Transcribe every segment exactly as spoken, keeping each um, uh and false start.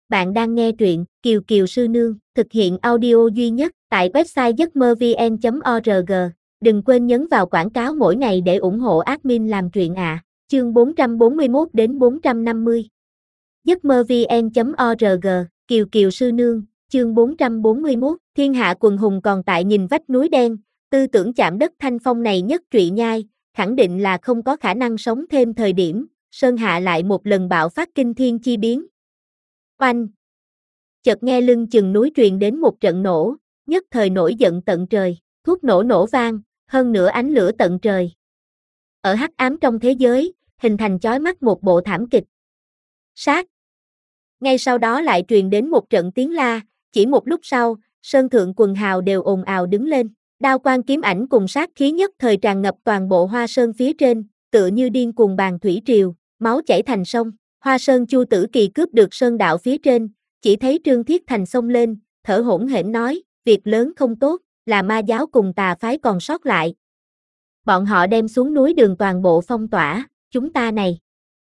Bạn đang nghe truyện Kiều Kiều Sư Nương, thực hiện audio duy nhất tại website giấc mơ vn chấm org. Đừng quên nhấn vào quảng cáo mỗi ngày để ủng hộ admin làm truyện ạ. À. Chương bốn trăm bốn mươi mốt đến bốn trăm năm mươi. giấc mơ vn chấm org, Kiều Kiều Sư Nương, chương bốn trăm bốn mươi mốt. Thiên hạ quần hùng còn tại nhìn vách núi đen, tư tưởng chạm đất Thanh Phong này nhất trụy nhai, khẳng định là không có khả năng sống thêm thời điểm, Sơn Hạ lại một lần bạo phát kinh thiên chi biến. Oanh! Chợt nghe lưng chừng núi truyền đến một trận nổ, nhất thời nổi giận tận trời, thuốc nổ nổ vang, hơn nữa ánh lửa tận trời. Ở hắc ám trong thế giới, hình thành chói mắt một bộ thảm kịch. Sát! Ngay sau đó lại truyền đến một trận tiếng la, chỉ một lúc sau, sơn thượng quần hào đều ồn ào đứng lên, đao quang kiếm ảnh cùng sát khí nhất thời tràn ngập toàn bộ Hoa Sơn phía trên, tựa như điên cuồng bàn thủy triều, máu chảy thành sông. Hoa Sơn Chu Tử Kỳ cướp được sơn đạo phía trên, chỉ thấy Trương Thiết Thành xông lên, thở hổn hển nói, việc lớn không tốt, là ma giáo cùng tà phái còn sót lại. Bọn họ đem xuống núi đường toàn bộ phong tỏa, chúng ta này.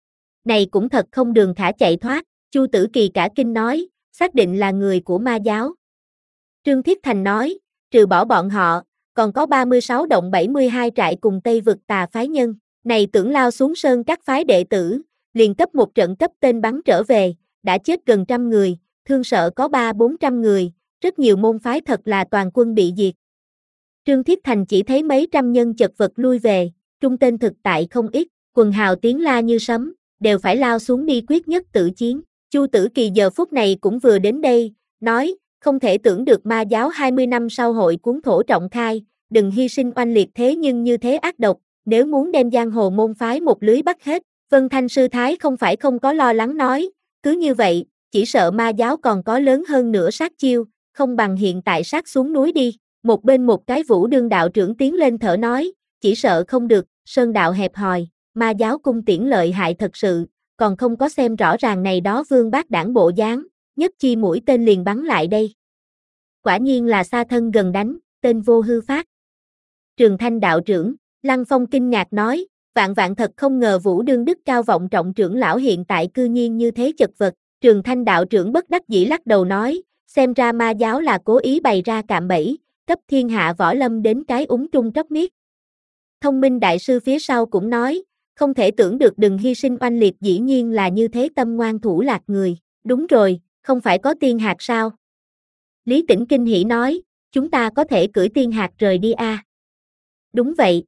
Này cũng thật không đường khả chạy thoát, Chu Tử Kỳ cả kinh nói, xác định là người của ma giáo. Trương Thiết Thành nói, trừ bỏ bọn họ, còn có ba mươi sáu động bảy mươi hai trại cùng Tây vực tà phái nhân, này tưởng lao xuống sơn các phái đệ tử, liền cấp một trận cấp tên bắn trở về, đã chết gần trăm người, thương sợ có ba bốn trăm người, rất nhiều môn phái thật là toàn quân bị diệt. Trương Thiết Thành chỉ thấy mấy trăm nhân chật vật lui về, trung tên thực tại không ít, quần hào tiếng la như sấm, đều phải lao xuống đi quyết nhất tử chiến. Chu Tử Kỳ giờ phút này cũng vừa đến đây, nói, không thể tưởng được ma giáo hai mươi năm sau hội cuốn thổ trọng khai, đừng hy sinh oanh liệt thế nhưng như thế ác độc, nếu muốn đem giang hồ môn phái một lưới bắt hết. Vân Thanh Sư Thái không phải không có lo lắng nói, cứ như vậy, chỉ sợ ma giáo còn có lớn hơn nữa sát chiêu, không bằng hiện tại sát xuống núi đi. Một bên một cái Vũ Đương đạo trưởng tiến lên thở nói, chỉ sợ không được, sơn đạo hẹp hòi, ma giáo cung tiễn lợi hại thật sự, còn không có xem rõ ràng này đó vương bác đảng bộ dáng, nhất chi mũi tên liền bắn lại đây. Quả nhiên là xa thân gần đánh, tên vô hư phát. Trường Thanh đạo trưởng, Lăng Phong kinh ngạc nói, vạn vạn thật không ngờ Vũ Đương đức cao vọng trọng trưởng lão hiện tại cư nhiên như thế chật vật. Trường Thanh đạo trưởng bất đắc dĩ lắc đầu nói, xem ra ma giáo là cố ý bày ra cạm bẫy, cấp thiên hạ võ lâm đến cái úng trung tróc miết. Thông minh đại sư phía sau cũng nói, không thể tưởng được đừng hy sinh oanh liệt dĩ nhiên là như thế tâm ngoan thủ lạc người. Đúng rồi, không phải có tiên hạt sao? Lý Tĩnh kinh hỉ nói, chúng ta có thể cưỡi tiên hạt rời đi a. À? Đúng vậy.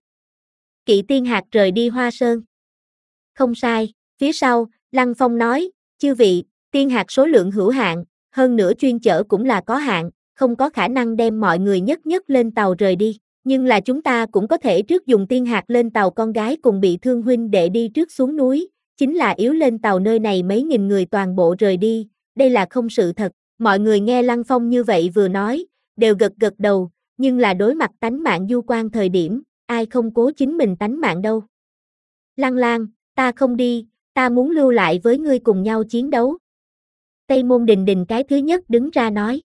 Kỵ tiên hạt rời đi Hoa Sơn. Không sai, phía sau, Lăng Phong nói, chư vị, tiên hạt số lượng hữu hạn, hơn nữa chuyên chở cũng là có hạn, không có khả năng đem mọi người nhất nhất lên tàu rời đi, nhưng là chúng ta cũng có thể trước dùng tiên hạt lên tàu con gái cùng bị thương huynh đệ đi trước xuống núi, chính là yếu lên tàu nơi này mấy nghìn người toàn bộ rời đi, đây là không sự thật. Mọi người nghe Lăng Phong như vậy vừa nói, đều gật gật đầu, nhưng là đối mặt tánh mạng du quan thời điểm, ai không cố chính mình tánh mạng đâu. Lăng Lang, ta không đi, ta muốn lưu lại với ngươi cùng nhau chiến đấu. Tây Môn Đình Đình cái thứ nhất đứng ra nói.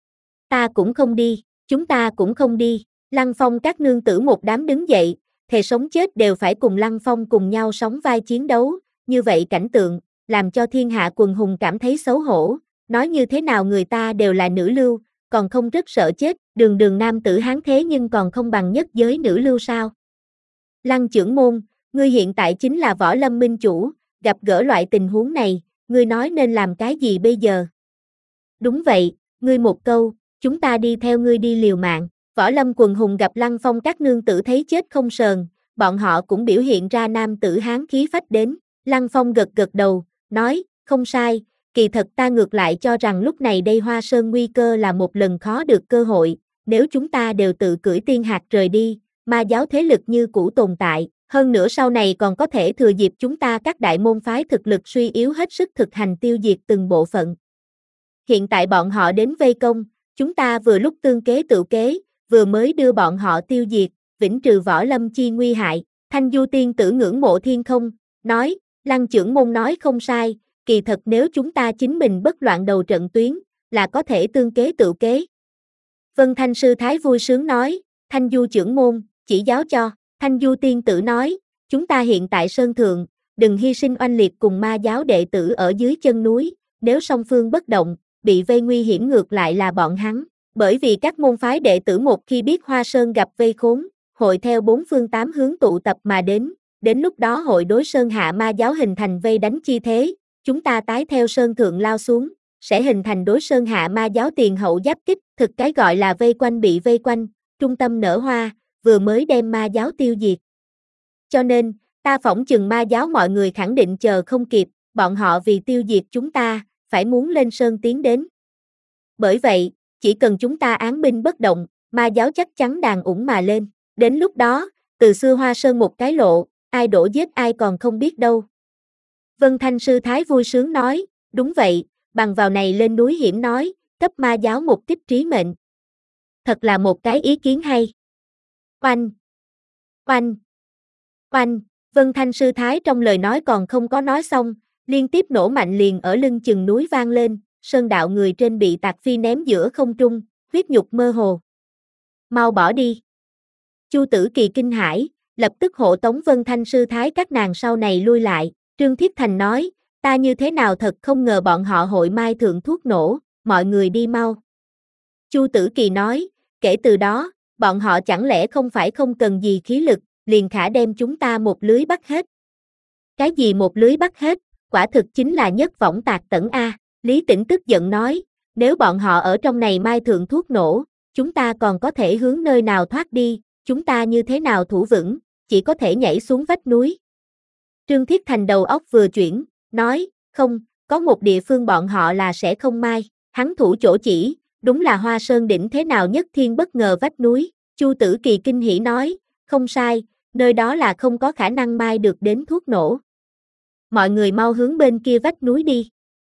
Ta cũng không đi, chúng ta cũng không đi. Lăng Phong các nương tử một đám đứng dậy, thề sống chết đều phải cùng Lăng Phong cùng nhau sóng vai chiến đấu, như vậy cảnh tượng, làm cho thiên hạ quần hùng cảm thấy xấu hổ, nói như thế nào người ta đều là nữ lưu, còn không rất sợ chết, đường đường nam tử hán thế nhưng còn không bằng nhất giới nữ lưu sao. Lăng trưởng môn, ngươi hiện tại chính là võ lâm minh chủ, gặp gỡ loại tình huống này, ngươi nói nên làm cái gì bây giờ? Đúng vậy, ngươi một câu, chúng ta đi theo ngươi đi liều mạng. Võ lâm quần hùng gặp Lăng Phong các nương tử thấy chết không sờn, bọn họ cũng biểu hiện ra nam tử hán khí phách đến. Lăng Phong gật gật đầu, nói, không sai, kỳ thật ta ngược lại cho rằng lúc này đây Hoa Sơn nguy cơ là một lần khó được cơ hội, nếu chúng ta đều tự cưỡi tiên hạt rời đi, ma giáo thế lực như cũ tồn tại, hơn nữa sau này còn có thể thừa dịp chúng ta các đại môn phái thực lực suy yếu hết sức thực hành tiêu diệt từng bộ phận. Hiện tại bọn họ đến vây công, chúng ta vừa lúc tương kế tự kế, vừa mới đưa bọn họ tiêu diệt, vĩnh trừ võ lâm chi nguy hại. Thanh Du tiên tử ngưỡng mộ thiên không, nói, Lăng trưởng môn nói không sai, kỳ thật nếu chúng ta chính mình bất loạn đầu trận tuyến, là có thể tương kế tự kế. Vân Thanh Sư Thái vui sướng nói, Thanh Du trưởng môn, chỉ giáo cho. Thanh Du tiên tử nói, chúng ta hiện tại sơn thượng, đừng hy sinh oanh liệt cùng ma giáo đệ tử ở dưới chân núi, nếu song phương bất động, bị vây nguy hiểm ngược lại là bọn hắn. Bởi vì các môn phái đệ tử một khi biết Hoa Sơn gặp vây khốn, hội theo bốn phương tám hướng tụ tập mà đến, đến lúc đó hội đối Sơn Hạ Ma giáo hình thành vây đánh chi thế, chúng ta tái theo Sơn Thượng lao xuống, sẽ hình thành đối Sơn Hạ Ma giáo tiền hậu giáp kích, thực cái gọi là vây quanh bị vây quanh, trung tâm nở hoa, vừa mới đem Ma giáo tiêu diệt. Cho nên, ta phỏng chừng Ma giáo mọi người khẳng định chờ không kịp, bọn họ vì tiêu diệt chúng ta, phải muốn lên Sơn tiến đến. Bởi vậy, chỉ cần chúng ta án binh bất động, Ma giáo chắc chắn đàn ủng mà lên. Đến lúc đó, từ xưa Hoa Sơn một cái lộ, ai đổ giết ai còn không biết đâu. Vân Thanh sư thái vui sướng nói, đúng vậy, bằng vào này lên núi hiểm nói, cấp Ma giáo một kích trí mệnh. Thật là một cái ý kiến hay. Oanh! Oanh! Oanh! Vân Thanh sư thái trong lời nói còn không có nói xong, liên tiếp nổ mạnh liền ở lưng chừng núi vang lên, sơn đạo người trên bị tạc phi ném giữa không trung, huyết nhục mơ hồ. Mau bỏ đi! Chu Tử Kỳ kinh hãi, lập tức hộ tống Vân Thanh sư thái các nàng sau này lui lại. Trương Thiết Thành nói, ta như thế nào thật không ngờ bọn họ hội mai thượng thuốc nổ, mọi người đi mau. Chu Tử Kỳ nói, kể từ đó, bọn họ chẳng lẽ không phải không cần gì khí lực, liền khả đem chúng ta một lưới bắt hết. Cái gì một lưới bắt hết, quả thực chính là nhất võng tạc tẩn A. Lý Tĩnh tức giận nói, nếu bọn họ ở trong này mai thượng thuốc nổ, chúng ta còn có thể hướng nơi nào thoát đi, chúng ta như thế nào thủ vững, chỉ có thể nhảy xuống vách núi. Trương Thiết Thành đầu óc vừa chuyển, nói, không, có một địa phương bọn họ là sẽ không mai, hắn thủ chỗ chỉ, đúng là Hoa Sơn đỉnh thế nào nhất thiên bất ngờ vách núi. Chu Tử Kỳ kinh hỉ nói, không sai, nơi đó là không có khả năng mai được đến thuốc nổ. Mọi người mau hướng bên kia vách núi đi.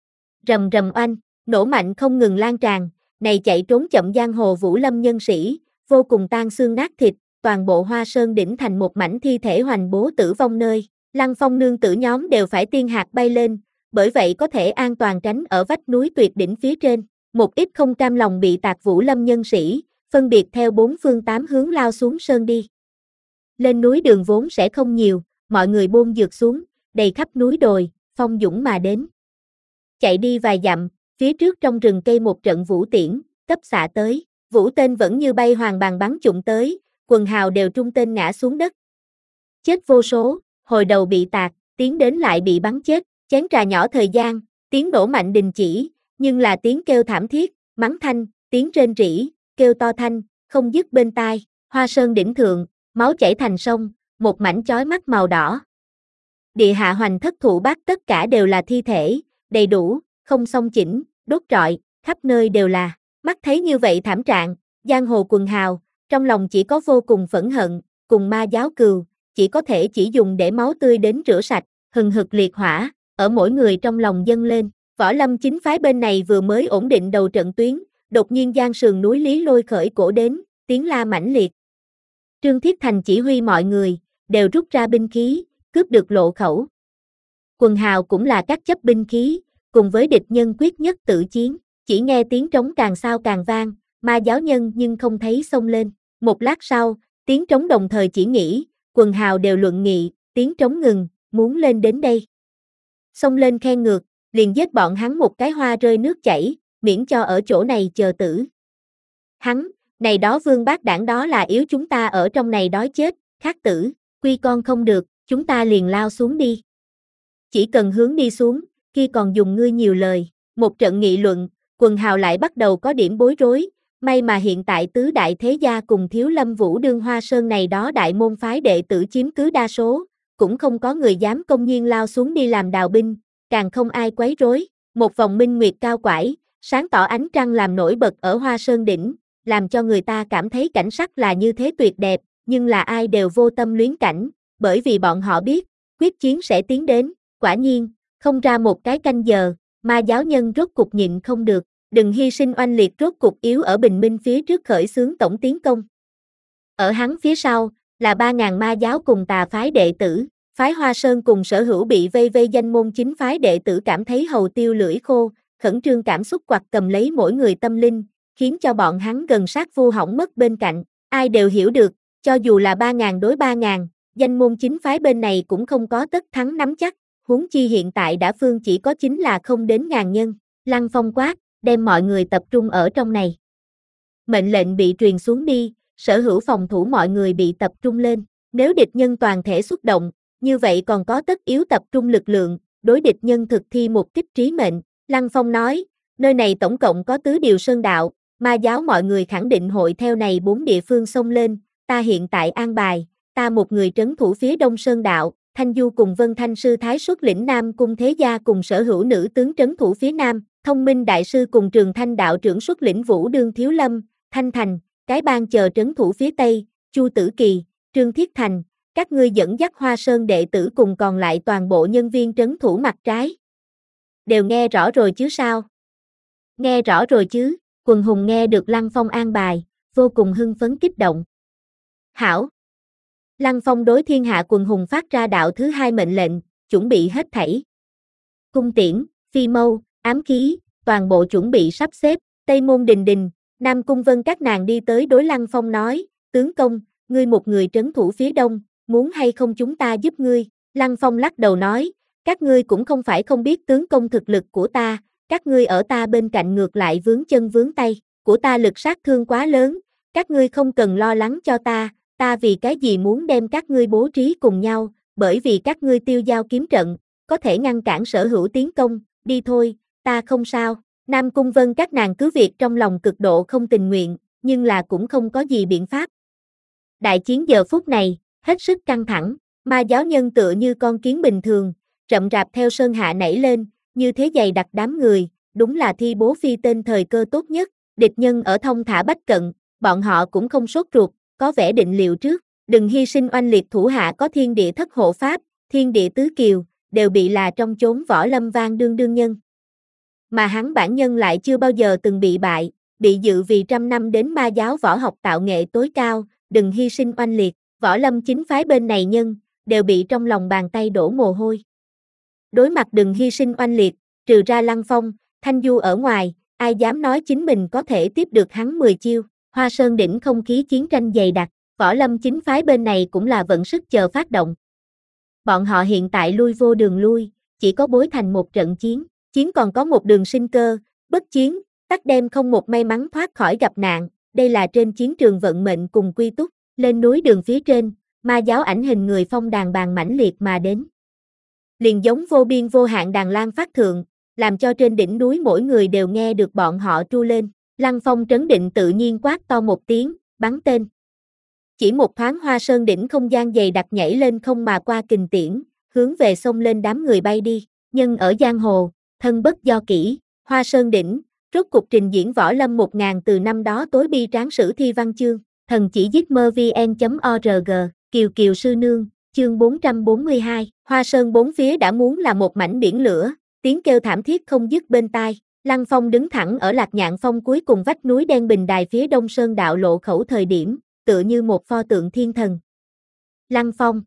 Rầm rầm oanh, nổ mạnh không ngừng lan tràn, này chạy trốn chậm giang hồ Vũ Lâm nhân sĩ, vô cùng tan xương nát thịt, toàn bộ Hoa Sơn đỉnh thành một mảnh thi thể hoành bố tử vong nơi. Lăng Phong nương tử nhóm đều phải tiên hạt bay lên, bởi vậy có thể an toàn tránh ở vách núi tuyệt đỉnh phía trên. Một ít không cam lòng bị tạc Vũ Lâm nhân sĩ, phân biệt theo bốn phương tám hướng lao xuống sơn đi. Lên núi đường vốn sẽ không nhiều, mọi người buông dược xuống, đầy khắp núi đồi, phong dũng mà đến. Chạy đi vài dặm, phía trước trong rừng cây một trận vũ tiễn, cấp xạ tới, vũ tên vẫn như bay hoàng bàn bắn trụng tới, quần hào đều trung tên ngã xuống đất. Chết vô số, hồi đầu bị tạc, tiến đến lại bị bắn chết, chén trà nhỏ thời gian, tiếng nổ mạnh đình chỉ, nhưng là tiếng kêu thảm thiết, mắng thanh, tiếng rên rỉ, kêu to thanh, không dứt bên tai. Hoa Sơn đỉnh thượng, máu chảy thành sông, một mảnh chói mắt màu đỏ. Địa hạ hoành thất thụ bát tất cả đều là thi thể, đầy đủ, không song chỉnh, đốt trọi, khắp nơi đều là. Mắt thấy như vậy thảm trạng, giang hồ quần hào, trong lòng chỉ có vô cùng phẫn hận, cùng Ma giáo cừu, chỉ có thể chỉ dùng để máu tươi đến rửa sạch, hừng hực liệt hỏa, ở mỗi người trong lòng dâng lên. Võ Lâm chính phái bên này vừa mới ổn định đầu trận tuyến, đột nhiên giang sườn núi Lý Lôi khởi cổ đến, tiếng la mãnh liệt. Trương Thiết Thành chỉ huy mọi người, đều rút ra binh khí, cướp được lộ khẩu. Quần hào cũng là các chấp binh khí, cùng với địch nhân quyết nhất tự chiến, chỉ nghe tiếng trống càng sao càng vang, Ma giáo nhân nhưng không thấy xông lên. Một lát sau, tiếng trống đồng thời chỉ nghỉ, quần hào đều luận nghị, tiếng trống ngừng, muốn lên đến đây. Xông lên khen ngược, liền giết bọn hắn một cái hoa rơi nước chảy, miễn cho ở chỗ này chờ tử. Hắn, này đó vương bác đảng đó là yếu chúng ta ở trong này đói chết, khát tử, quy con không được, chúng ta liền lao xuống đi. Chỉ cần hướng đi xuống, khi còn dùng ngươi nhiều lời, một trận nghị luận, quần hào lại bắt đầu có điểm bối rối, may mà hiện tại tứ đại thế gia cùng Thiếu Lâm Vũ Đương Hoa Sơn này đó đại môn phái đệ tử chiếm cứ đa số, cũng không có người dám công nhiên lao xuống đi làm đào binh, càng không ai quấy rối. Một vòng minh nguyệt cao quải, sáng tỏ ánh trăng làm nổi bật ở Hoa Sơn đỉnh, làm cho người ta cảm thấy cảnh sắc là như thế tuyệt đẹp, nhưng là ai đều vô tâm luyến cảnh, bởi vì bọn họ biết, quyết chiến sẽ tiến đến. Quả nhiên, không ra một cái canh giờ, Ma giáo nhân rốt cục nhịn không được, đừng hy sinh oanh liệt rốt cục yếu ở bình minh phía trước khởi xướng tổng tiến công. Ở hắn phía sau, là ba ngàn Ma giáo cùng tà phái đệ tử, phái Hoa Sơn cùng sở hữu bị vây vây danh môn chính phái đệ tử cảm thấy hầu tiêu lưỡi khô, khẩn trương cảm xúc quặt cầm lấy mỗi người tâm linh, khiến cho bọn hắn gần sát vu hỏng mất bên cạnh. Ai đều hiểu được, cho dù là ba ngàn đối ba ngàn, danh môn chính phái bên này cũng không có tất thắng nắm chắc, huống chi hiện tại đã phương chỉ có chính là không đến ngàn nhân. Lăng Phong quát, đem mọi người tập trung ở trong này. Mệnh lệnh bị truyền xuống đi, sở hữu phòng thủ mọi người bị tập trung lên. Nếu địch nhân toàn thể xuất động, như vậy còn có tất yếu tập trung lực lượng, đối địch nhân thực thi một kích trí mệnh. Lăng Phong nói, nơi này tổng cộng có tứ điều sơn đạo, ma giáo mọi người khẳng định hội theo này bốn địa phương xông lên, ta hiện tại an bài, ta một người trấn thủ phía đông sơn đạo, Thanh Du cùng Vân Thanh Sư Thái xuất lĩnh Nam Cung Thế Gia cùng sở hữu nữ tướng trấn thủ phía nam, Thông Minh Đại Sư cùng Trường Thanh đạo trưởng xuất lĩnh Vũ Đương Thiếu Lâm, Thanh Thành, Cái Bang chờ trấn thủ phía tây, Chu Tử Kỳ, Trương Thiết Thành, các ngươi dẫn dắt Hoa Sơn đệ tử cùng còn lại toàn bộ nhân viên trấn thủ mặt trái. Đều nghe rõ rồi chứ sao? Nghe rõ rồi chứ, quần hùng nghe được Lăng Phong an bài, vô cùng hưng phấn kích động. Hảo! Lăng Phong đối thiên hạ quần hùng phát ra đạo thứ hai mệnh lệnh, chuẩn bị hết thảy. Cung tiễn, phi mâu, ám khí, toàn bộ chuẩn bị sắp xếp, Tây Môn Đình Đình, Nam Cung Vân các nàng đi tới đối Lăng Phong nói, tướng công, ngươi một người trấn thủ phía đông, muốn hay không chúng ta giúp ngươi? Lăng Phong lắc đầu nói, các ngươi cũng không phải không biết tướng công thực lực của ta, các ngươi ở ta bên cạnh ngược lại vướng chân vướng tay, của ta lực sát thương quá lớn, các ngươi không cần lo lắng cho ta, ta vì cái gì muốn đem các ngươi bố trí cùng nhau, bởi vì các ngươi tiêu giao kiếm trận, có thể ngăn cản sở hữu tiến công, đi thôi, ta không sao. Nam Cung Vân các nàng cứ việc trong lòng cực độ không tình nguyện, nhưng là cũng không có gì biện pháp. Đại chiến giờ phút này, hết sức căng thẳng, ma giáo nhân tựa như con kiến bình thường, rậm rạp theo sơn hạ nảy lên, như thế dày đặc đám người, đúng là thi bố phi tên thời cơ tốt nhất, địch nhân ở thông thả bách cận, bọn họ cũng không sốt ruột, có vẻ định liệu trước, đừng hy sinh oanh liệt thủ hạ có thiên địa thất hộ pháp, thiên địa tứ kiều, đều bị là trong chốn võ lâm vang đương đương nhân. Mà hắn bản nhân lại chưa bao giờ từng bị bại, bị dự vì trăm năm đến ma giáo võ học tạo nghệ tối cao, đừng hy sinh oanh liệt, võ lâm chính phái bên này nhân, đều bị trong lòng bàn tay đổ mồ hôi. Đối mặt đừng hy sinh oanh liệt, trừ ra Lăng Phong, Thanh Du ở ngoài, ai dám nói chính mình có thể tiếp được hắn mười chiêu. Hoa Sơn đỉnh không khí chiến tranh dày đặc, võ lâm chính phái bên này cũng là vận sức chờ phát động. Bọn họ hiện tại lui vô đường lui, chỉ có bối thành một trận chiến, chiến còn có một đường sinh cơ, bất chiến, tắc đem không một may mắn thoát khỏi gặp nạn, đây là trên chiến trường vận mệnh cùng quy túc, lên núi đường phía trên, ma giáo ảnh hình người phong đàn bàn mãnh liệt mà đến. Liền giống vô biên vô hạn đàn lan phát thượng, làm cho trên đỉnh núi mỗi người đều nghe được bọn họ tru lên. Lăng Phong trấn định tự nhiên quát to một tiếng, bắn tên. Chỉ một thoáng Hoa Sơn đỉnh không gian dày đặc nhảy lên không mà qua kình tiễn, hướng về sông lên đám người bay đi. Nhưng ở giang hồ, thân bất do kỷ, Hoa Sơn đỉnh, rốt cục trình diễn võ lâm một ngàn từ năm đó tối bi tráng sử thi văn chương, thần chỉ giết mơ vn.org, Kiều Kiều Sư Nương, chương bốn trăm bốn mươi hai, Hoa Sơn bốn phía đã muốn là một mảnh biển lửa, tiếng kêu thảm thiết không dứt bên tai. Lăng Phong đứng thẳng ở Lạc Nhạn Phong cuối cùng vách núi đen bình đài phía đông sơn đạo lộ khẩu thời điểm, tựa như một pho tượng thiên thần. Lăng Phong,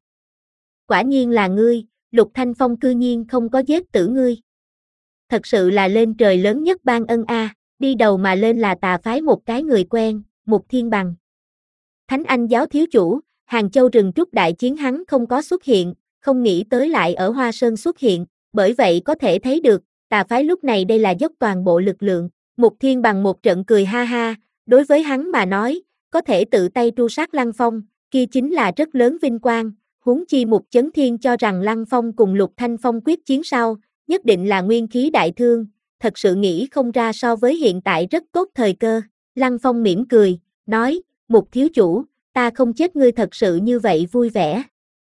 quả nhiên là ngươi, Lục Thanh Phong cư nhiên không có giết tử ngươi. Thật sự là lên trời lớn nhất ban ân a, à, đi đầu mà lên là tà phái một cái người quen, Mục Thiên Bằng. Thánh Anh giáo thiếu chủ, Hàng Châu rừng trúc đại chiến hắn không có xuất hiện, không nghĩ tới lại ở Hoa Sơn xuất hiện, bởi vậy có thể thấy được, tà phái lúc này đây là dốc toàn bộ lực lượng. Mục Thiên Bằng một trận cười ha ha, đối với hắn mà nói, có thể tự tay tru sát Lăng Phong, kia chính là rất lớn vinh quang, huống chi Mục Chấn Thiên cho rằng Lăng Phong cùng Lục Thanh Phong quyết chiến sau, nhất định là nguyên khí đại thương, thật sự nghĩ không ra so với hiện tại rất tốt thời cơ. Lăng Phong mỉm cười, nói, Mục thiếu chủ, ta không chết ngươi thật sự như vậy vui vẻ.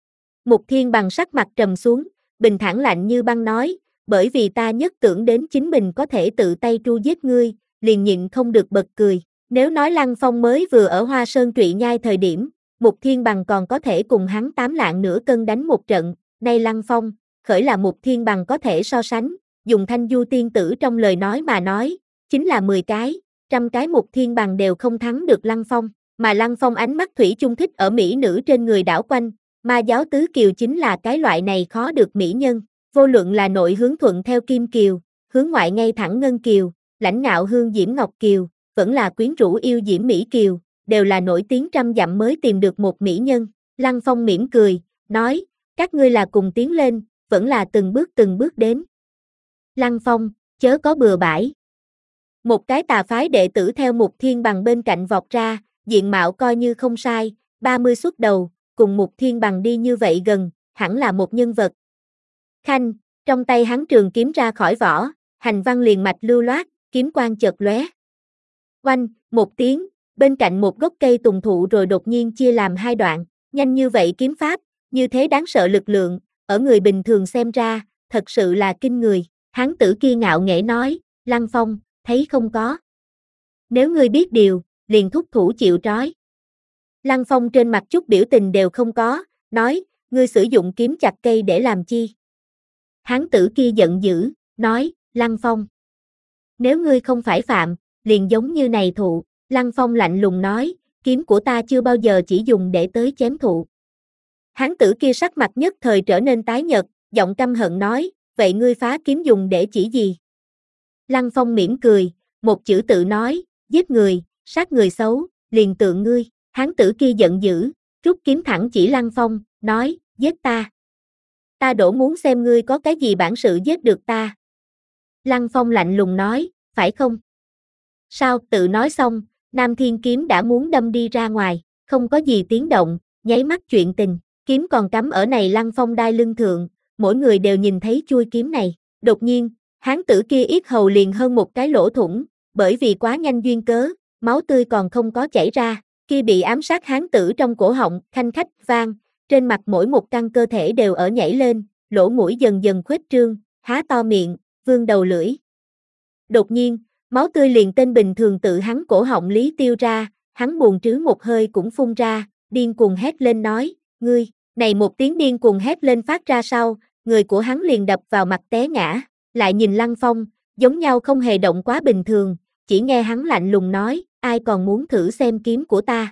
Mục Thiên Bằng sắc mặt trầm xuống, bình thản lạnh như băng nói, bởi vì ta nhất tưởng đến chính mình có thể tự tay tru giết ngươi, liền nhịn không được bật cười. Nếu nói Lăng Phong mới vừa ở Hoa Sơn Trụy Nhai thời điểm, Mục Thiên Bằng còn có thể cùng hắn tám lạng nửa cân đánh một trận, nay Lăng Phong, khởi là Mục Thiên Bằng có thể so sánh, dùng Thanh Du tiên tử trong lời nói mà nói, chính là mười cái, trăm cái Mục Thiên Bằng đều không thắng được Lăng Phong, mà Lăng Phong ánh mắt thủy chung thích ở mỹ nữ trên người đảo quanh, ma giáo tứ kiều chính là cái loại này khó được mỹ nhân. Vô luận là nội hướng thuận theo Kim Kiều, hướng ngoại ngay thẳng Ngân Kiều, lãnh ngạo hương diễm Ngọc Kiều, vẫn là quyến rũ yêu diễm Mỹ Kiều, đều là nổi tiếng trăm dặm mới tìm được một mỹ nhân. Lăng Phong mỉm cười, nói, các ngươi là cùng tiến lên, vẫn là từng bước từng bước đến. Lăng Phong, chớ có bừa bãi. Một cái tà phái đệ tử theo Mục Thiên Bằng bên cạnh vọt ra, diện mạo coi như không sai, ba mươi xuất đầu, cùng Mục Thiên Bằng đi như vậy gần, hẳn là một nhân vật. Khanh, trong tay hắn trường kiếm ra khỏi vỏ, hành văn liền mạch lưu loát, kiếm quang chợt lóe. Oanh, một tiếng, bên cạnh một gốc cây tùng thụ rồi đột nhiên chia làm hai đoạn, nhanh như vậy kiếm pháp, như thế đáng sợ lực lượng, ở người bình thường xem ra, thật sự là kinh người. Hán tử kia ngạo nghễ nói, Lăng Phong, thấy không có. Nếu ngươi biết điều, liền thúc thủ chịu trói. Lăng Phong trên mặt chút biểu tình đều không có, nói, ngươi sử dụng kiếm chặt cây để làm chi? Hán tử kia giận dữ, nói, Lăng Phong. Nếu ngươi không phải phạm, liền giống như này thụ. Lăng Phong lạnh lùng nói, kiếm của ta chưa bao giờ chỉ dùng để tới chém thụ. Hán tử kia sắc mặt nhất thời trở nên tái nhợt, giọng căm hận nói, vậy ngươi phá kiếm dùng để chỉ gì? Lăng Phong mỉm cười, một chữ tự nói, giết người, sát người xấu, liền tượng ngươi. Hán tử kia giận dữ, rút kiếm thẳng chỉ Lăng Phong, nói, giết ta. Ta đổ muốn xem ngươi có cái gì bản sự giết được ta. Lăng Phong lạnh lùng nói, phải không? Sao, tự nói xong, Nam Thiên kiếm đã muốn đâm đi ra ngoài, không có gì tiếng động, nháy mắt chuyện tình, kiếm còn cắm ở này Lăng Phong đai lưng thượng, mỗi người đều nhìn thấy chui kiếm này. Đột nhiên, hán tử kia yết hầu liền hơn một cái lỗ thủng, bởi vì quá nhanh duyên cớ, máu tươi còn không có chảy ra, kia bị ám sát hán tử trong cổ họng, khanh khách vang, trên mặt mỗi một căn cơ thể đều ở nhảy lên, lỗ mũi dần dần khuếch trương, há to miệng, vươn đầu lưỡi. Đột nhiên, máu tươi liền tên bình thường tự hắn cổ họng lý tiêu ra, hắn buồn trứ một hơi cũng phun ra, điên cuồng hét lên nói, ngươi, này một tiếng điên cuồng hét lên phát ra sau, người của hắn liền đập vào mặt té ngã, lại nhìn Lăng Phong, giống nhau không hề động quá bình thường, chỉ nghe hắn lạnh lùng nói, ai còn muốn thử xem kiếm của ta.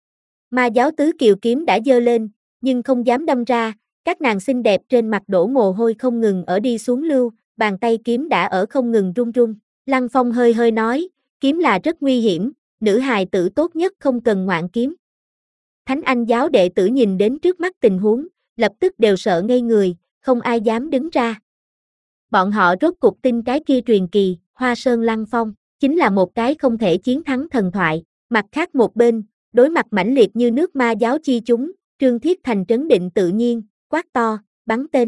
Ma giáo tứ kiều kiếm đã giơ lên, nhưng không dám đâm ra, các nàng xinh đẹp trên mặt đổ mồ hôi không ngừng ở đi xuống lưu, bàn tay kiếm đã ở không ngừng run run. Lăng Phong hơi hơi nói, kiếm là rất nguy hiểm, nữ hài tử tốt nhất không cần ngoạn kiếm. Thánh Anh giáo đệ tử nhìn đến trước mắt tình huống, lập tức đều sợ ngây người, không ai dám đứng ra. Bọn họ rốt cuộc tin cái kia truyền kỳ, Hoa Sơn Lăng Phong, chính là một cái không thể chiến thắng thần thoại. Mặt khác một bên, đối mặt mãnh liệt như nước ma giáo chi chúng, Trương Thiết Thành trấn định tự nhiên, quát to, bắn tên.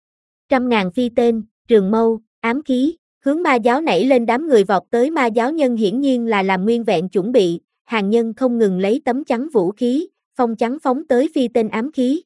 Trăm ngàn phi tên, trường mâu, ám khí, hướng ma giáo nảy lên đám người vọt tới ma giáo nhân hiển nhiên là làm nguyên vẹn chuẩn bị, hàng nhân không ngừng lấy tấm chắn vũ khí, phong chắn phóng tới phi tên ám khí.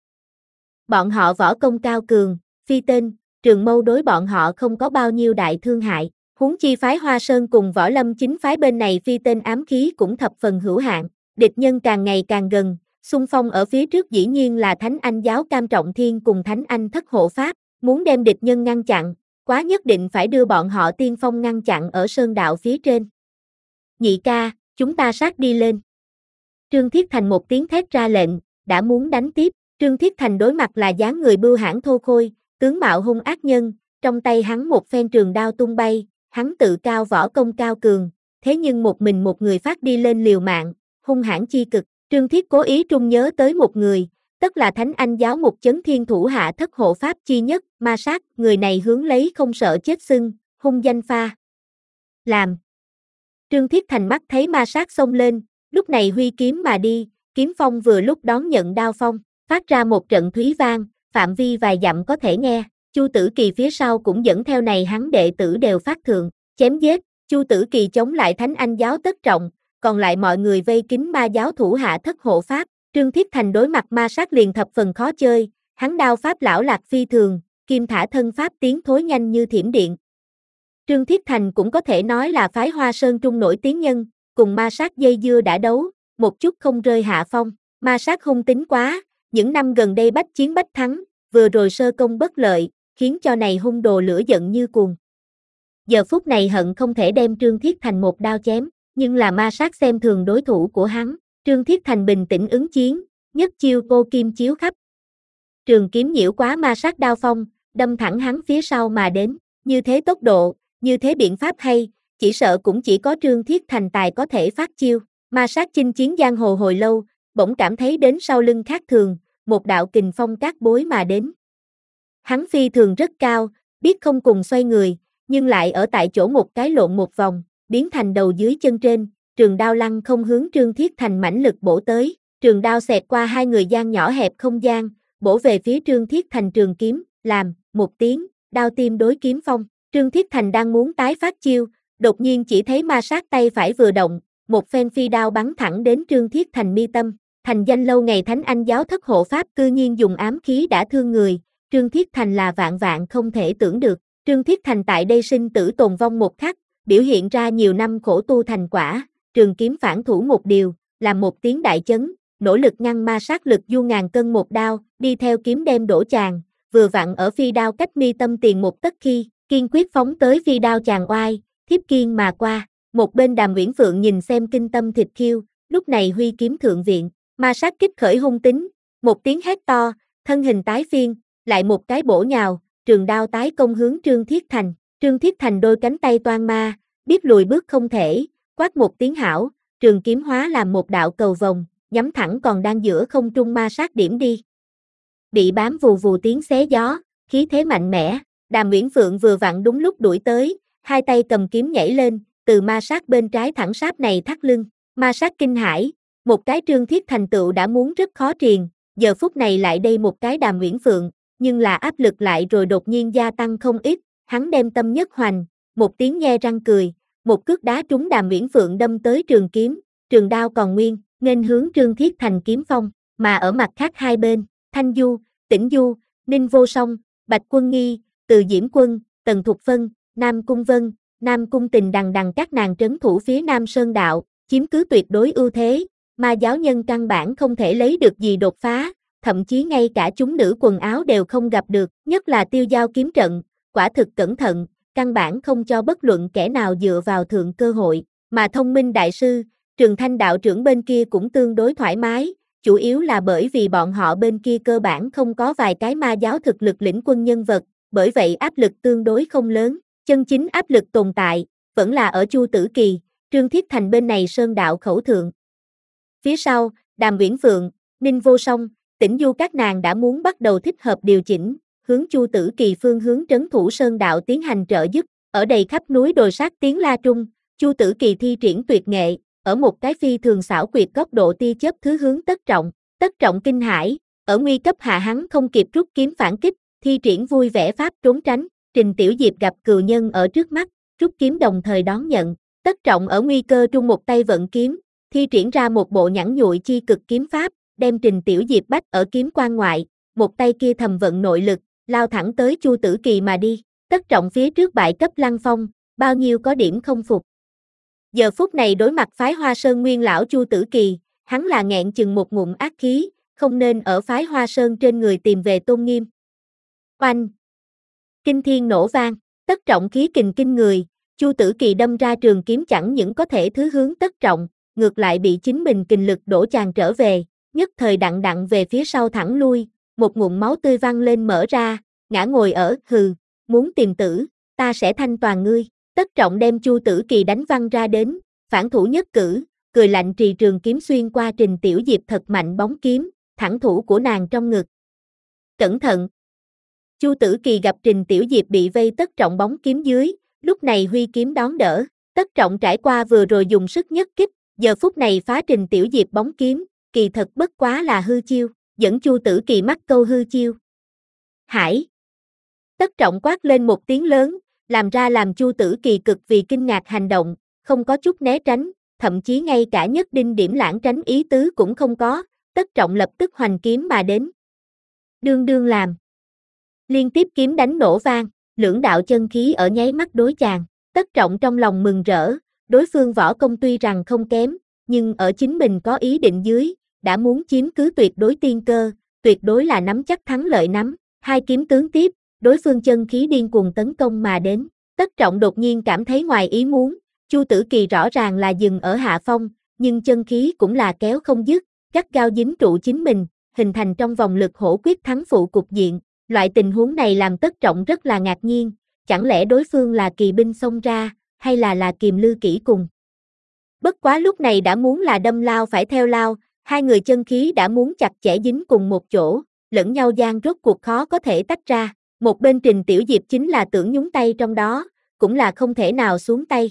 Bọn họ võ công cao cường, phi tên, trường mâu đối bọn họ không có bao nhiêu đại thương hại, huống chi phái Hoa Sơn cùng võ lâm chính phái bên này phi tên ám khí cũng thập phần hữu hạn, địch nhân càng ngày càng gần, xung phong ở phía trước dĩ nhiên là Thánh Anh giáo Cam Trọng Thiên cùng Thánh Anh thất hộ pháp, muốn đem địch nhân ngăn chặn, quá nhất định phải đưa bọn họ tiên phong ngăn chặn ở sơn đạo phía trên. Nhị ca, chúng ta sát đi lên. Trương Thiết Thành một tiếng thét ra lệnh, đã muốn đánh tiếp, Trương Thiết Thành đối mặt là dáng người bưu hãn thô khôi, tướng mạo hung ác nhân, trong tay hắn một phen trường đao tung bay, hắn tự cao võ công cao cường, thế nhưng một mình một người phát đi lên liều mạng, hung hãn chi cực, Trương Thiết cố ý trung nhớ tới một người, tức là Thánh Anh giáo Mục Chấn Thiên thủ hạ thất hộ pháp chi nhất, Ma Sát, người này hướng lấy không sợ chết xưng, hung danh pha. Làm. Trương Thiết Thành mắt thấy Ma Sát xông lên, lúc này huy kiếm mà đi, kiếm phong vừa lúc đón nhận đao phong, phát ra một trận thúy vang, phạm vi vài dặm có thể nghe, Chu Tử Kỳ phía sau cũng dẫn theo này hắn đệ tử đều phát thượng, chém giết, Chu Tử Kỳ chống lại Thánh Anh giáo Tất Trọng, còn lại mọi người vây kín ma giáo thủ hạ thất hộ pháp, Trương Thiết Thành đối mặt Ma Sát liền thập phần khó chơi, hắn đao pháp lão lạc phi thường, kim thả thân pháp tiến thối nhanh như thiểm điện. Trương Thiết Thành cũng có thể nói là phái Hoa Sơn trung nổi tiếng nhân, cùng Ma Sát dây dưa đã đấu, một chút không rơi hạ phong, Ma Sát hung tính quá, những năm gần đây bách chiến bách thắng, vừa rồi sơ công bất lợi, khiến cho này hung đồ lửa giận như cuồng. Giờ phút này hận không thể đem Trương Thiết Thành một đao chém, nhưng là Ma Sát xem thường đối thủ của hắn, Trương Thiết Thành bình tĩnh ứng chiến, nhất chiêu cô kim chiếu khắp. Trường kiếm nhiễu quá Ma Sát đao phong, đâm thẳng hắn phía sau mà đến, như thế tốc độ, như thế biện pháp hay, chỉ sợ cũng chỉ có Trương Thiết Thành tài có thể phát chiêu. Ma Sát chinh chiến giang hồ hồi lâu, bỗng cảm thấy đến sau lưng khác thường, một đạo kình phong cát bối mà đến. Hắn phi thường rất cao, biết không cùng xoay người, nhưng lại ở tại chỗ một cái lộn một vòng, biến thành đầu dưới chân trên, trường đao lăng không hướng Trương Thiết Thành mãnh lực bổ tới, trường đao xẹt qua hai người gian nhỏ hẹp không gian, bổ về phía Trương Thiết Thành trường kiếm, làm, một tiếng, đao tim đối kiếm phong, Trương Thiết Thành đang muốn tái phát chiêu, đột nhiên chỉ thấy ma sát tay phải vừa động, một phen phi đao bắn thẳng đến Trương Thiết Thành mi tâm, thành danh lâu ngày Thánh Anh giáo thất hộ pháp cư nhiên dùng ám khí đã thương người, Trương Thiết Thành là vạn vạn không thể tưởng được, Trương Thiết Thành tại đây sinh tử tồn vong một khắc, biểu hiện ra nhiều năm khổ tu thành quả, trường kiếm phản thủ một điều, làm một tiếng đại chấn, nỗ lực ngăn ma sát lực du ngàn cân một đao, đi theo kiếm đem đổ chàng, vừa vặn ở phi đao cách mi tâm tiền một tấc khi, kiên quyết phóng tới phi đao chàng oai, thiếp kiên mà qua, một bên Đàm Uyển Phượng nhìn xem kinh tâm thịt khiêu, lúc này huy kiếm thượng viện, ma sát kích khởi hung tính, một tiếng hét to, thân hình tái phiên, lại một cái bổ nhào, trường đao tái công hướng Trương Thiết Thành, Trương Thiết Thành đôi cánh tay toan ma, biết lùi bước không thể, quát một tiếng hảo, trường kiếm hóa làm một đạo cầu vòng, nhắm thẳng còn đang giữa không trung ma sát điểm đi. Bị bám vù vù tiếng xé gió, khí thế mạnh mẽ, Đàm Uyển Phượng vừa vặn đúng lúc đuổi tới, hai tay cầm kiếm nhảy lên, từ ma sát bên trái thẳng sáp này thắt lưng, ma sát kinh hãi, một cái Trương Thiết Thành tựu đã muốn rất khó triền, giờ phút này lại đây một cái Đàm Uyển Phượng, nhưng là áp lực lại rồi đột nhiên gia tăng không ít, hắn đem tâm nhất hoành, một tiếng nhe răng cười, một cước đá trúng Đàm Uyển Phượng đâm tới trường kiếm, trường đao còn nguyên, nghênh hướng Trương Thiết Thành kiếm phong, mà ở mặt khác hai bên, Thanh Du, Tĩnh Du, Ninh Vô Song, Bạch Quân Nghi, Từ Diễm Quân, Tần Thục Phân, Nam Cung Vân, Nam Cung Tình đằng đằng các nàng trấn thủ phía Nam Sơn Đạo, chiếm cứ tuyệt đối ưu thế, ma giáo nhân căn bản không thể lấy được gì đột phá, thậm chí ngay cả chúng nữ quần áo đều không gặp được, nhất là Tiêu Giao kiếm trận, quả thực cẩn thận, căn bản không cho bất luận kẻ nào dựa vào thượng cơ hội, mà Thông Minh đại sư, Trường Thanh đạo trưởng bên kia cũng tương đối thoải mái, chủ yếu là bởi vì bọn họ bên kia cơ bản không có vài cái ma giáo thực lực lĩnh quân nhân vật, bởi vậy áp lực tương đối không lớn, chân chính áp lực tồn tại, vẫn là ở Chu Tử Kỳ, Trương Thiết Thành bên này Sơn đạo khẩu thượng. Phía sau, Đàm Uyển Phượng, Ninh Vô Song, Tĩnh Du các nàng đã muốn bắt đầu thích hợp điều chỉnh, hướng Chu Tử Kỳ phương hướng trấn thủ Sơn đạo tiến hành trợ giúp, ở đầy khắp núi đồi sát tiếng la trung, Chu Tử Kỳ thi triển tuyệt nghệ, ở một cái phi thường xảo quyệt góc độ tia chớp thứ hướng Tất Trọng, Tất Trọng kinh hãi, ở nguy cấp hạ hắn không kịp rút kiếm phản kích, thi triển vui vẻ pháp trốn tránh, Trình Tiểu Diệp gặp cừu nhân ở trước mắt, rút kiếm đồng thời đón nhận, Tất Trọng ở nguy cơ trung một tay vận kiếm, thi triển ra một bộ nhẵn nhụi chi cực kiếm pháp, đem Trình Tiểu Diệp bách ở kiếm quan ngoại, một tay kia thầm vận nội lực, lao thẳng tới Chu Tử Kỳ mà đi, Tất Trọng phía trước bại cấp lăng phong, bao nhiêu có điểm không phục. Giờ phút này đối mặt phái Hoa Sơn nguyên lão Chu Tử Kỳ, hắn là nghẹn chừng một ngụm ác khí, không nên ở phái Hoa Sơn trên người tìm về tôn nghiêm. Oanh! Kinh thiên nổ vang, Tất Trọng khí kình kinh người, Chu Tử Kỳ đâm ra trường kiếm chẳng những có thể thứ hướng Tất Trọng, ngược lại bị chính mình kình lực đổ chàng trở về, nhất thời đặng đặng về phía sau thẳng lui, một ngụm máu tươi văng lên mở ra, ngã ngồi ở, hừ, muốn tìm tử, ta sẽ thanh toàn ngươi. Tất Trọng đem Chu Tử Kỳ đánh văng ra đến, phản thủ nhất cử, cười lạnh trì trường kiếm xuyên qua Trình Tiểu Diệp thật mạnh bóng kiếm, thẳng thủ của nàng trong ngực. Cẩn thận! Chu Tử Kỳ gặp Trình Tiểu Diệp bị vây Tất Trọng bóng kiếm dưới, lúc này huy kiếm đón đỡ, Tất Trọng trải qua vừa rồi dùng sức nhất kích, giờ phút này phá Trình Tiểu Diệp bóng kiếm, kỳ thật bất quá là hư chiêu, dẫn Chu Tử Kỳ mắc câu hư chiêu. Hải! Tất Trọng quát lên một tiếng lớn, làm ra làm Chu Tử Kỳ cực vì kinh ngạc hành động, không có chút né tránh, thậm chí ngay cả nhất đinh điểm lãng tránh ý tứ cũng không có, Tất Trọng lập tức hoành kiếm mà đến. Đương đương làm. Liên tiếp kiếm đánh nổ vang, lưỡng đạo chân khí ở nháy mắt đối chàng, Tất Trọng trong lòng mừng rỡ, đối phương võ công tuy rằng không kém, nhưng ở chính mình có ý định dưới, đã muốn chiếm cứ tuyệt đối tiên cơ, tuyệt đối là nắm chắc thắng lợi nắm, hai kiếm tướng tiếp, đối phương chân khí điên cuồng tấn công mà đến, Tất Trọng đột nhiên cảm thấy ngoài ý muốn, Chu Tử Kỳ rõ ràng là dừng ở hạ phong, nhưng chân khí cũng là kéo không dứt, gắt gao dính trụ chính mình, hình thành trong vòng lực hổ quyết thắng phụ cục diện, loại tình huống này làm Tất Trọng rất là ngạc nhiên, chẳng lẽ đối phương là kỳ binh xông ra, hay là là kiềm lư kỹ cùng. Bất quá lúc này đã muốn là đâm lao phải theo lao, hai người chân khí đã muốn chặt chẽ dính cùng một chỗ, lẫn nhau gian rốt cuộc khó có thể tách ra, Một bên Trình Tiểu Diệp chính là tưởng nhúng tay trong đó, cũng là không thể nào xuống tay.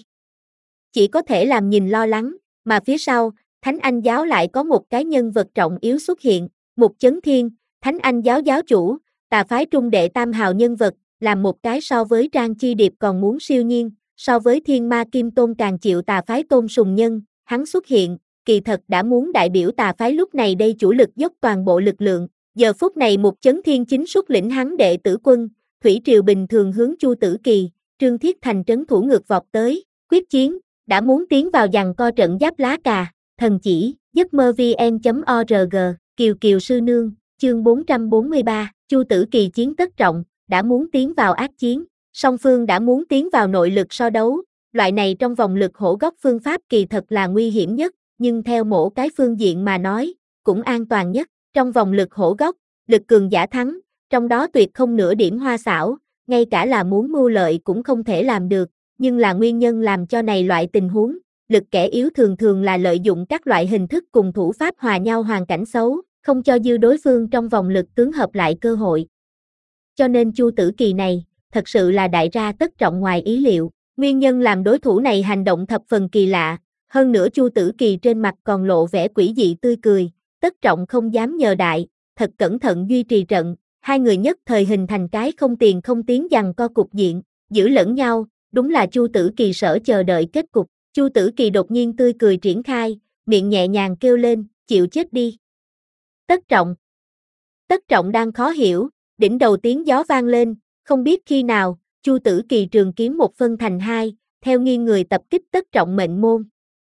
Chỉ có thể làm nhìn lo lắng, mà phía sau, Thánh Anh giáo lại có một cái nhân vật trọng yếu xuất hiện, Mục Chấn Thiên, Thánh Anh giáo giáo chủ, tà phái trung đệ tam hào nhân vật, làm một cái so với Trang Chi Điệp còn muốn siêu nhiên, so với Thiên Ma Kim Tôn càng chịu tà phái tôn sùng nhân, hắn xuất hiện, kỳ thật đã muốn đại biểu tà phái lúc này đây chủ lực dốc toàn bộ lực lượng, giờ phút này Mục Chấn Thiên chính xuất lĩnh hắn đệ tử quân, thủy triều bình thường hướng Chu Tử Kỳ, Trương Thiết Thành trấn thủ ngược vọt tới, quyết chiến, đã muốn tiến vào giằng co trận giáp lá cà, thần chỉ, giấc mơ vn.org, Kiều Kiều sư nương, chương bốn trăm bốn mươi ba, Chu Tử Kỳ chiến tất trọng, đã muốn tiến vào ác chiến, song phương đã muốn tiến vào nội lực so đấu, loại này trong vòng lực hổ góc phương pháp kỳ thật là nguy hiểm nhất, nhưng theo mỗi cái phương diện mà nói, cũng an toàn nhất, trong vòng lực hổ góc, lực cường giả thắng, trong đó tuyệt không nửa điểm hoa xảo, ngay cả là muốn mưu lợi cũng không thể làm được, nhưng là nguyên nhân làm cho này loại tình huống, lực kẻ yếu thường thường là lợi dụng các loại hình thức cùng thủ pháp hòa nhau hoàn cảnh xấu, không cho dư đối phương trong vòng lực tướng hợp lại cơ hội. Cho nên Chu Tử Kỳ này, thật sự là đại ra tất trọng ngoài ý liệu, nguyên nhân làm đối thủ này hành động thập phần kỳ lạ, hơn nữa Chu Tử Kỳ trên mặt còn lộ vẻ quỷ dị tươi cười, tất trọng không dám nhờ đại, thật cẩn thận duy trì trận, hai người nhất thời hình thành cái không tiền không tiếng giằng co cục diện, giữ lẫn nhau, đúng là Chu Tử Kỳ sở chờ đợi kết cục. Chu Tử Kỳ đột nhiên tươi cười triển khai, miệng nhẹ nhàng kêu lên, chịu chết đi. Tất trọng. Tất trọng đang khó hiểu, đỉnh đầu tiếng gió vang lên, không biết khi nào, Chu Tử Kỳ trường kiếm một phân thành hai, theo nghiêng người tập kích tất trọng mệnh môn.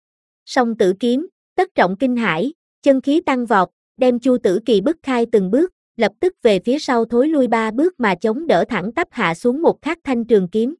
Song tử kiếm, tất trọng kinh hãi, chân khí tăng vọt, đem Chu Tử Kỳ bức khai từng bước, lập tức về phía sau thối lui ba bước mà chống đỡ thẳng tắp hạ xuống một khắc thanh trường kiếm.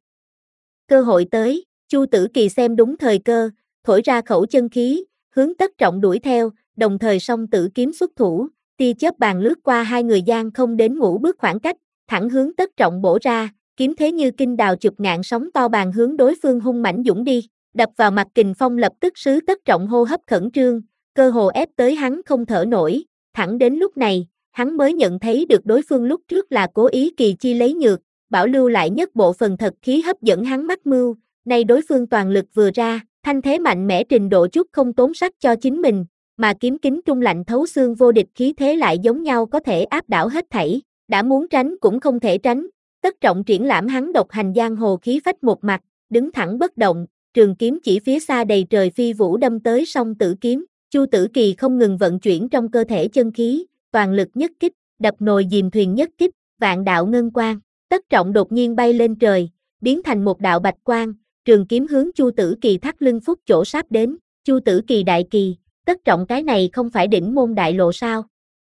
Cơ hội tới, Chu Tử Kỳ xem đúng thời cơ, thổi ra khẩu chân khí, hướng tất trọng đuổi theo, đồng thời song tử kiếm xuất thủ, tia chớp bàn lướt qua hai người gian không đến ngũ bước khoảng cách, thẳng hướng tất trọng bổ ra, kiếm thế như kinh đào chụp ngạn sóng to bàn hướng đối phương hung mãnh dũng đi, đập vào mặt kình phong lập tức sứ tất trọng hô hấp khẩn trương, cơ hồ ép tới hắn không thở nổi, thẳng đến lúc này, hắn mới nhận thấy được đối phương lúc trước là cố ý kỳ chi lấy nhược, bảo lưu lại nhất bộ phần thật khí hấp dẫn hắn mắc mưu, nay đối phương toàn lực vừa ra, thanh thế mạnh mẽ trình độ chút không tốn sắc cho chính mình, mà kiếm kính trung lạnh thấu xương vô địch khí thế lại giống nhau có thể áp đảo hết thảy, đã muốn tránh cũng không thể tránh, tất trọng triển lãm hắn độc hành giang hồ khí phách một mặt, đứng thẳng bất động, trường kiếm chỉ phía xa đầy trời phi vũ đâm tới song tử kiếm, Chu Tử Kỳ không ngừng vận chuyển trong cơ thể chân khí, toàn lực nhất kích, đập nồi dìm thuyền nhất kích, vạn đạo ngân quang, tất trọng đột nhiên bay lên trời, biến thành một đạo bạch quang, trường kiếm hướng Chu Tử Kỳ thắt lưng phúc chỗ sáp đến, Chu Tử Kỳ đại kỳ, tất trọng cái này không phải đỉnh môn đại lộ sao?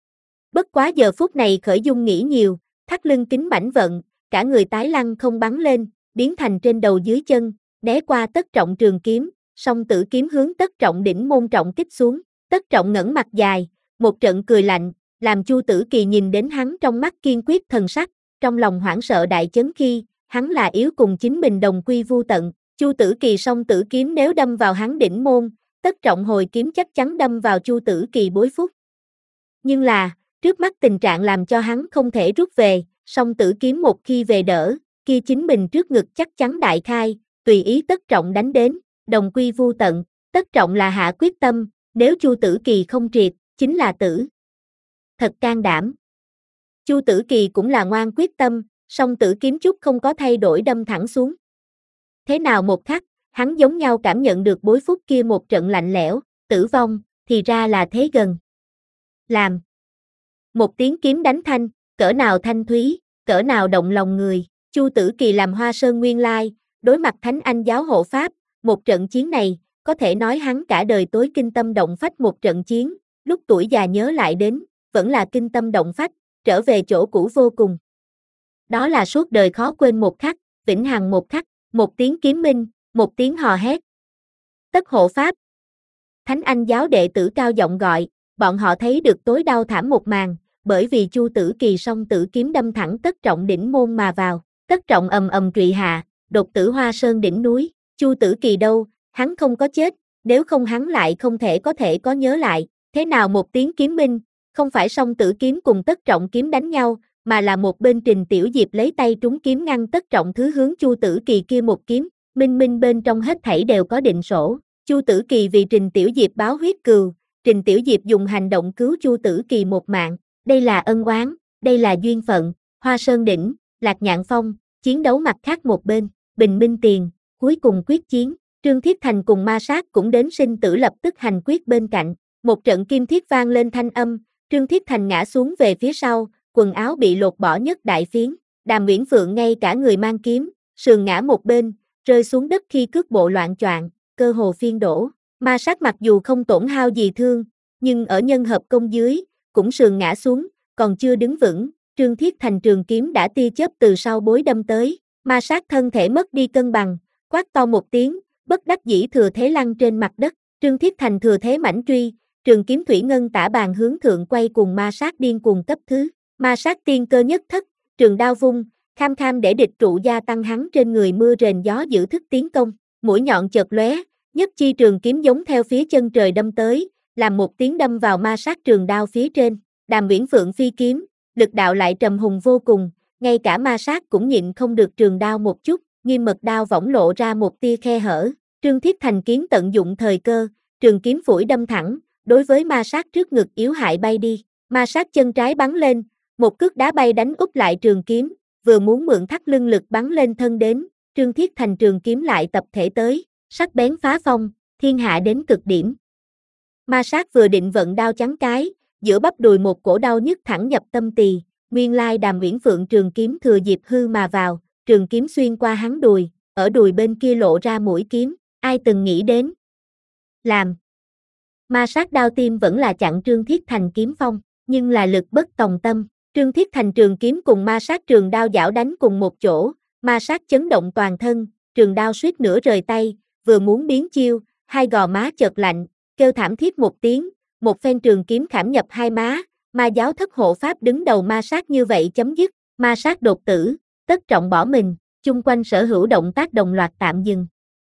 Bất quá giờ phút này khởi dung nghĩ nhiều, thắt lưng kính mãnh vận, cả người tái lăng không bắn lên, biến thành trên đầu dưới chân, né qua tất trọng trường kiếm, song tử kiếm hướng tất trọng đỉnh môn trọng kích xuống, tất trọng ngẩng mặt dài, một trận cười lạnh, làm Chu Tử Kỳ nhìn đến hắn trong mắt kiên quyết thần sắc, trong lòng hoảng sợ đại chấn khi, hắn là yếu cùng chính mình đồng quy vu tận, Chu Tử Kỳ song tử kiếm nếu đâm vào hắn đỉnh môn, tất trọng hồi kiếm chắc chắn đâm vào Chu Tử Kỳ bối phúc. Nhưng là, trước mắt tình trạng làm cho hắn không thể rút về, song tử kiếm một khi về đỡ, kia chính mình trước ngực chắc chắn đại khai, tùy ý tất trọng đánh đến, đồng quy vu tận, tất trọng là hạ quyết tâm, nếu Chu Tử Kỳ không triệt, chính là tử. Thật can đảm. Chu Tử Kỳ cũng là ngoan quyết tâm, song tử kiếm chút không có thay đổi đâm thẳng xuống. Thế nào một khắc, hắn giống nhau cảm nhận được bối phúc kia một trận lạnh lẽo, tử vong, thì ra là thế gần. Làm. Một tiếng kiếm đánh thanh, cỡ nào thanh thúy, cỡ nào động lòng người, Chu Tử Kỳ làm Hoa Sơn nguyên lai, đối mặt Thánh Anh giáo hộ pháp, một trận chiến này, có thể nói hắn cả đời tối kinh tâm động phách một trận chiến, lúc tuổi già nhớ lại đến, vẫn là kinh tâm động phách, trở về chỗ cũ vô cùng. Đó là suốt đời khó quên một khắc, vĩnh hằng một khắc, một tiếng kiếm minh, một tiếng hò hét. Tất hộ pháp. Thánh Anh giáo đệ tử cao giọng gọi, bọn họ thấy được tối đau thảm một màn, bởi vì Chu Tử Kỳ song tử kiếm đâm thẳng tất trọng đỉnh môn mà vào, tất trọng ầm ầm trụy hạ, đột tử Hoa Sơn đỉnh núi, Chu Tử Kỳ đâu, hắn không có chết, nếu không hắn lại không thể có thể có nhớ lại, thế nào một tiếng kiếm minh, không phải song tử kiếm cùng tất trọng kiếm đánh nhau, mà là một bên Trình Tiểu Diệp lấy tay trúng kiếm ngăn tất trọng thứ hướng Chu Tử Kỳ kia một kiếm, minh minh bên trong hết thảy đều có định sổ. Chu Tử Kỳ vì Trình Tiểu Diệp báo huyết cừu, Trình Tiểu Diệp dùng hành động cứu Chu Tử Kỳ một mạng, đây là ân oán, đây là duyên phận. Hoa Sơn Đỉnh, Lạc Nhạn Phong, chiến đấu mặt khác một bên, Bình Minh Tiền, cuối cùng quyết chiến, Trương Thiết Thành cùng Ma Sát cũng đến sinh tử lập tức hành quyết bên cạnh, một trận kim thiết vang lên thanh âm, Trương Thiết Thành ngã xuống về phía sau, quần áo bị lột bỏ nhất đại phiến, Đàm Uyển Phượng ngay cả người mang kiếm, sườn ngã một bên, rơi xuống đất khi cước bộ loạn choạng, cơ hồ phiên đổ. Ma Sát mặc dù không tổn hao gì thương, nhưng ở nhân hợp công dưới, cũng sườn ngã xuống, còn chưa đứng vững, Trương Thiết Thành trường kiếm đã tia chớp từ sau bối đâm tới, Ma Sát thân thể mất đi cân bằng, quát to một tiếng, bất đắc dĩ thừa thế lăn trên mặt đất, Trương Thiết Thành thừa thế mãnh truy, trường kiếm thủy ngân tả bàn hướng thượng quay cùng Ma Sát điên cuồng cấp thứ, Ma Sát tiên cơ nhất thất, trường đao vung, kham kham để địch trụ gia tăng hắn trên người mưa rền gió giữ thức tiến công, mũi nhọn chợt lóe, nhất chi trường kiếm giống theo phía chân trời đâm tới, làm một tiếng đâm vào Ma Sát trường đao phía trên, Đàm Uyển Phượng phi kiếm, lực đạo lại trầm hùng vô cùng, ngay cả Ma Sát cũng nhịn không được trường đao một chút, nghiêm mật đao võng lộ ra một tia khe hở, Trương Thiết Thành kiến tận dụng thời cơ, trường kiếm phủi đâm thẳng, đối với Ma Sát trước ngực yếu hại bay đi, Ma Sát chân trái bắn lên, một cước đá bay đánh úp lại trường kiếm, vừa muốn mượn thắt lưng lực bắn lên thân đến, Trương Thiết Thành trường kiếm lại tập thể tới, sắc bén phá phong, thiên hạ đến cực điểm. Ma Sát vừa định vận đao chắn cái, giữa bắp đùi một cổ đau nhức thẳng nhập tâm tỳ, nguyên lai Đàm Uyển Phượng trường kiếm thừa dịp hư mà vào, trường kiếm xuyên qua hắn đùi, ở đùi bên kia lộ ra mũi kiếm, ai từng nghĩ đến. Làm. Ma Sát đao tim vẫn là chặn Trương Thiết Thành kiếm phong, nhưng là lực bất tòng tâm, Trương Thiết Thành trường kiếm cùng Ma Sát trường đao giảo đánh cùng một chỗ, Ma Sát chấn động toàn thân, trường đao suýt nửa rời tay, vừa muốn biến chiêu, hai gò má chợt lạnh, kêu thảm thiết một tiếng, một phen trường kiếm khảm nhập hai má, Ma giáo thất hộ pháp đứng đầu Ma Sát như vậy chấm dứt, Ma Sát đột tử, tất trọng bỏ mình, chung quanh sở hữu động tác đồng loạt tạm dừng.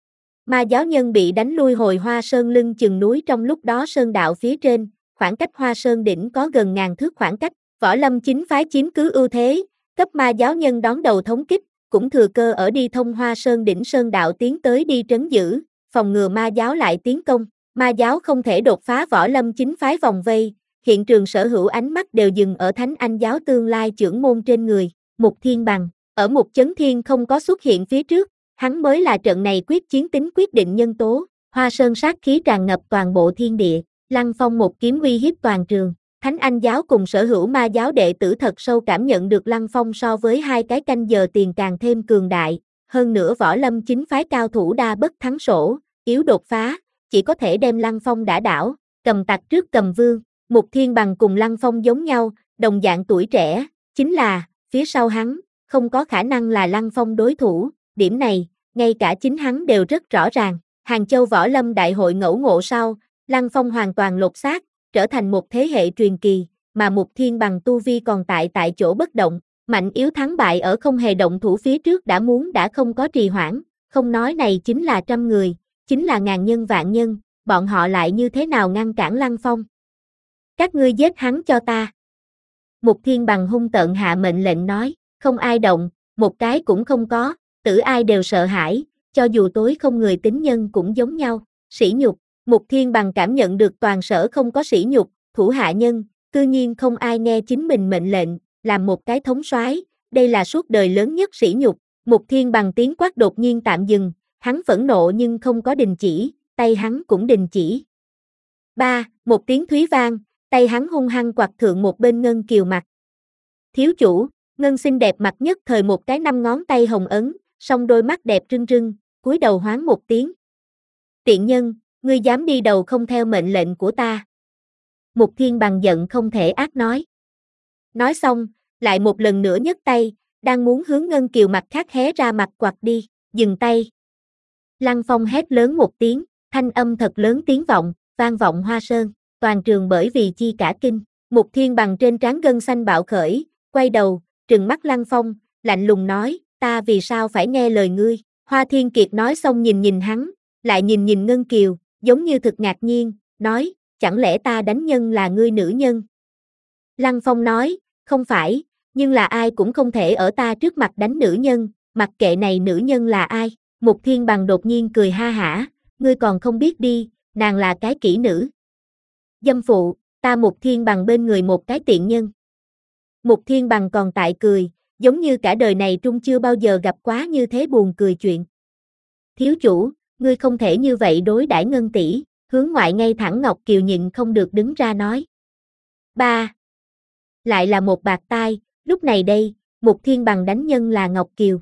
Ma giáo nhân bị đánh lui hồi Hoa Sơn lưng chừng núi, trong lúc đó sơn đạo phía trên, khoảng cách Hoa Sơn đỉnh có gần ngàn thước khoảng cách, Võ Lâm chính phái chiếm cứ ưu thế, cấp Ma giáo nhân đón đầu thống kích, cũng thừa cơ ở đi thông Hoa Sơn đỉnh sơn đạo tiến tới đi trấn giữ, phòng ngừa Ma giáo lại tiến công. Ma giáo không thể đột phá Võ Lâm chính phái vòng vây, hiện trường sở hữu ánh mắt đều dừng ở Thánh Anh giáo tương lai trưởng môn trên người, Mục Thiên Bằng, ở Mục Chấn Thiên không có xuất hiện phía trước, hắn mới là trận này quyết chiến tính quyết định nhân tố, Hoa Sơn sát khí tràn ngập toàn bộ thiên địa, Lăng Phong một kiếm uy hiếp toàn trường, Thánh Anh giáo cùng sở hữu Ma giáo đệ tử thật sâu cảm nhận được Lăng Phong so với hai cái canh giờ tiền càng thêm cường đại, hơn nữa Võ Lâm chính phái cao thủ đa bất thắng sổ, yếu đột phá, chỉ có thể đem Lăng Phong đả đảo, cầm tặc trước cầm vương, Mục Thiên Bằng cùng Lăng Phong giống nhau, đồng dạng tuổi trẻ, chính là, phía sau hắn, không có khả năng là Lăng Phong đối thủ, điểm này, ngay cả chính hắn đều rất rõ ràng, Hàng Châu Võ Lâm đại hội ngẫu ngộ sau, Lăng Phong hoàn toàn lột xác, trở thành một thế hệ truyền kỳ, mà Mục Thiên Bằng tu vi còn tại tại chỗ bất động, mạnh yếu thắng bại ở không hề động thủ phía trước đã muốn đã không có trì hoãn, không nói này chính là trăm người, chính là ngàn nhân vạn nhân, bọn họ lại như thế nào ngăn cản Lăng Phong? Các ngươi giết hắn cho ta. Mục Thiên Bằng hung tợn hạ mệnh lệnh nói, không ai động, một cái cũng không có, tử ai đều sợ hãi, cho dù tối không người tín nhân cũng giống nhau, sỉ nhục. Mục Thiên Bằng cảm nhận được toàn sở không có sỉ nhục, thủ hạ nhân, cư nhiên không ai nghe chính mình mệnh lệnh, làm một cái thống soái, đây là suốt đời lớn nhất sỉ nhục. Mục Thiên Bằng tiếng quát đột nhiên tạm dừng, hắn phẫn nộ nhưng không có đình chỉ, tay hắn cũng đình chỉ. Ba, một tiếng thúy vang, tay hắn hung hăng quạt thượng một bên Ngân Kiều mặt. Thiếu chủ, Ngân xinh đẹp mặt nhất thời một cái năm ngón tay hồng ấn, song đôi mắt đẹp rưng rưng, cúi đầu hoáng một tiếng. Tiện nhân, ngươi dám đi đầu không theo mệnh lệnh của ta. Mục Thiên Bằng giận không thể ác nói. Nói xong, lại một lần nữa nhấc tay, đang muốn hướng Ngân Kiều mặt khác hé ra mặt quạt đi, dừng tay. Lăng Phong hét lớn một tiếng, thanh âm thật lớn tiếng vọng, vang vọng Hoa Sơn, toàn trường bởi vì chi cả kinh. Mục Thiên Bằng trên trán gân xanh bạo khởi, quay đầu, trừng mắt Lăng Phong, lạnh lùng nói, ta vì sao phải nghe lời ngươi. Hoa Thiên Kiệt nói xong nhìn nhìn hắn, lại nhìn nhìn Ngân Kiều, giống như thực ngạc nhiên, nói, chẳng lẽ ta đánh nhân là ngươi nữ nhân? Lăng Phong nói, không phải, nhưng là ai cũng không thể ở ta trước mặt đánh nữ nhân, mặc kệ này nữ nhân là ai. Mục Thiên Bằng đột nhiên cười ha hả, ngươi còn không biết đi, nàng là cái kỹ nữ. Dâm phụ, ta Mục Thiên Bằng bên người một cái tiện nhân. Mục Thiên Bằng còn tại cười, giống như cả đời này trung chưa bao giờ gặp quá như thế buồn cười chuyện. Thiếu chủ, ngươi không thể như vậy đối đãi Ngân tỷ, hướng ngoại ngay thẳng Ngọc Kiều nhịn không được đứng ra nói. Ba. Lại là một bạt tai, lúc này đây, Mục Thiên Bằng đánh nhân là Ngọc Kiều.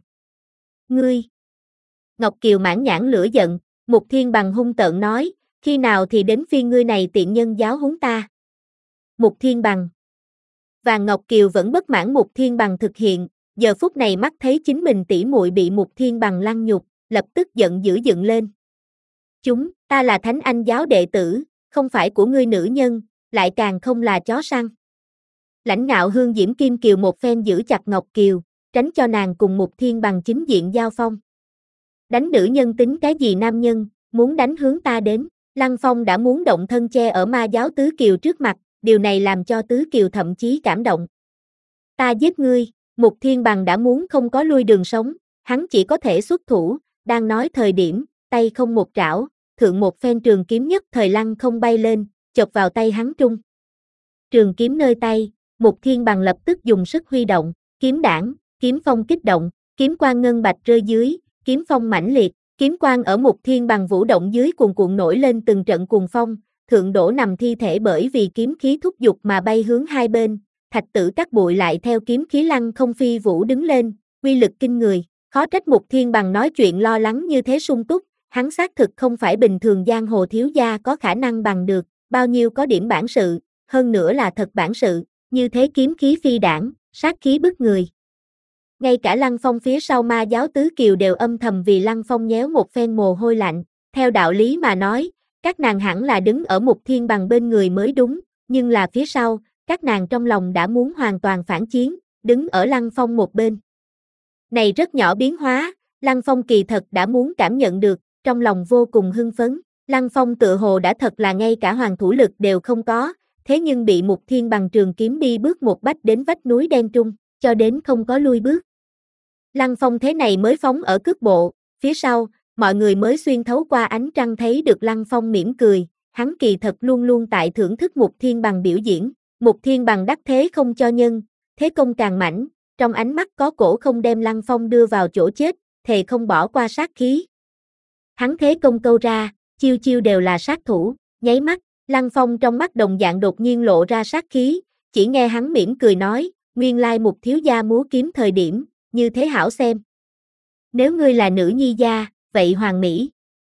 Ngươi. Ngọc Kiều mãn nhãn lửa giận, Mục Thiên Bằng hung tợn nói, khi nào thì đến phiên ngươi này tiện nhân giáo huấn ta. Mục Thiên Bằng. Và Ngọc Kiều vẫn bất mãn Mục Thiên Bằng thực hiện, giờ phút này mắt thấy chính mình tỷ muội bị Mục Thiên Bằng lăng nhục, lập tức giận dữ dựng lên. Chúng, ta là Thánh Anh giáo đệ tử, không phải của ngươi nữ nhân, lại càng không là chó săn. Lãnh ngạo Hương Diễm Kim Kiều một phen giữ chặt Ngọc Kiều, tránh cho nàng cùng Mục Thiên Bằng chính diện giao phong. Đánh nữ nhân tính cái gì nam nhân, muốn đánh hướng ta đến, Lăng Phong đã muốn động thân che ở ma giáo Tứ Kiều trước mặt, điều này làm cho Tứ Kiều thậm chí cảm động. Ta giết ngươi, Mục Thiên Bằng đã muốn không có lui đường sống, hắn chỉ có thể xuất thủ, đang nói thời điểm, tay không một trảo, thượng một phen trường kiếm nhất thời lăng không bay lên, chộp vào tay hắn trung. Trường kiếm nơi tay, Mục Thiên Bằng lập tức dùng sức huy động, kiếm đảng, kiếm phong kích động, kiếm quang ngân bạch rơi dưới, kiếm phong mãnh liệt, kiếm quang ở Mục Thiên Bằng vũ động dưới cuồn cuộn nổi lên từng trận cuồng phong, thượng đổ nằm thi thể bởi vì kiếm khí thúc giục mà bay hướng hai bên, thạch tử các bụi lại theo kiếm khí lăng không phi vũ đứng lên, uy lực kinh người, khó trách Mục Thiên Bằng nói chuyện lo lắng như thế sung túc, hắn xác thực không phải bình thường giang hồ thiếu gia có khả năng bằng được, bao nhiêu có điểm bản sự, hơn nữa là thật bản sự, như thế kiếm khí phi đảng, sát khí bức người. Ngay cả Lăng Phong phía sau ma giáo Tứ Kiều đều âm thầm vì Lăng Phong nhéo một phen mồ hôi lạnh, theo đạo lý mà nói, các nàng hẳn là đứng ở Mục Thiên Bằng bên người mới đúng, nhưng là phía sau, các nàng trong lòng đã muốn hoàn toàn phản chiến, đứng ở Lăng Phong một bên. Này rất nhỏ biến hóa, Lăng Phong kỳ thật đã muốn cảm nhận được, trong lòng vô cùng hưng phấn, Lăng Phong tựa hồ đã thật là ngay cả hoàng thủ lực đều không có, thế nhưng bị Mục Thiên Bằng trường kiếm đi bước một bách đến vách núi đen trung, cho đến không có lui bước. Lăng Phong thế này mới phóng ở cước bộ, phía sau, mọi người mới xuyên thấu qua ánh trăng thấy được Lăng Phong mỉm cười, hắn kỳ thật luôn luôn tại thưởng thức Mục Thiên Bằng biểu diễn, Mục Thiên Bằng đắc thế không cho nhân, thế công càng mãnh, trong ánh mắt có cổ không đem Lăng Phong đưa vào chỗ chết, thề không bỏ qua sát khí. Hắn thế công câu ra, chiêu chiêu đều là sát thủ, nháy mắt, Lăng Phong trong mắt đồng dạng đột nhiên lộ ra sát khí, chỉ nghe hắn mỉm cười nói, nguyên lai Mục thiếu gia múa kiếm thời điểm, như thế hảo xem. Nếu ngươi là nữ nhi gia, vậy hoàng mỹ.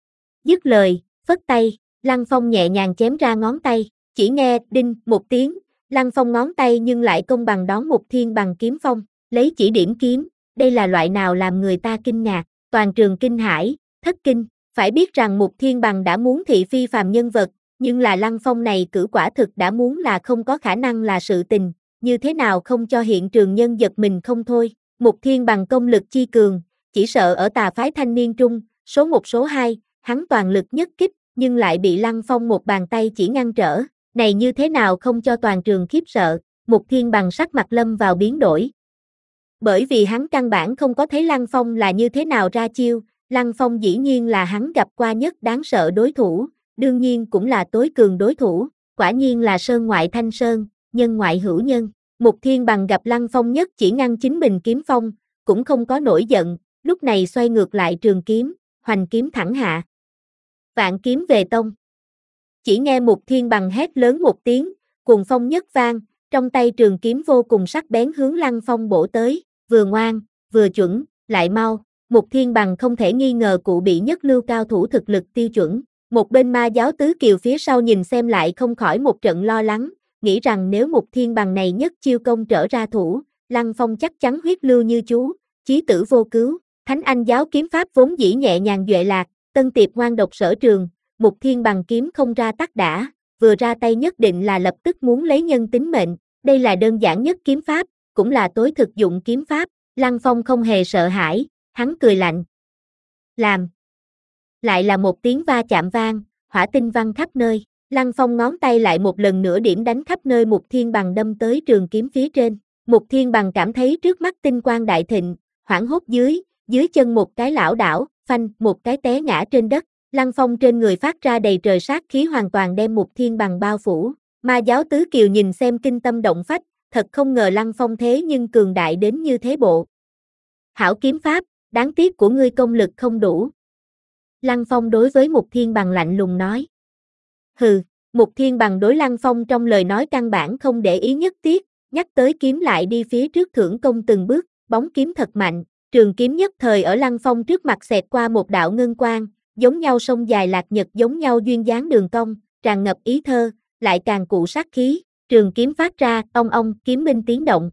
Dứt lời, phất tay, Lăng Phong nhẹ nhàng chém ra ngón tay, chỉ nghe đinh một tiếng, Lăng Phong ngón tay nhưng lại công bằng đón Mục Thiên Bằng kiếm phong, lấy chỉ điểm kiếm, đây là loại nào làm người ta kinh ngạc, toàn trường kinh hãi, thất kinh, phải biết rằng Mục Thiên Bằng đã muốn thị phi phàm nhân vật, nhưng là Lăng Phong này cử quả thực đã muốn là không có khả năng là sự tình, như thế nào không cho hiện trường nhân giật mình không thôi, Mục Thiên Bằng công lực chi cường, chỉ sợ ở tà phái thanh niên trung, số một số hai, hắn toàn lực nhất kích, nhưng lại bị Lăng Phong một bàn tay chỉ ngăn trở, này như thế nào không cho toàn trường khiếp sợ, Mục Thiên Bằng sắc mặt lâm vào biến đổi. Bởi vì hắn căn bản không có thấy Lăng Phong là như thế nào ra chiêu, Lăng Phong dĩ nhiên là hắn gặp qua nhất đáng sợ đối thủ, đương nhiên cũng là tối cường đối thủ, quả nhiên là sơn ngoại thanh sơn, nhân ngoại hữu nhân. Mục Thiên Bằng gặp Lăng Phong nhất chỉ ngăn chính mình kiếm phong, cũng không có nổi giận, lúc này xoay ngược lại trường kiếm, hoành kiếm thẳng hạ. Vạn kiếm về tông. Chỉ nghe Mục Thiên Bằng hét lớn một tiếng, cuồng phong nhất vang, trong tay trường kiếm vô cùng sắc bén hướng Lăng Phong bổ tới, vừa ngoan, vừa chuẩn, lại mau. Mục Thiên Bằng không thể nghi ngờ cụ bị nhất lưu cao thủ thực lực tiêu chuẩn. Một bên ma giáo Tứ Kiều phía sau nhìn xem lại không khỏi một trận lo lắng, nghĩ rằng nếu Mục Thiên Bằng này nhất chiêu công trở ra thủ, Lăng Phong chắc chắn huyết lưu như chú, chí tử vô cứu. Thánh Anh giáo kiếm pháp vốn dĩ nhẹ nhàng duệ lạc, tân tiệp ngoan độc sở trường, Mục Thiên Bằng kiếm không ra tắc đã, vừa ra tay nhất định là lập tức muốn lấy nhân tính mệnh, đây là đơn giản nhất kiếm pháp, cũng là tối thực dụng kiếm pháp, Lăng Phong không hề sợ hãi, hắn cười lạnh. Làm. Lại là một tiếng va chạm vang, hỏa tinh văng khắp nơi, Lăng Phong ngón tay lại một lần nữa điểm đánh khắp nơi Mục Thiên Bằng đâm tới trường kiếm phía trên, Mục Thiên Bằng cảm thấy trước mắt tinh quang đại thịnh, hoảng hốt dưới, dưới chân một cái lảo đảo, phanh, một cái té ngã trên đất. Lăng phong trên người phát ra đầy trời sát khí hoàn toàn đem Mục Thiên Bằng bao phủ. Ma giáo tứ kiều nhìn xem kinh tâm động phách, thật không ngờ Lăng phong thế nhưng cường đại đến như thế bộ. Hảo kiếm pháp, đáng tiếc của ngươi công lực không đủ. Lăng phong đối với Mục Thiên Bằng lạnh lùng nói. Hừ, Mục Thiên Bằng đối Lăng phong trong lời nói căn bản không để ý nhất tiết, nhắc tới kiếm lại đi phía trước thưởng công từng bước, bóng kiếm thật mạnh, trường kiếm nhất thời ở Lăng phong trước mặt xẹt qua một đạo ngân quang, giống nhau sông dài lạc nhật giống nhau duyên dáng đường cong, tràn ngập ý thơ, lại càng cụ sát khí, trường kiếm phát ra, ong ong, kiếm minh tiếng động.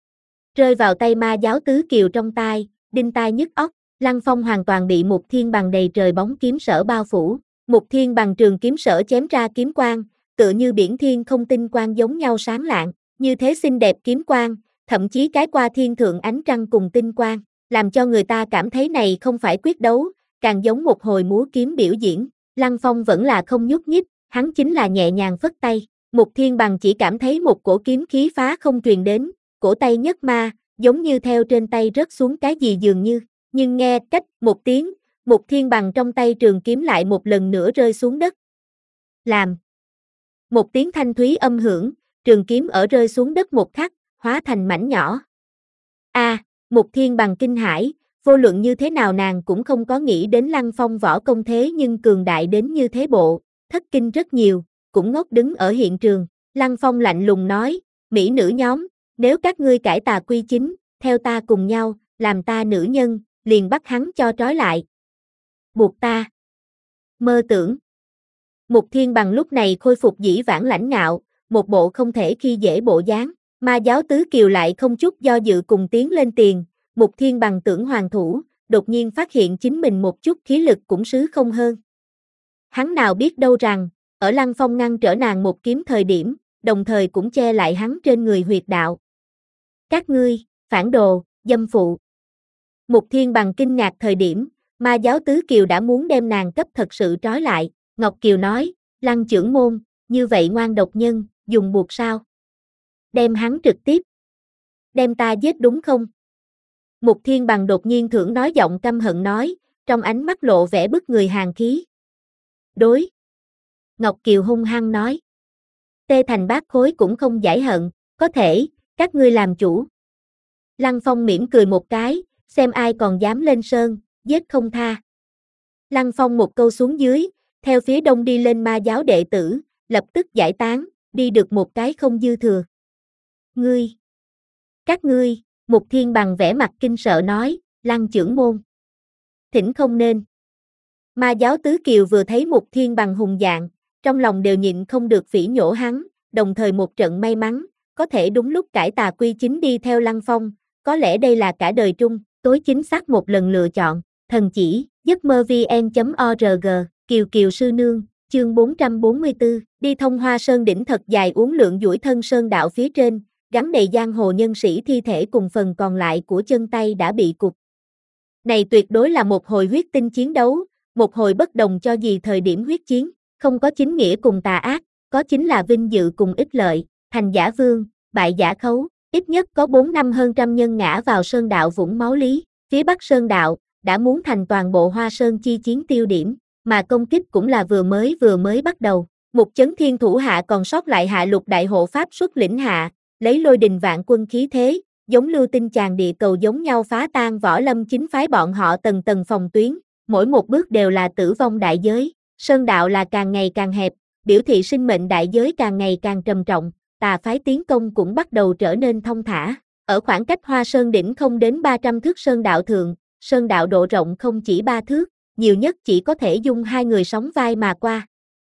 Rơi vào tay ma giáo tứ kiều trong tai, đinh tai nhức óc, Lăng phong hoàn toàn bị Mục Thiên Bằng đầy trời bóng kiếm sở bao phủ. Mục Thiên Bằng trường kiếm sở chém ra kiếm quang, tựa như biển thiên không tinh quang giống nhau sáng lạng, như thế xinh đẹp kiếm quang, thậm chí cái qua thiên thượng ánh trăng cùng tinh quang, làm cho người ta cảm thấy này không phải quyết đấu, càng giống một hồi múa kiếm biểu diễn. Lăng phong vẫn là không nhúc nhích, hắn chính là nhẹ nhàng phất tay. Mục Thiên Bằng chỉ cảm thấy một cổ kiếm khí phá không truyền đến, cổ tay nhất ma, giống như theo trên tay rớt xuống cái gì dường như, nhưng nghe cách một tiếng, Mục Thiên Bằng trong tay trường kiếm lại một lần nữa rơi xuống đất. Làm một tiếng thanh thúy âm hưởng, trường kiếm ở rơi xuống đất một khắc, hóa thành mảnh nhỏ. A, à, Mục Thiên Bằng kinh hãi, vô luận như thế nào nàng cũng không có nghĩ đến Lăng phong võ công thế nhưng cường đại đến như thế bộ, thất kinh rất nhiều, cũng ngốc đứng ở hiện trường. Lăng phong lạnh lùng nói, mỹ nữ nhóm, nếu các ngươi cải tà quy chính, theo ta cùng nhau, làm ta nữ nhân, liền bắt hắn cho trói lại. Buộc ta. Mơ tưởng. Mục Thiên Bằng lúc này khôi phục dĩ vãng lãnh ngạo, một bộ không thể khi dễ bộ dáng. Ma giáo tứ kiều lại không chút do dự cùng tiến lên tiền. Mục Thiên Bằng tưởng hoàng thủ, đột nhiên phát hiện chính mình một chút khí lực cũng sứ không hơn. Hắn nào biết đâu rằng, ở Lăng phong ngăn trở nàng một kiếm thời điểm, đồng thời cũng che lại hắn trên người huyệt đạo. Các ngươi, phản đồ, dâm phụ. Mục Thiên Bằng kinh ngạc thời điểm, ma giáo tứ kiều đã muốn đem nàng cấp thật sự trói lại. Ngọc Kiều nói, Lăng trưởng môn, như vậy ngoan độc nhân, dùng buộc sao? Đem hắn trực tiếp. Đem ta giết đúng không? Mục Thiên Bằng đột nhiên thưởng nói giọng căm hận nói, trong ánh mắt lộ vẻ bức người hàn khí. Đối. Ngọc Kiều hung hăng nói. Tê thành bát khối cũng không giải hận, có thể, các ngươi làm chủ. Lăng Phong mỉm cười một cái, xem ai còn dám lên sơn, giết không tha. Lăng Phong một câu xuống dưới, theo phía đông đi lên ma giáo đệ tử, lập tức giải tán, đi được một cái không dư thừa. Ngươi! Các ngươi! Mục Thiên Bằng vẻ mặt kinh sợ nói, Lăng trưởng môn. Thỉnh không nên. Ma giáo tứ kiều vừa thấy Mục Thiên Bằng hùng dạng, trong lòng đều nhịn không được phỉ nhổ hắn, đồng thời một trận may mắn, có thể đúng lúc cải tà quy chính đi theo Lăng Phong, có lẽ đây là cả đời trung, tối chính xác một lần lựa chọn. Thần chỉ, giấc mơ vn chấm org, Kiều Kiều sư nương, chương bốn trăm bốn mươi tư, đi thông Hoa Sơn đỉnh thật dài uốn lượn duỗi thân sơn đạo phía trên, gắn đầy giang hồ nhân sĩ thi thể cùng phần còn lại của chân tay đã bị cụt. Này tuyệt đối là một hồi huyết tinh chiến đấu, một hồi bất đồng cho gì thời điểm huyết chiến, không có chính nghĩa cùng tà ác, có chính là vinh dự cùng ích lợi, thành giả vương, bại giả khấu, ít nhất có bốn năm hơn trăm nhân ngã vào sơn đạo vũng máu lý, phía bắc sơn đạo, đã muốn thành toàn bộ Hoa Sơn chi chiến tiêu điểm, mà công kích cũng là vừa mới vừa mới bắt đầu. Một chấn thiên thủ hạ còn sót lại hạ lục đại hộ pháp xuất lĩnh hạ, lấy lôi đình vạn quân khí thế, giống lưu tinh tràn địa cầu giống nhau phá tan võ lâm chính phái bọn họ tầng tầng phòng tuyến, mỗi một bước đều là tử vong đại giới, sơn đạo là càng ngày càng hẹp, biểu thị sinh mệnh đại giới càng ngày càng trầm trọng, tà phái tiến công cũng bắt đầu trở nên thông thả. Ở khoảng cách Hoa Sơn đỉnh không đến ba trăm thước sơn đạo thượng, sơn đạo độ rộng không chỉ ba thước, nhiều nhất chỉ có thể dung hai người sóng vai mà qua.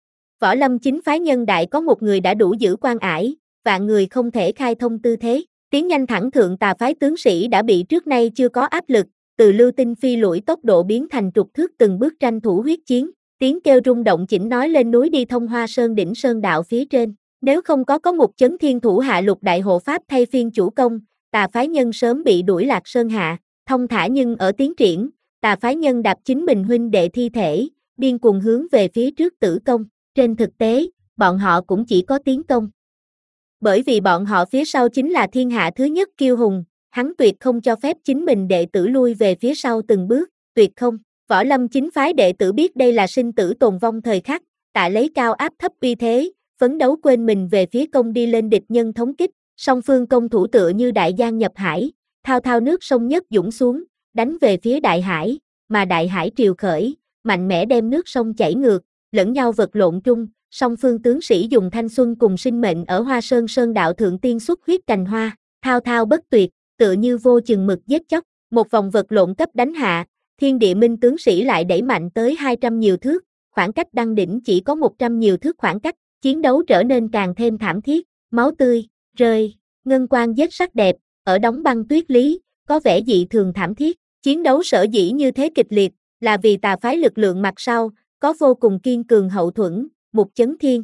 Võ lâm chính phái nhân đại có một người đã đủ giữ quan ải, vạn người không thể khai thông tư thế, tiến nhanh thẳng thượng tà phái tướng sĩ đã bị trước nay chưa có áp lực, từ lưu tinh phi lũi tốc độ biến thành trục thước từng bước tranh thủ huyết chiến, tiếng kêu rung động chỉnh nói lên núi đi thông Hoa Sơn đỉnh sơn đạo phía trên, nếu không có có một chấn thiên thủ hạ lục đại hộ pháp thay phiên chủ công, tà phái nhân sớm bị đuổi lạc sơn hạ, thông thả nhưng ở tiến triển, tà phái nhân đạp chính mình huynh đệ thi thể, điên cuồng hướng về phía trước tử công, trên thực tế, bọn họ cũng chỉ có tiến công. Bởi vì bọn họ phía sau chính là thiên hạ thứ nhất kiêu hùng, hắn tuyệt không cho phép chính mình đệ tử lui về phía sau từng bước, tuyệt không. Võ Lâm chính phái đệ tử biết đây là sinh tử tồn vong thời khắc, tạ lấy cao áp thấp uy thế, phấn đấu quên mình về phía công đi lên địch nhân thống kích, song phương công thủ tựa như đại giang nhập hải, thao thao nước sông nhất dũng xuống, đánh về phía đại hải, mà đại hải triều khởi, mạnh mẽ đem nước sông chảy ngược, lẫn nhau vật lộn chung, song phương tướng sĩ dùng thanh xuân cùng sinh mệnh ở Hoa Sơn Sơn đạo thượng tiên xuất huyết cành hoa, thao thao bất tuyệt, tựa như vô chừng mực giết chóc, một vòng vật lộn cấp đánh hạ, thiên địa minh tướng sĩ lại đẩy mạnh tới hai trăm nhiều thước, khoảng cách đăng đỉnh chỉ có một trăm nhiều thước khoảng cách, chiến đấu trở nên càng thêm thảm thiết, máu tươi, rơi, ngân quang giết sắc đẹp, ở đóng băng tuyết lý, có vẻ dị thường thảm thiết, chiến đấu sở dĩ như thế kịch liệt, là vì tà phái lực lượng mặt sau, có vô cùng kiên cường hậu thuẫn, Mục Chấn Thiên.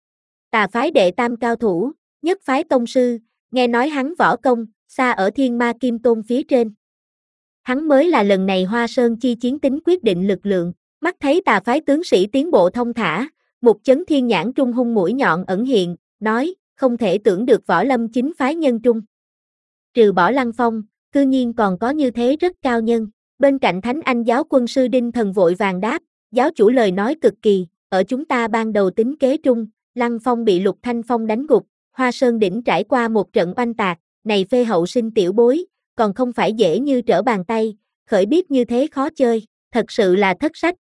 Tà phái đệ tam cao thủ, nhất phái tông sư, nghe nói hắn võ công, xa ở Thiên Ma Kim Tôn phía trên. Hắn mới là lần này Hoa Sơn chi chiến tính quyết định lực lượng, mắt thấy tà phái tướng sĩ tiến bộ thông thả, Mục Chấn Thiên nhãn trung hung mũi nhọn ẩn hiện, nói, không thể tưởng được Võ Lâm chính phái nhân trung. Trừ bỏ Lăng Phong, cư nhiên còn có như thế rất cao nhân, bên cạnh Thánh Anh giáo quân sư Đinh Thần vội vàng đáp, giáo chủ lời nói cực kỳ, ở chúng ta ban đầu tính kế trung, Lăng Phong bị Lục Thanh Phong đánh gục, Hoa Sơn đỉnh trải qua một trận oanh tạc, này phê hậu sinh tiểu bối, còn không phải dễ như trở bàn tay, khởi biết như thế khó chơi, thật sự là thất sách.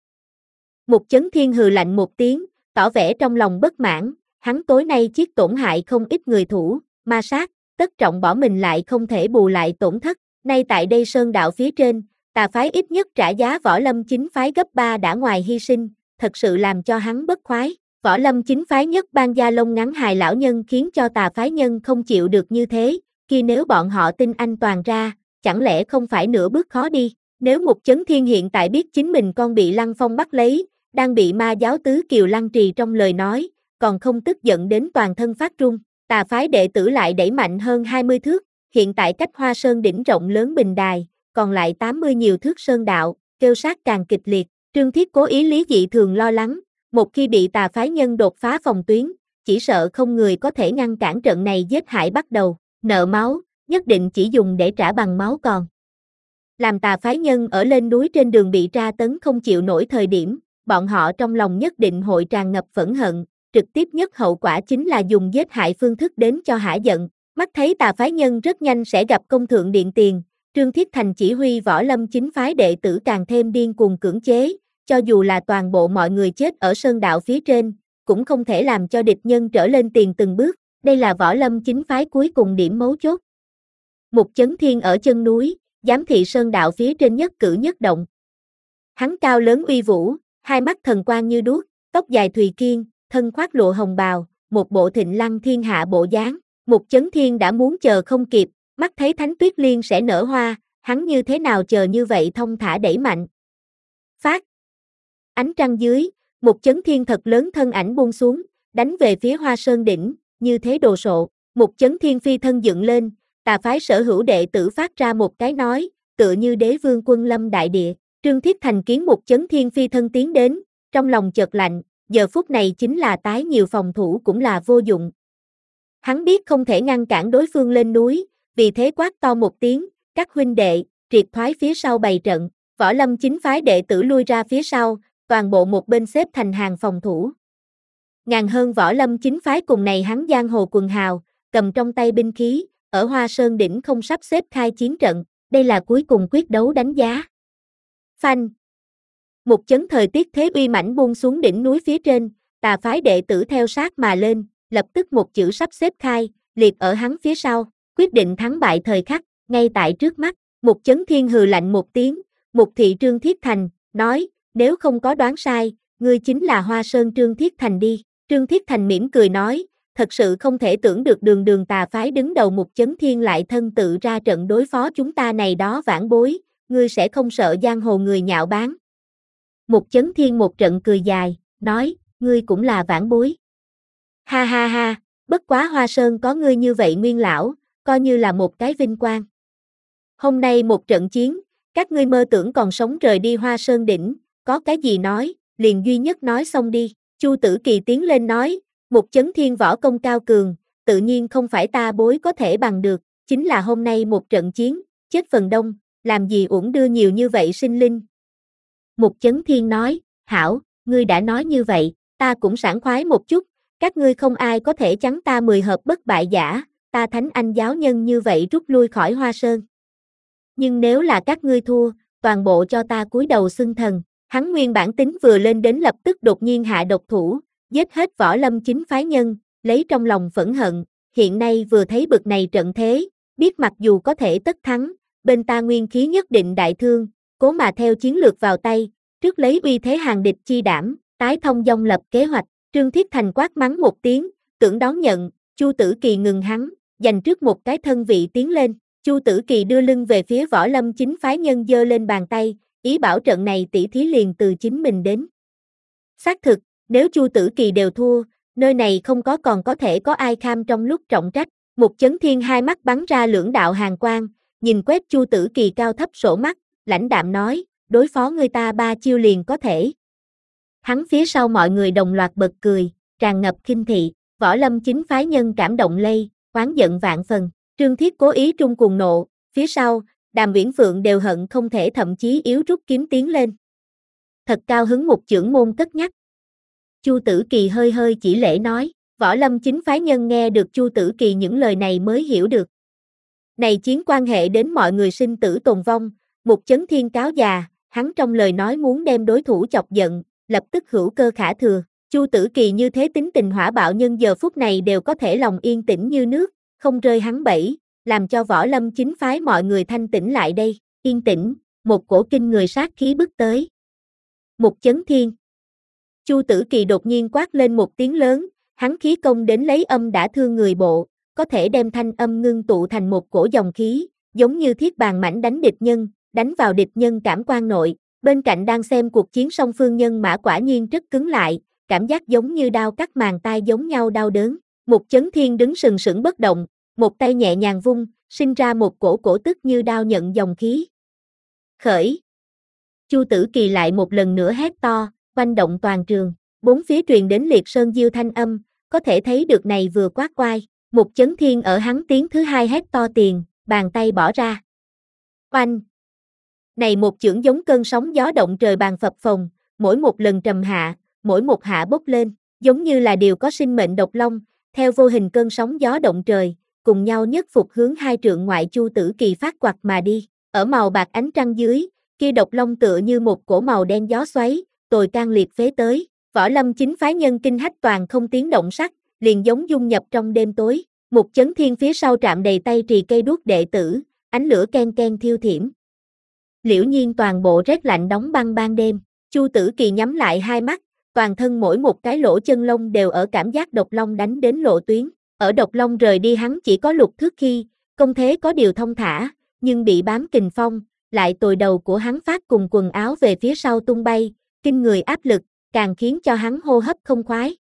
Mục Chấn Thiên hừ lạnh một tiếng, tỏ vẻ trong lòng bất mãn, hắn tối nay chiết tổn hại không ít người thủ, ma sát, tất trọng bỏ mình lại không thể bù lại tổn thất, nay tại đây Sơn đạo phía trên, tà phái ít nhất trả giá Võ Lâm chính phái gấp ba đã ngoài hy sinh, thật sự làm cho hắn bất khoái. Võ Lâm chính phái nhất ban gia lông ngắn hài lão nhân khiến cho tà phái nhân không chịu được như thế, khi nếu bọn họ tin anh toàn ra, chẳng lẽ không phải nửa bước khó đi, nếu Mục Chấn Thiên hiện tại biết chính mình con bị Lăng Phong bắt lấy, đang bị ma giáo tứ kiều lăng trì trong lời nói, còn không tức giận đến toàn thân phát run, tà phái đệ tử lại đẩy mạnh hơn hai mươi thước, hiện tại cách Hoa Sơn đỉnh rộng lớn bình đài, còn lại tám mươi nhiều thước sơn đạo, kêu sát càng kịch liệt, Trương Thiết cố ý lý dị thường lo lắng, một khi bị tà phái nhân đột phá phòng tuyến, chỉ sợ không người có thể ngăn cản trận này giết hại bắt đầu, nợ máu, nhất định chỉ dùng để trả bằng máu còn. Làm tà phái nhân ở lên núi trên đường bị tra tấn không chịu nổi thời điểm, bọn họ trong lòng nhất định hội tràn ngập phẫn hận, trực tiếp nhất hậu quả chính là dùng giết hại phương thức đến cho hả giận, mắt thấy tà phái nhân rất nhanh sẽ gặp công thượng điện tiền, Trương Thiết Thành chỉ huy Võ Lâm chính phái đệ tử càng thêm điên cuồng cưỡng chế, cho dù là toàn bộ mọi người chết ở sơn đạo phía trên, cũng không thể làm cho địch nhân trở lên tiền từng bước, đây là Võ Lâm chính phái cuối cùng điểm mấu chốt. Mục Chấn Thiên ở chân núi, giám thị sơn đạo phía trên nhất cử nhất động. Hắn cao lớn uy vũ, hai mắt thần quang như đuốc, tóc dài thùy kiên, thân khoác lụa hồng bào, một bộ thịnh lăng thiên hạ bộ dáng. Mục Chấn Thiên đã muốn chờ không kịp, mắt thấy Thánh Tuyết Liên sẽ nở hoa, hắn như thế nào chờ như vậy thông thả đẩy mạnh. Phát. Ánh trăng dưới, Mục Chấn Thiên thật lớn thân ảnh buông xuống, đánh về phía Hoa Sơn đỉnh, như thế đồ sộ. Mục Chấn Thiên phi thân dựng lên, tà phái sở hữu đệ tử phát ra một cái nói, tựa như đế vương quân lâm đại địa. Trương Thiết Thành kiến Mục Chấn Thiên phi thân tiến đến, trong lòng chợt lạnh, giờ phút này chính là tái nhiều phòng thủ cũng là vô dụng. Hắn biết không thể ngăn cản đối phương lên núi, vì thế quát to một tiếng, các huynh đệ, triệt thoái phía sau bày trận, Võ Lâm chính phái đệ tử lui ra phía sau, toàn bộ một bên xếp thành hàng phòng thủ. Ngàn hơn Võ Lâm chính phái cùng này hắn giang hồ quần hào, cầm trong tay binh khí, ở Hoa Sơn đỉnh không sắp xếp khai chiến trận, đây là cuối cùng quyết đấu đánh giá. Phanh. Một chấn thời tiết thế uy mãnh buông xuống đỉnh núi phía trên, tà phái đệ tử theo sát mà lên, lập tức một chữ sắp xếp khai, liệt ở hắn phía sau, quyết định thắng bại thời khắc, ngay tại trước mắt, Một Chấn Thiên hừ lạnh một tiếng, Mục thị Trương Thiết Thành, nói, nếu không có đoán sai, ngươi chính là Hoa Sơn Trương Thiết Thành đi. Trương Thiết Thành mỉm cười nói, thật sự không thể tưởng được đường đường tà phái đứng đầu Mục Chấn Thiên lại thân tự ra trận đối phó chúng ta này đó vãn bối, ngươi sẽ không sợ giang hồ người nhạo báng. Mục Chấn Thiên một trận cười dài, nói, ngươi cũng là vãn bối. Ha ha ha, bất quá Hoa Sơn có ngươi như vậy nguyên lão, coi như là một cái vinh quang. Hôm nay một trận chiến, các ngươi mơ tưởng còn sống rời đi Hoa Sơn đỉnh, có cái gì nói, liền duy nhất nói xong đi. Chu Tử Kỳ tiến lên nói, Mục Chấn Thiên võ công cao cường, tự nhiên không phải ta bối có thể bằng được, chính là hôm nay một trận chiến, chết phần đông, làm gì uổng đưa nhiều như vậy sinh linh. Mục Chấn Thiên nói, hảo, ngươi đã nói như vậy, ta cũng sảng khoái một chút, các ngươi không ai có thể chắn ta mười hợp bất bại giả, ta Thánh Anh giáo nhân như vậy rút lui khỏi Hoa Sơn. Nhưng nếu là các ngươi thua, toàn bộ cho ta cúi đầu xưng thần. Hắn nguyên bản tính vừa lên đến lập tức đột nhiên hạ độc thủ, giết hết Võ Lâm chính phái nhân, lấy trong lòng phẫn hận, hiện nay vừa thấy bực này trận thế, biết mặc dù có thể tất thắng, bên ta nguyên khí nhất định đại thương, cố mà theo chiến lược vào tay, trước lấy uy thế hàng địch chi đảm, tái thông dong lập kế hoạch. Trương Thiết Thành quát mắng một tiếng, tưởng đón nhận, Chu Tử Kỳ ngừng hắn, giành trước một cái thân vị tiến lên. Chu Tử Kỳ đưa lưng về phía Võ Lâm chính phái nhân giơ lên bàn tay, ý bảo trận này tỷ thí liền từ chính mình đến. Xác thực, nếu Chu Tử Kỳ đều thua, nơi này không có còn có thể có ai kham trong lúc trọng trách. Mục Chấn Thiên hai mắt bắn ra lưỡng đạo hàn quang, nhìn quét Chu Tử Kỳ cao thấp sổ mắt, lãnh đạm nói, đối phó người ta ba chiêu liền có thể. Hắn phía sau mọi người đồng loạt bật cười, tràn ngập khinh thị, Võ Lâm chính phái nhân cảm động lây, oán giận vạn phần. Trương Thiết cố ý trung cuồng nộ, phía sau, Đàm Uyển Phượng đều hận không thể thậm chí yếu rút kiếm tiến lên. Thật cao hứng một chưởng môn cất nhắc. Chu Tử Kỳ hơi hơi chỉ lễ nói, Võ Lâm chính phái nhân nghe được Chu Tử Kỳ những lời này mới hiểu được. Này chiến quan hệ đến mọi người sinh tử tồn vong, Mục Chấn Thiên cáo già, hắn trong lời nói muốn đem đối thủ chọc giận, lập tức hữu cơ khả thừa. Chu Tử Kỳ như thế tính tình hỏa bạo nhân giờ phút này đều có thể lòng yên tĩnh như nước, không rơi hắn bẫy, làm cho Võ Lâm chính phái mọi người thanh tĩnh lại đây, yên tĩnh, một cổ kinh người sát khí bước tới. Mục Chấn Thiên. Chu Tử Kỳ đột nhiên quát lên một tiếng lớn, hắn khí công đến lấy âm đã thương người bộ, có thể đem thanh âm ngưng tụ thành một cổ dòng khí, giống như thiết bàn mảnh đánh địch nhân, đánh vào địch nhân cảm quan nội. Bên cạnh đang xem cuộc chiến song phương nhân mã quả nhiên rất cứng lại, cảm giác giống như đao cắt màng tai giống nhau đau đớn. Mục Chấn Thiên đứng sừng sững bất động, một tay nhẹ nhàng vung, sinh ra một cổ cổ tức như đao nhận dòng khí. Khởi. Chu Tử Kỳ lại một lần nữa hét to, quanh động toàn trường, bốn phía truyền đến liệt sơn diêu thanh âm, có thể thấy được này vừa quát oai. Mục Chấn Thiên ở hắn tiếng thứ hai hét to tiền, bàn tay bỏ ra. Oanh. Này một chưởng giống cơn sóng gió động trời bàn phập phồng, mỗi một lần trầm hạ, mỗi một hạ bốc lên, giống như là điều có sinh mệnh độc long, theo vô hình cơn sóng gió động trời, cùng nhau nhất phục hướng hai trượng ngoại Chu Tử Kỳ phát quạt mà đi. Ở màu bạc ánh trăng dưới, kia độc long tựa như một cổ màu đen gió xoáy, tồi can liệt phế tới. Võ Lâm chính phái nhân kinh hách toàn không tiếng động sắc, liền giống dung nhập trong đêm tối. Mục Chấn Thiên phía sau trạm đầy tay trì cây đuốc đệ tử, ánh lửa ken ken thiêu thiểm. Liễu nhiên toàn bộ rét lạnh đóng băng ban đêm, Chu Tử Kỳ nhắm lại hai mắt, toàn thân mỗi một cái lỗ chân lông đều ở cảm giác độc long đánh đến lộ tuyến. Ở độc long rời đi hắn chỉ có lục thước khi, công thế có điều thông thả, nhưng bị bám kình phong, lại tồi đầu của hắn phát cùng quần áo về phía sau tung bay, kinh người áp lực, càng khiến cho hắn hô hấp không khoái.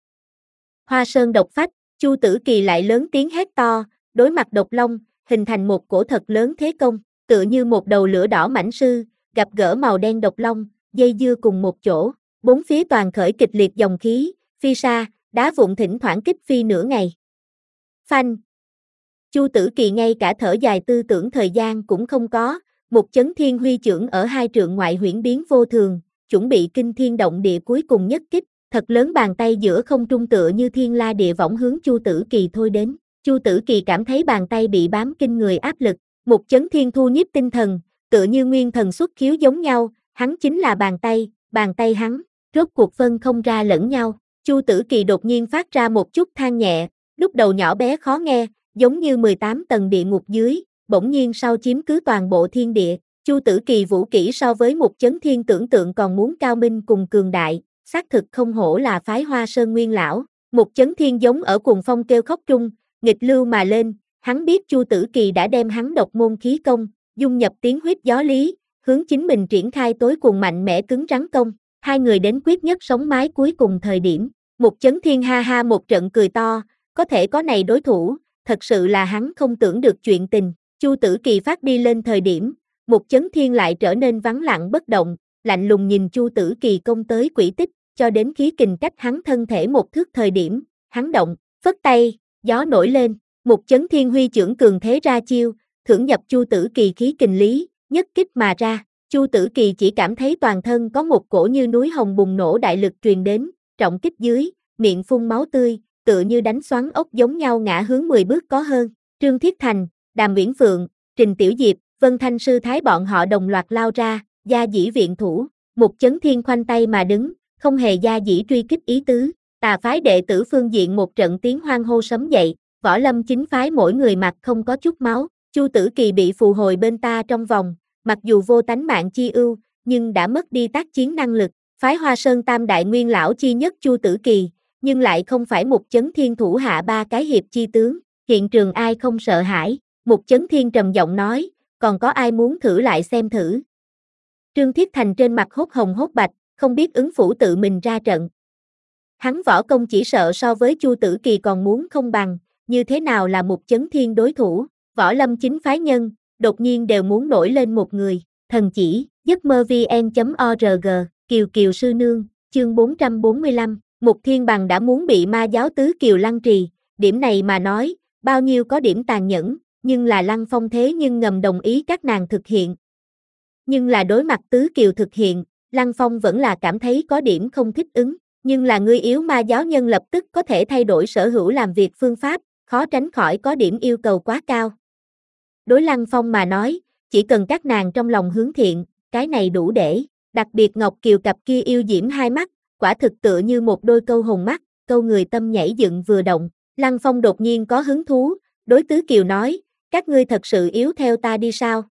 Hoa Sơn độc phách, Chu Tử Kỳ lại lớn tiếng hét to, đối mặt độc long, hình thành một cổ thật lớn thế công, tựa như một đầu lửa đỏ mãnh sư, gặp gỡ màu đen độc long, dây dưa cùng một chỗ, bốn phía toàn khởi kịch liệt dòng khí, phi sa, đá vụn thỉnh thoảng kích phi nửa ngày. Phanh. Chu Tử Kỳ ngay cả thở dài tư tưởng thời gian cũng không có, Mục Chấn Thiên huy chưởng ở hai trượng ngoại huyễn biến vô thường, chuẩn bị kinh thiên động địa cuối cùng nhất kích, thật lớn bàn tay giữa không trung tựa như thiên la địa võng hướng Chu Tử Kỳ thôi đến. Chu Tử Kỳ cảm thấy bàn tay bị bám kinh người áp lực, Mục Chấn Thiên thu nhiếp tinh thần, tựa như nguyên thần xuất khiếu giống nhau, hắn chính là bàn tay, bàn tay hắn, rốt cuộc phân không ra lẫn nhau. Chu Tử Kỳ đột nhiên phát ra một chút than nhẹ, lúc đầu nhỏ bé khó nghe, giống như mười tám tầng địa ngục dưới, bỗng nhiên sau chiếm cứ toàn bộ thiên địa. Chu Tử Kỳ vũ kỹ so với Mục Chấn Thiên tưởng tượng còn muốn cao minh cùng cường đại, xác thực không hổ là phái Hoa Sơn nguyên lão. Mục Chấn Thiên giống ở cuồng phong kêu khóc trung, nghịch lưu mà lên, hắn biết Chu Tử Kỳ đã đem hắn độc môn khí công, dung nhập tiếng huyết gió lý, hướng chính mình triển khai tối cùng mạnh mẽ cứng rắn công. Hai người đến quyết nhất sống mái cuối cùng thời điểm, Mục Chấn Thiên ha ha một trận cười to, có thể có này đối thủ, thật sự là hắn không tưởng được chuyện tình. Chu Tử Kỳ phát đi lên thời điểm, Mục Chấn Thiên lại trở nên vắng lặng bất động, lạnh lùng nhìn Chu Tử Kỳ công tới quỹ tích, cho đến khí kình cách hắn thân thể một thước thời điểm, hắn động, phất tay, Gió nổi lên, Mục Chấn Thiên huy chưởng cường thế ra chiêu, thưởng nhập Chu Tử Kỳ khí kình lý, nhất kích mà ra. Chu Tử Kỳ chỉ cảm thấy toàn thân có một cổ như núi hồng bùng nổ đại lực truyền đến, trọng kích dưới, miệng phun máu tươi, tựa như đánh xoắn ốc giống nhau ngã hướng mười bước có hơn. Trương Thiết Thành, Đàm Uyển Phượng, Trình Tiểu Diệp, Vân Thanh Sư Thái bọn họ đồng loạt lao ra, gia dĩ viện thủ. Mục Chấn Thiên khoanh tay mà đứng, không hề gia dĩ truy kích ý tứ. Tà phái đệ tử phương diện một trận tiếng hoan hô sấm dậy, Võ Lâm chính phái mỗi người mặt không có chút máu. Chu Tử Kỳ bị phù hồi bên ta trong vòng, mặc dù vô tánh mạng chi ưu, nhưng đã mất đi tác chiến năng lực. Phái Hoa Sơn Tam Đại Nguyên Lão chi nhất Chu Tử Kỳ, nhưng lại không phải Mục Chấn Thiên thủ hạ ba cái hiệp chi tướng, hiện trường ai không sợ hãi. Mục Chấn Thiên trầm giọng nói, còn có ai muốn thử lại xem thử. Trương Thiết Thành trên mặt hốt hồng hốt bạch, không biết ứng phủ tự mình ra trận. Hắn võ công chỉ sợ so với Chu Tử Kỳ còn muốn không bằng, như thế nào là Mục Chấn Thiên đối thủ. Võ Lâm chính phái nhân, đột nhiên đều muốn nổi lên một người. Thần chỉ, giấc mơ vn chấm org, Kiều Kiều Sư Nương, chương bốn trăm bốn mươi lăm, Mục Thiên Bằng đã muốn bị ma giáo tứ kiều lăng trì, điểm này mà nói, bao nhiêu có điểm tàn nhẫn, nhưng là Lăng Phong thế nhưng ngầm đồng ý các nàng thực hiện. Nhưng là đối mặt tứ kiều thực hiện, Lăng Phong vẫn là cảm thấy có điểm không thích ứng, nhưng là ngươi yếu ma giáo nhân lập tức có thể thay đổi sở hữu làm việc phương pháp, khó tránh khỏi có điểm yêu cầu quá cao. Đối Lăng Phong mà nói, chỉ cần các nàng trong lòng hướng thiện, cái này đủ để, đặc biệt Ngọc Kiều cặp kia yêu diễm hai mắt, quả thực tựa như một đôi câu hồn mắt, câu người tâm nhảy dựng vừa động. Lăng Phong đột nhiên có hứng thú, đối Tứ Kiều nói, các ngươi thật sự yếu theo ta đi sao?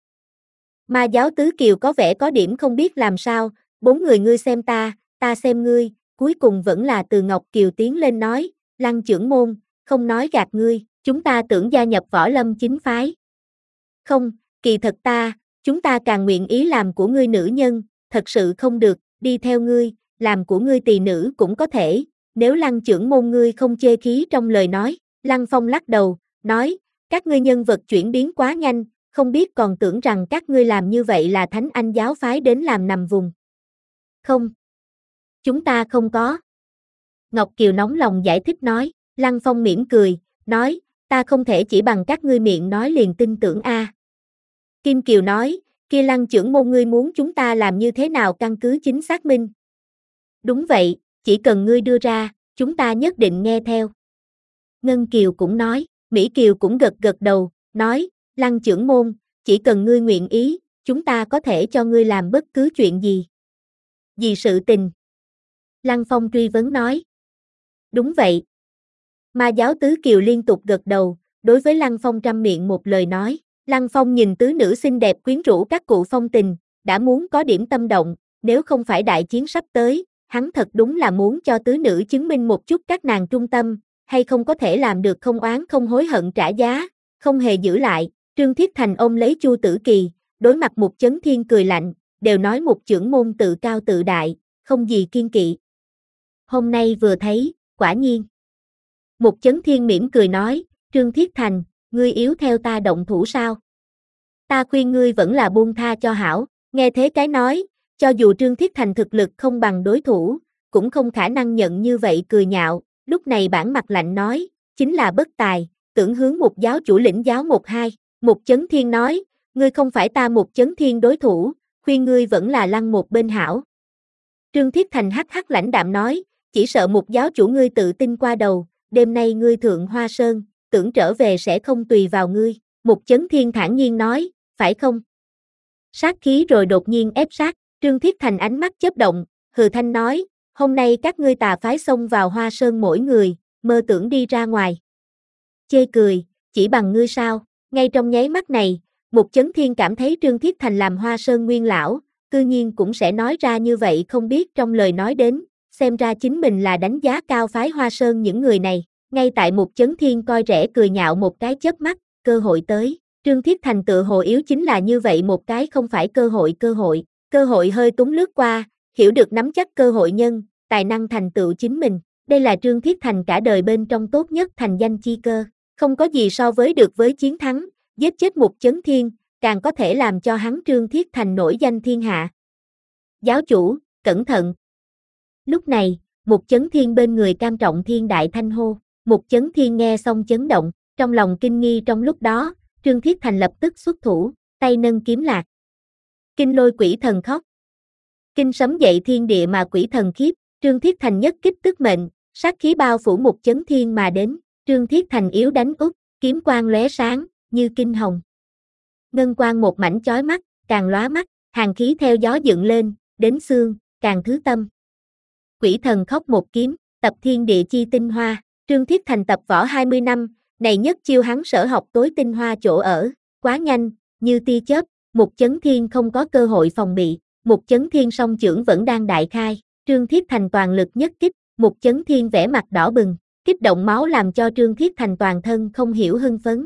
Ma giáo Tứ Kiều có vẻ có điểm không biết làm sao, bốn người ngươi xem ta, ta xem ngươi, cuối cùng vẫn là từ Ngọc Kiều tiến lên nói, Lăng trưởng môn, không nói gạt ngươi, chúng ta tưởng gia nhập Võ Lâm chính phái. Không, kỳ thật ta, chúng ta càng nguyện ý làm của ngươi nữ nhân, thật sự không được, đi theo ngươi, làm của ngươi tỳ nữ cũng có thể, nếu Lăng trưởng môn ngươi không chê khí trong lời nói. Lăng Phong lắc đầu, nói, các ngươi nhân vật chuyển biến quá nhanh, không biết còn tưởng rằng các ngươi làm như vậy là Thánh Anh giáo phái đến làm nằm vùng. Không, chúng ta không có. Ngọc Kiều nóng lòng giải thích nói, Lăng Phong mỉm cười, nói, ta không thể chỉ bằng các ngươi miệng nói liền tin tưởng a. À. Kim Kiều nói, kia Lăng trưởng môn ngươi muốn chúng ta làm như thế nào căn cứ chính xác minh. Đúng vậy, chỉ cần ngươi đưa ra, chúng ta nhất định nghe theo. Ngân Kiều cũng nói, Mỹ Kiều cũng gật gật đầu, nói, Lăng trưởng môn, chỉ cần ngươi nguyện ý, chúng ta có thể cho ngươi làm bất cứ chuyện gì. Vì sự tình. Lăng Phong truy vấn nói. Đúng vậy. Ma giáo Tứ Kiều liên tục gật đầu, đối với Lăng Phong trăm miệng một lời nói. Lăng Phong nhìn tứ nữ xinh đẹp quyến rũ các cụ phong tình, đã muốn có điểm tâm động, nếu không phải đại chiến sắp tới, hắn thật đúng là muốn cho tứ nữ chứng minh một chút các nàng trung tâm, hay không có thể làm được không oán không hối hận trả giá, không hề giữ lại. Trương Thiết Thành ôm lấy Chu Tử Kỳ, đối mặt Mục Chấn Thiên cười lạnh, đều nói một trưởng môn tự cao tự đại, không gì kiên kỵ. Hôm nay vừa thấy, quả nhiên. Mục Chấn Thiên mỉm cười nói, Trương Thiết Thành, ngươi yếu theo ta động thủ sao? Ta khuyên ngươi vẫn là buông tha cho hảo. Nghe thế cái nói, cho dù Trương Thiết Thành thực lực không bằng đối thủ, cũng không khả năng nhận như vậy cười nhạo. Lúc này bản mặt lạnh nói, chính là bất tài, tưởng hướng một giáo chủ lĩnh giáo một hai. Mục Chấn Thiên nói, ngươi không phải ta Mục Chấn Thiên đối thủ, khuyên ngươi vẫn là lăn một bên hảo. Trương Thiết Thành hắc hắc lãnh đạm nói, chỉ sợ Mục giáo chủ ngươi tự tin qua đầu, đêm nay ngươi thượng Hoa Sơn, tưởng trở về sẽ không tùy vào ngươi. Mục Chấn Thiên thản nhiên nói, phải không? Sát khí rồi đột nhiên ép sát, Trương Thiết Thành ánh mắt chớp động, hừ thanh nói, hôm nay các ngươi tà phái xông vào Hoa Sơn mỗi người, mơ tưởng đi ra ngoài. Chê cười, chỉ bằng ngươi sao? Ngay trong nháy mắt này, Mục Chấn Thiên cảm thấy Trương Thiết Thành làm Hoa Sơn nguyên lão, cư nhiên cũng sẽ nói ra như vậy không biết trong lời nói đến, xem ra chính mình là đánh giá cao phái Hoa Sơn những người này. Ngay tại Mục Chấn Thiên coi rẻ cười nhạo một cái chớp mắt, cơ hội tới. Trương Thiết Thành tự hồ yếu chính là như vậy một cái không phải cơ hội cơ hội. Cơ hội hơi túng lướt qua, hiểu được nắm chắc cơ hội nhân, tài năng thành tựu chính mình. Đây là Trương Thiết Thành cả đời bên trong tốt nhất thành danh chi cơ. Không có gì so với được với chiến thắng, giết chết Mục Chấn Thiên, càng có thể làm cho hắn Trương Thiết Thành nổi danh thiên hạ. Giáo chủ, cẩn thận. Lúc này, Mục Chấn Thiên bên người Cam Trọng Thiên đại thanh hô. Mục Chấn Thiên nghe xong chấn động, trong lòng kinh nghi trong lúc đó, Trương Thiết Thành lập tức xuất thủ, tay nâng kiếm lạc. Kinh lôi quỷ thần khóc. Kinh sấm dậy thiên địa mà quỷ thần khiếp, Trương Thiết Thành nhất kích tức mệnh, sát khí bao phủ Mục Chấn Thiên mà đến, Trương Thiết Thành yếu đánh úp, kiếm quang lóe sáng, như kinh hồng. Ngân quang một mảnh chói mắt, càng lóa mắt, hàn khí theo gió dựng lên, đến xương, càng thứ tâm. Quỷ thần khóc một kiếm, tập thiên địa chi tinh hoa, Trương Thiết Thành tập võ hai mươi năm, này nhất chiêu hắn sở học tối tinh hoa chỗ ở, quá nhanh, như tia chớp, Mục Chấn Thiên không có cơ hội phòng bị, Mục Chấn Thiên song chưởng vẫn đang đại khai, Trương Thiết Thành toàn lực nhất kích, Mục Chấn Thiên vẻ mặt đỏ bừng, kích động máu làm cho Trương Thiết Thành toàn thân không hiểu hưng phấn.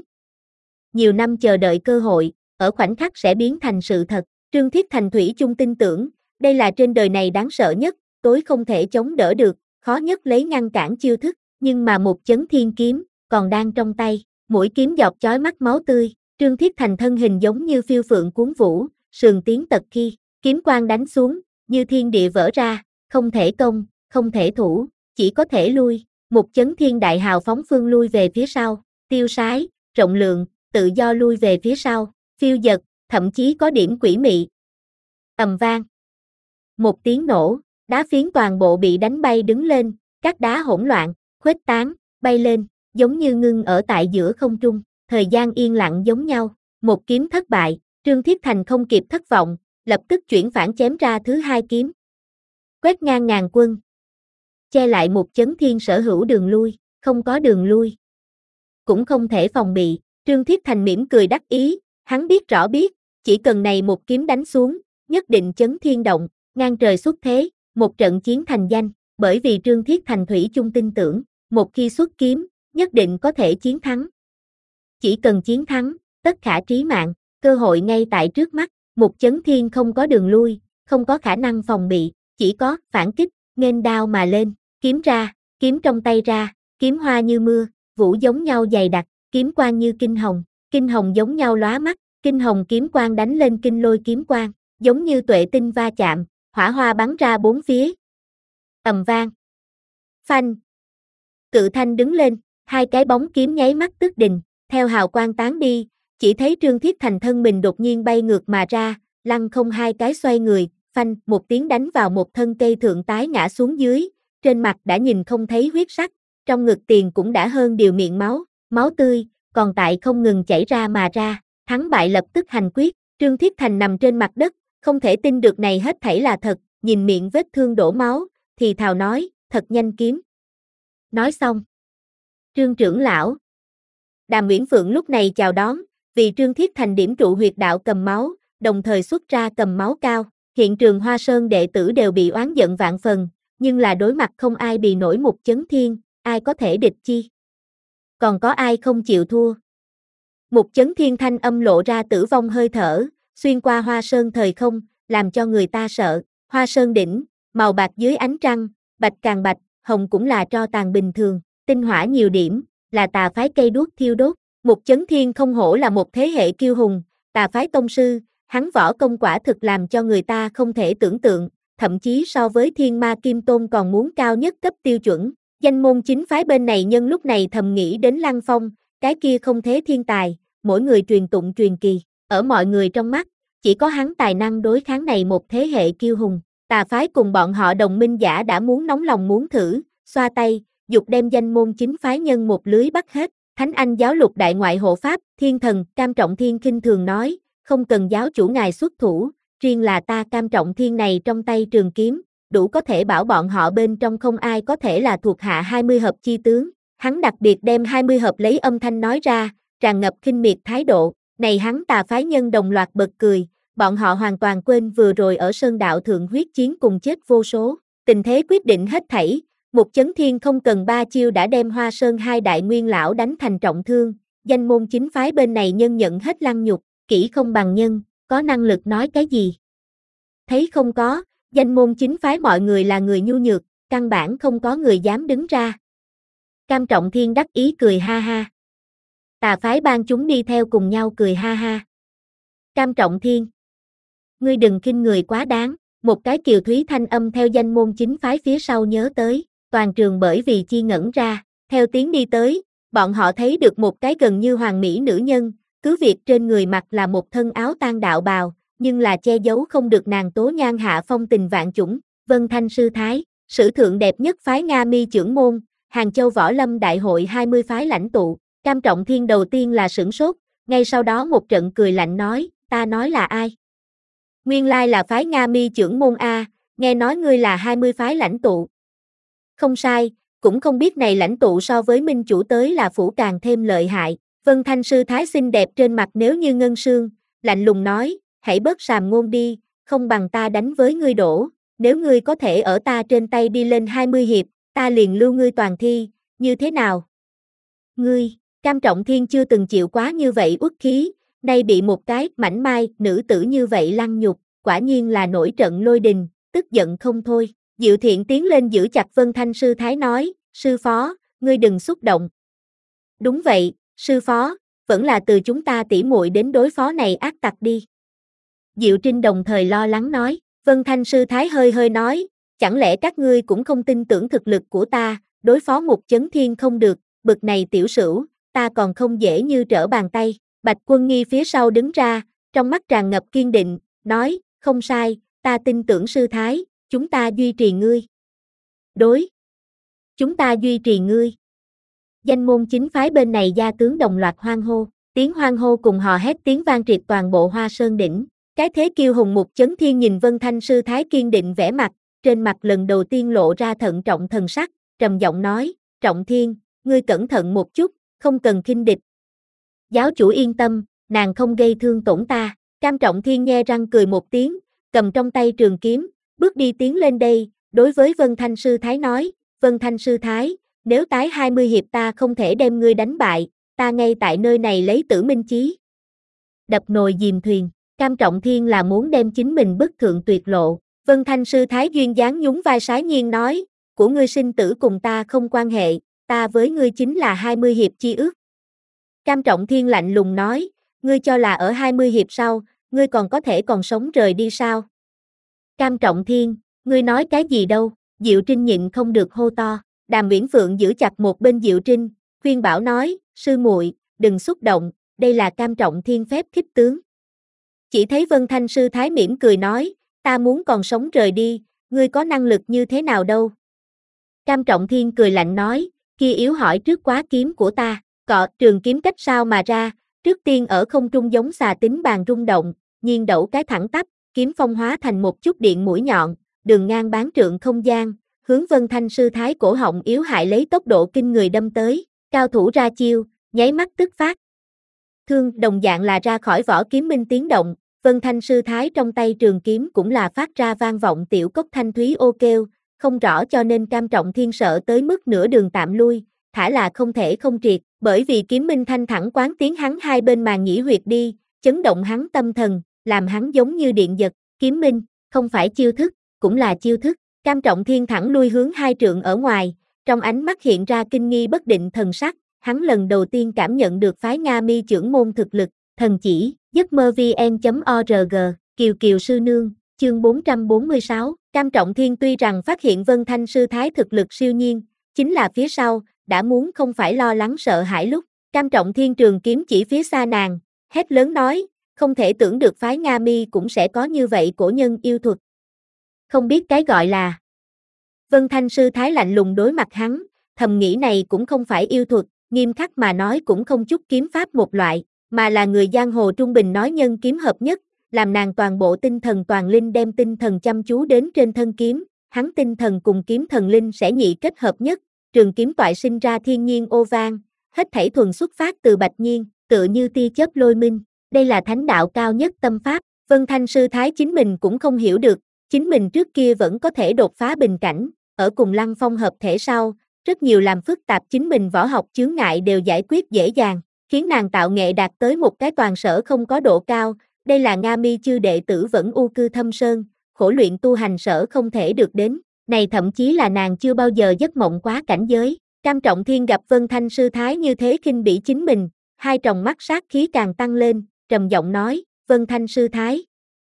Nhiều năm chờ đợi cơ hội, ở khoảnh khắc sẽ biến thành sự thật, Trương Thiết Thành thủy chung tin tưởng, đây là trên đời này đáng sợ nhất, tối không thể chống đỡ được, khó nhất lấy ngăn cản chiêu thức, nhưng mà Mục Chấn Thiên kiếm, còn đang trong tay, mũi kiếm giọt chói mắt máu tươi, Trương Thiết Thành thân hình giống như phiêu phượng cuốn vũ, sườn tiến tật khi, kiếm quang đánh xuống, như thiên địa vỡ ra, không thể công, không thể thủ, chỉ có thể lui, Mục Chấn Thiên đại hào phóng phương lui về phía sau, tiêu sái, rộng lượng, tự do lui về phía sau, phiêu dật, thậm chí có điểm quỷ mị. Ầm vang. Một tiếng nổ, đá phiến toàn bộ bị đánh bay đứng lên, các đá hỗn loạn, khuếch tán, bay lên, giống như ngưng ở tại giữa không trung, thời gian yên lặng giống nhau, một kiếm thất bại, Trương Thiết Thành không kịp thất vọng, lập tức chuyển phản chém ra thứ hai kiếm. Quét ngang ngàn quân, che lại Mục Chấn Thiên sở hữu đường lui, không có đường lui, cũng không thể phòng bị, Trương Thiết Thành mỉm cười đắc ý, hắn biết rõ biết, chỉ cần này một kiếm đánh xuống, nhất định chấn thiên động, ngang trời xuất thế, một trận chiến thành danh, bởi vì Trương Thiết Thành thủy chung tin tưởng, một khi xuất kiếm, nhất định có thể chiến thắng. Chỉ cần chiến thắng, tất khả trí mạng, cơ hội ngay tại trước mắt, Mục Chấn Thiên không có đường lui, không có khả năng phòng bị, chỉ có phản kích, nghênh đao mà lên, kiếm ra, kiếm trong tay ra, kiếm hoa như mưa, vũ giống nhau dày đặc, kiếm quang như kinh hồng, kinh hồng giống nhau lóa mắt, kinh hồng kiếm quang đánh lên kinh lôi kiếm quang, giống như tuệ tinh va chạm, hỏa hoa bắn ra bốn phía. Ầm vang. Phanh. Cự thanh đứng lên, hai cái bóng kiếm nháy mắt tức đình, theo hào quang tán đi, chỉ thấy Trương Thiết Thành thân mình đột nhiên bay ngược mà ra, lăng không hai cái xoay người, phanh, một tiếng đánh vào một thân cây thượng tái ngã xuống dưới, trên mặt đã nhìn không thấy huyết sắc, trong ngực tiền cũng đã hơn điều miệng máu, máu tươi, còn tại không ngừng chảy ra mà ra, thắng bại lập tức hành quyết, Trương Thiết Thành nằm trên mặt đất, không thể tin được này hết thảy là thật, nhìn miệng vết thương đổ máu, thì thào nói, thật nhanh kiếm. Nói xong. Trương trưởng lão. Đàm Uyển Phượng lúc này chào đón, vì Trương Thiết Thành điểm trụ huyệt đạo cầm máu, đồng thời xuất ra cầm máu cao, hiện trường Hoa Sơn đệ tử đều bị oán giận vạn phần, nhưng là đối mặt không ai bì nổi Mục Chấn Thiên, ai có thể địch chi. Còn có ai không chịu thua. Mục Chấn Thiên thanh âm lộ ra tử vong hơi thở, xuyên qua Hoa Sơn thời không, làm cho người ta sợ, Hoa Sơn đỉnh, màu bạc dưới ánh trăng, bạch càng bạch, hồng cũng là tro tàn bình thường, tinh hỏa nhiều điểm, là tà phái cây đuốc thiêu đốt, Mục Chấn Thiên không hổ là một thế hệ kiêu hùng, tà phái tông sư, hắn võ công quả thực làm cho người ta không thể tưởng tượng, thậm chí so với Thiên Ma Kim Tôn còn muốn cao nhất cấp tiêu chuẩn, danh môn chính phái bên này nhân lúc này thầm nghĩ đến Lăng Phong, cái kia không thế thiên tài, mỗi người truyền tụng truyền kỳ, ở mọi người trong mắt, chỉ có hắn tài năng đối kháng này một thế hệ kiêu hùng, tà phái cùng bọn họ đồng minh giả đã muốn nóng lòng muốn thử, xoa tay, dục đem danh môn chính phái nhân một lưới bắt hết, Thánh Anh giáo lục đại ngoại hộ pháp, thiên thần, Cam Trọng Thiên khinh thường nói, không cần giáo chủ ngài xuất thủ, riêng là ta Cam Trọng Thiên này trong tay trường kiếm, đủ có thể bảo bọn họ bên trong không ai có thể là thuộc hạ hai mươi hợp chi tướng, hắn đặc biệt đem hai mươi hợp lấy âm thanh nói ra, tràn ngập khinh miệt thái độ, này hắn tà phái nhân đồng loạt bật cười, bọn họ hoàn toàn quên vừa rồi ở Sơn Đạo Thượng huyết chiến cùng chết vô số, tình thế quyết định hết thảy, Mục Chấn Thiên không cần ba chiêu đã đem Hoa Sơn hai đại nguyên lão đánh thành trọng thương, danh môn chính phái bên này nhân nhận hết lăng nhục, kỹ không bằng nhân, có năng lực nói cái gì? Thấy không có, danh môn chính phái mọi người là người nhu nhược, căn bản không có người dám đứng ra. Cam Trọng Thiên đắc ý cười ha ha. Tà phái ban chúng đi theo cùng nhau cười ha ha. Cam Trọng Thiên, ngươi đừng khinh người quá đáng, một cái kiều thúy thanh âm theo danh môn chính phái phía sau nhớ tới, toàn trường bởi vì chi ngẩn ra, Theo tiếng đi tới, bọn họ thấy được một cái gần như hoàn mỹ nữ nhân, cứ việc trên người mặc là một thân áo tang đạo bào, nhưng là che giấu không được nàng tố nhan hạ phong tình vạn chủng. Vân Thanh sư thái, sử thượng đẹp nhất phái Nga Mi trưởng môn, Hàng Châu Võ Lâm Đại hội hai mươi phái lãnh tụ. Cam Trọng Thiên đầu tiên là sửng sốt, ngay sau đó một trận cười lạnh nói, ta nói là ai? Nguyên lai là phái Nga Mi trưởng môn A, nghe nói ngươi là hai mươi phái lãnh tụ. Không sai, cũng không biết này lãnh tụ so với minh chủ tới là phủ càng thêm lợi hại. Vân Thanh sư thái xinh đẹp trên mặt nếu như ngân sương, lạnh lùng nói, hãy bớt sàm ngôn đi, không bằng ta đánh với ngươi đổ, nếu ngươi có thể ở ta trên tay đi lên hai mươi hiệp, ta liền lưu ngươi toàn thi, như thế nào? Ngươi, Cam Trọng Thiên chưa từng chịu quá như vậy uất khí, nay bị một cái mảnh mai nữ tử như vậy lăng nhục, quả nhiên là nổi trận lôi đình, tức giận không thôi. Diệu Thiện tiến lên giữ chặt Vân Thanh sư thái nói, sư phó, ngươi đừng xúc động. Đúng vậy, sư phó, vẫn là từ chúng ta tỉ muội đến đối phó này ác tặc đi. Diệu Trinh đồng thời lo lắng nói, Vân Thanh sư thái hơi hơi nói, chẳng lẽ các ngươi cũng không tin tưởng thực lực của ta, đối phó một chấn thiên không được, bực này tiểu sửu, ta còn không dễ như trở bàn tay. Bạch Quân Nghi phía sau đứng ra, trong mắt tràn ngập kiên định, nói, không sai, ta tin tưởng sư thái, chúng ta duy trì ngươi. Đối. Chúng ta duy trì ngươi. Danh môn chính phái bên này gia tướng đồng loạt hoan hô, tiếng hoan hô cùng hò hét tiếng vang triệt toàn bộ Hoa Sơn đỉnh. Cái thế kiêu hùng một chấn thiên nhìn Vân Thanh sư thái kiên định vẻ mặt, trên mặt lần đầu tiên lộ ra thận trọng thần sắc, trầm giọng nói, Trọng Thiên, ngươi cẩn thận một chút, không cần khinh địch. Giáo chủ yên tâm, nàng không gây thương tổn ta. Cam Trọng Thiên nhe răng cười một tiếng, cầm trong tay trường kiếm, bước đi tiến lên đây, đối với Vân Thanh sư thái nói, Vân Thanh sư thái, nếu tái hai mươi hiệp ta không thể đem ngươi đánh bại, ta ngay tại nơi này lấy tử minh chí. Đập nồi dìm thuyền, Cam Trọng Thiên là muốn đem chính mình bức thượng tuyệt lộ. Vân Thanh sư thái duyên dáng nhún vai sái nhiên nói, của ngươi sinh tử cùng ta không quan hệ, ta với ngươi chính là hai mươi hiệp chi ước. Cam Trọng Thiên lạnh lùng nói, ngươi cho là ở hai mươi hiệp sau, ngươi còn có thể còn sống rời đi sao? Cam Trọng Thiên, ngươi nói cái gì đâu? Diệu Trinh nhịn không được hô to. Đàm Uyển Phượng giữ chặt một bên Diệu Trinh, khuyên bảo nói, sư muội, đừng xúc động, đây là Cam Trọng Thiên phép khích tướng. Chỉ thấy Vân Thanh sư thái mỉm cười nói, ta muốn còn sống rời đi, ngươi có năng lực như thế nào đâu? Cam Trọng Thiên cười lạnh nói, kia yếu hỏi trước quá kiếm của ta, cọ trường kiếm cách sao mà ra, trước tiên ở không trung giống xà tính bàn rung động, nhiên đẩu cái thẳng tắp, kiếm phong hóa thành một chút điện mũi nhọn, đường ngang bán trượng không gian, hướng Vân Thanh sư thái cổ họng yếu hại lấy tốc độ kinh người đâm tới, cao thủ ra chiêu, nháy mắt tức phát. Thương đồng dạng là ra khỏi vỏ kiếm minh tiếng động, Vân Thanh sư thái trong tay trường kiếm cũng là phát ra vang vọng tiểu cốc thanh thúy ô kêu, không rõ cho nên Cam Trọng Thiên sợ tới mức nửa đường tạm lui, thả là không thể không triệt, bởi vì kiếm minh thanh thẳng quán tiếng hắn hai bên màn nhĩ huyệt đi, chấn động hắn tâm thần, làm hắn giống như điện giật, kiếm minh, không phải chiêu thức, cũng là chiêu thức. Cam Trọng Thiên thẳng lui hướng hai trượng ở ngoài, trong ánh mắt hiện ra kinh nghi bất định thần sắc, hắn lần đầu tiên cảm nhận được phái Nga Mi trưởng môn thực lực, thần chỉ, giấc mơ vn chấm org, Kiều Kiều sư nương, chương bốn trăm bốn mươi sáu, Cam Trọng Thiên tuy rằng phát hiện Vân Thanh sư thái thực lực siêu nhiên, chính là phía sau, đã muốn không phải lo lắng sợ hãi lúc, Cam Trọng Thiên trường kiếm chỉ phía xa nàng, hét lớn nói, không thể tưởng được phái Nga Mi cũng sẽ có như vậy cổ nhân yêu thuật. Không biết cái gọi là. Vân Thanh sư thái lạnh lùng đối mặt hắn, thầm nghĩ này cũng không phải yêu thuật, nghiêm khắc mà nói cũng không chút kiếm pháp một loại, mà là người giang hồ trung bình nói nhân kiếm hợp nhất, làm nàng toàn bộ tinh thần toàn linh đem tinh thần chăm chú đến trên thân kiếm, hắn tinh thần cùng kiếm thần linh sẽ nhị kết hợp nhất, trường kiếm toại sinh ra thiên nhiên ô vang, hết thảy thuần xuất phát từ bạch nhiên, tựa như tia chớp lôi minh, đây là thánh đạo cao nhất tâm pháp, Vân Thanh sư thái chính mình cũng không hiểu được, chính mình trước kia vẫn có thể đột phá bình cảnh, ở cùng Lăng Phong hợp thể sau, rất nhiều làm phức tạp chính mình võ học chướng ngại đều giải quyết dễ dàng, khiến nàng tạo nghệ đạt tới một cái toàn sở không có độ cao, đây là Nga Mi chư đệ tử vẫn u cư thâm sơn, khổ luyện tu hành sở không thể được đến, này thậm chí là nàng chưa bao giờ giấc mộng quá cảnh giới. Cam Trọng Thiên gặp Vân Thanh sư thái như thế khinh bỉ chính mình, hai tròng mắt sát khí càng tăng lên, trầm giọng nói, Vân Thanh sư thái.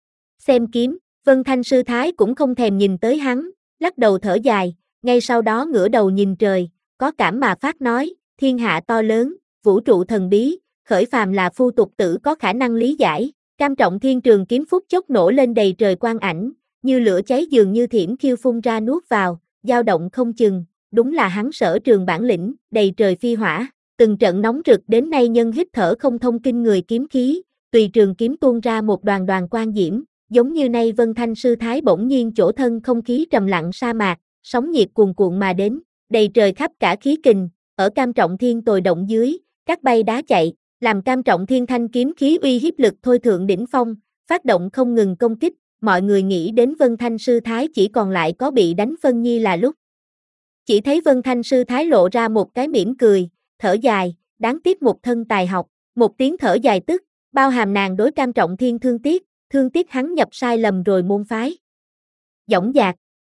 Xem kiếm, Vân Thanh sư thái cũng không thèm nhìn tới hắn, lắc đầu thở dài, ngay sau đó ngửa đầu nhìn trời, có cảm mà phát nói, thiên hạ to lớn, vũ trụ thần bí, khởi phàm là phu tục tử có khả năng lý giải. Cam Trọng Thiên trường kiếm phút chốc nổ lên đầy trời quang ảnh, như lửa cháy dường như thiểm khiêu phun ra nuốt vào, dao động không chừng, đúng là hắn sở trường bản lĩnh, đầy trời phi hỏa. Từng trận nóng rực đến nay nhân hít thở không thông kinh người kiếm khí, tùy trường kiếm tuôn ra một đoàn đoàn quang diễm, giống như nay Vân Thanh sư thái bỗng nhiên chỗ thân không khí trầm lặng sa mạc, sóng nhiệt cuồn cuộn mà đến, đầy trời khắp cả khí kình, ở Cam Trọng Thiên tồi động dưới, cát bay đá chạy, làm Cam Trọng Thiên thanh kiếm khí uy hiếp lực thôi thượng đỉnh phong, phát động không ngừng công kích, mọi người nghĩ đến Vân Thanh sư thái chỉ còn lại có bị đánh phân nhi là lúc. Chỉ thấy Vân Thanh sư thái lộ ra một cái mỉm cười, thở dài, đáng tiếc một thân tài học, một tiếng thở dài tức, bao hàm nàng đối Cam Trọng Thiên thương tiếc, thương tiếc hắn nhập sai lầm rồi môn phái. Dõng dạc.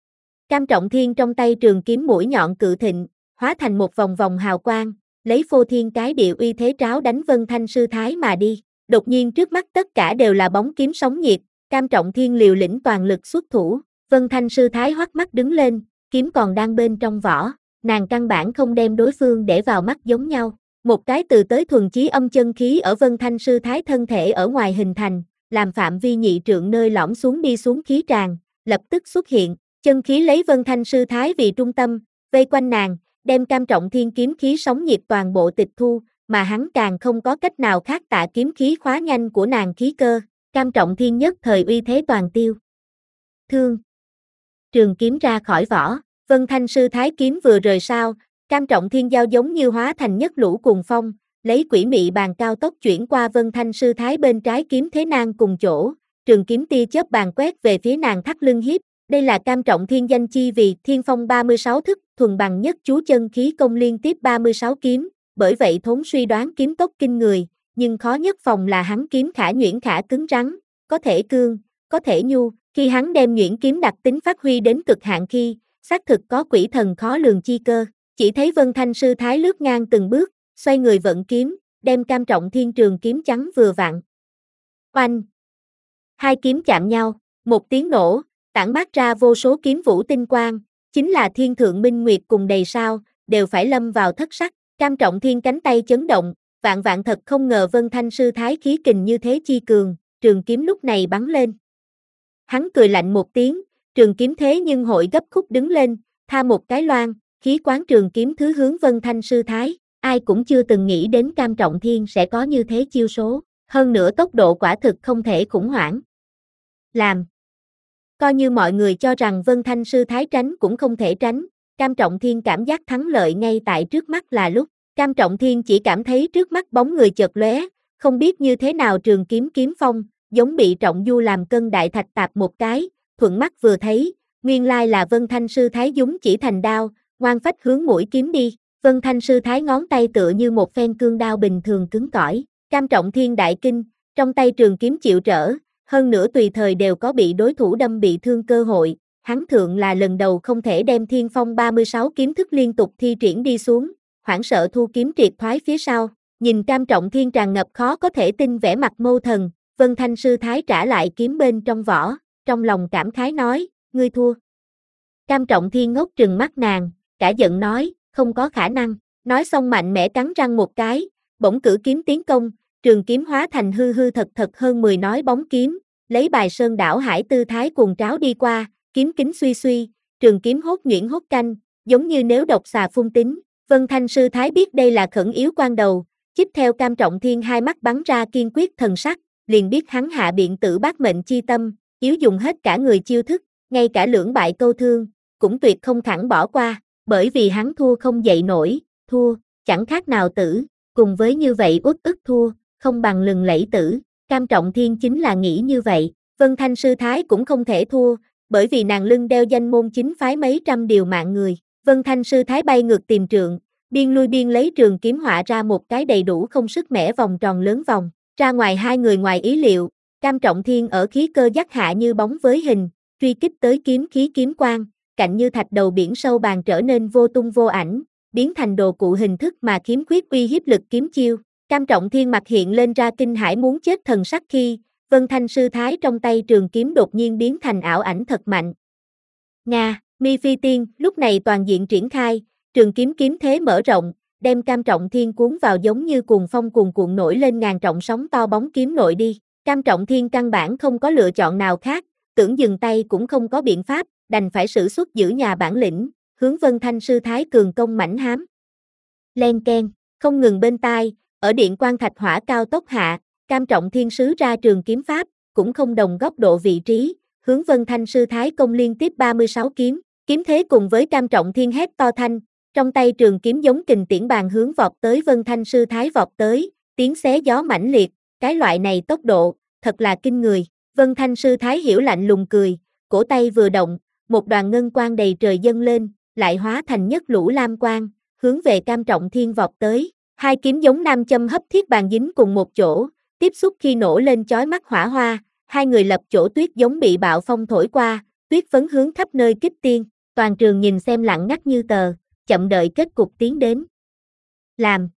Cam Trọng Thiên trong tay trường kiếm mũi nhọn cự thịnh, hóa thành một vòng vòng hào quang, lấy phô thiên cái địa uy thế tráo đánh Vân Thanh sư thái mà đi. Đột nhiên trước mắt tất cả đều là bóng kiếm sóng nhiệt, Cam Trọng Thiên liều lĩnh toàn lực xuất thủ, Vân Thanh sư thái hoắc mắt đứng lên, kiếm còn đang bên trong vỏ, nàng căn bản không đem đối phương để vào mắt giống nhau. Một cái từ tới thuần chí âm chân khí ở Vân Thanh sư thái thân thể ở ngoài hình thành, làm phạm vi nhị trượng nơi lõm xuống đi xuống khí tràn, lập tức xuất hiện, chân khí lấy Vân Thanh sư thái vì trung tâm, vây quanh nàng, đem Cam Trọng Thiên kiếm khí sóng nhiệt toàn bộ tịch thu, mà hắn càng không có cách nào khác tạ kiếm khí khóa nhanh của nàng khí cơ, Cam Trọng Thiên nhất thời uy thế toàn tiêu. Thương. Trường kiếm ra khỏi vỏ, Vân Thanh sư thái kiếm vừa rời sao, Cam Trọng Thiên giao giống như hóa thành nhất lũ cuồng phong, lấy quỷ mị bàn cao tốc chuyển qua Vân Thanh sư thái bên trái kiếm thế nàng cùng chỗ, trường kiếm tia chớp bàn quét về phía nàng thắt lưng hiếp, đây là Cam Trọng Thiên danh chi vì Thiên Phong ba mươi sáu thức, thuần bằng nhất chú chân khí công liên tiếp ba mươi sáu kiếm, bởi vậy thốn suy đoán kiếm tốc kinh người, nhưng khó nhất phòng là hắn kiếm khả nhuyễn khả cứng rắn, có thể cương, có thể nhu, khi hắn đem nhuyễn kiếm đặc tính phát huy đến cực hạn khi, xác thực có quỷ thần khó lường chi cơ. Chỉ thấy Vân Thanh sư thái lướt ngang từng bước, xoay người vận kiếm, đem Cam Trọng Thiên trường kiếm trắng vừa vặn. Oanh! Hai kiếm chạm nhau, một tiếng nổ, tản mát ra vô số kiếm vũ tinh quang, chính là thiên thượng minh nguyệt cùng đầy sao, đều phải lâm vào thất sắc. Cam Trọng Thiên cánh tay chấn động, vạn vạn thật không ngờ Vân Thanh sư thái khí kình như thế chi cường, trường kiếm lúc này bắn lên. Hắn cười lạnh một tiếng, trường kiếm thế nhưng hội gấp khúc đứng lên, tha một cái loan, khí quán trường kiếm thứ hướng Vân Thanh sư thái, ai cũng chưa từng nghĩ đến Cam Trọng Thiên sẽ có như thế chiêu số, hơn nữa tốc độ quả thực không thể khủng hoảng. Làm. Coi như mọi người cho rằng Vân Thanh sư thái tránh cũng không thể tránh, Cam Trọng Thiên cảm giác thắng lợi ngay tại trước mắt là lúc, Cam Trọng Thiên chỉ cảm thấy trước mắt bóng người chợt lóe, không biết như thế nào trường kiếm kiếm phong, giống bị trọng du làm cân đại thạch tạp một cái, thuận mắt vừa thấy, nguyên lai là Vân Thanh sư thái dúng chỉ thành đao, ngoan phách hướng mũi kiếm đi, Vân Thanh sư thái ngón tay tựa như một phen cương đao bình thường cứng cỏi, Cam Trọng Thiên đại kinh, trong tay trường kiếm chịu trở, hơn nữa tùy thời đều có bị đối thủ đâm bị thương cơ hội, hắn thượng là lần đầu không thể đem Thiên Phong ba mươi sáu kiếm thức liên tục thi triển đi xuống, hoảng sợ thu kiếm triệt thoái phía sau, nhìn Cam Trọng Thiên tràn ngập khó có thể tin vẻ mặt mâu thần, Vân Thanh sư thái trả lại kiếm bên trong vỏ, trong lòng cảm khái nói, ngươi thua. Cam Trọng Thiên ngốc trừng mắt nàng, cả giận nói, không có khả năng, nói xong mạnh mẽ cắn răng một cái, bỗng cử kiếm tiến công, trường kiếm hóa thành hư hư thật thật hơn mười nói bóng kiếm, lấy bài sơn đảo hải tư thái cuồng tráo đi qua, kiếm kính suy suy, trường kiếm hốt nhuyễn hốt canh, giống như nếu độc xà phun tính. Vân Thanh sư thái biết đây là khẩn yếu quan đầu, chích theo Cam Trọng Thiên hai mắt bắn ra kiên quyết thần sắc, liền biết hắn hạ biện tử bác mệnh chi tâm, yếu dùng hết cả người chiêu thức, ngay cả lưỡng bại câu thương, cũng tuyệt không thẳng bỏ qua, bởi vì hắn thua không dậy nổi, thua, chẳng khác nào tử, cùng với như vậy uất ức thua, không bằng lừng lẫy tử, Cam Trọng Thiên chính là nghĩ như vậy, Vân Thanh sư thái cũng không thể thua, bởi vì nàng lưng đeo danh môn chính phái mấy trăm điều mạng người, Vân Thanh sư thái bay ngược tìm trượng, biên lui biên lấy trường kiếm họa ra một cái đầy đủ không sức mẻ vòng tròn lớn vòng, ra ngoài hai người ngoài ý liệu, Cam Trọng Thiên ở khí cơ dắt hạ như bóng với hình, truy kích tới kiếm khí kiếm quang, cạnh như thạch đầu biển sâu bàn trở nên vô tung vô ảnh, biến thành đồ cụ hình thức mà kiếm khuyết uy hiếp lực kiếm chiêu. Cam Trọng Thiên mặt hiện lên ra kinh hãi muốn chết thần sắc khi, Vân Thanh sư thái trong tay trường kiếm đột nhiên biến thành ảo ảnh thật mạnh. Nga, Mi Phi Tiên, lúc này toàn diện triển khai, Trường kiếm kiếm thế mở rộng, đem Cam Trọng Thiên cuốn vào giống như cuồng phong cuồn cuộn nổi lên ngàn trọng sóng to bóng kiếm nội đi. Cam Trọng Thiên căn bản không có lựa chọn nào khác, tưởng dừng tay cũng không có biện pháp, đành phải sử xuất giữ nhà bản lĩnh, hướng Vân Thanh sư thái cường công mãnh hám. Len keng, không ngừng bên tai, ở điện quan thạch hỏa cao tốc hạ, Cam Trọng Thiên sứ ra trường kiếm pháp, cũng không đồng góc độ vị trí, hướng Vân Thanh sư thái công liên tiếp ba mươi sáu kiếm, kiếm thế cùng với Cam Trọng Thiên hét to thanh, trong tay trường kiếm giống kình tiễn bàn hướng vọt tới Vân Thanh sư thái vọt tới, tiếng xé gió mãnh liệt, cái loại này tốc độ, thật là kinh người. Vân Thanh sư thái hiểu lạnh lùng cười, cổ tay vừa động, một đoàn ngân quang đầy trời dâng lên, lại hóa thành nhất lũ lam quang, hướng về Cam Trọng Thiên vọt tới. Hai kiếm giống nam châm hấp thiết bàn dính cùng một chỗ, tiếp xúc khi nổ lên chói mắt hỏa hoa, hai người lập chỗ tuyết giống bị bạo phong thổi qua, tuyết phấn hướng khắp nơi kích tiên, toàn trường nhìn xem lặng ngắt như tờ, chậm đợi kết cục tiến đến. Làm.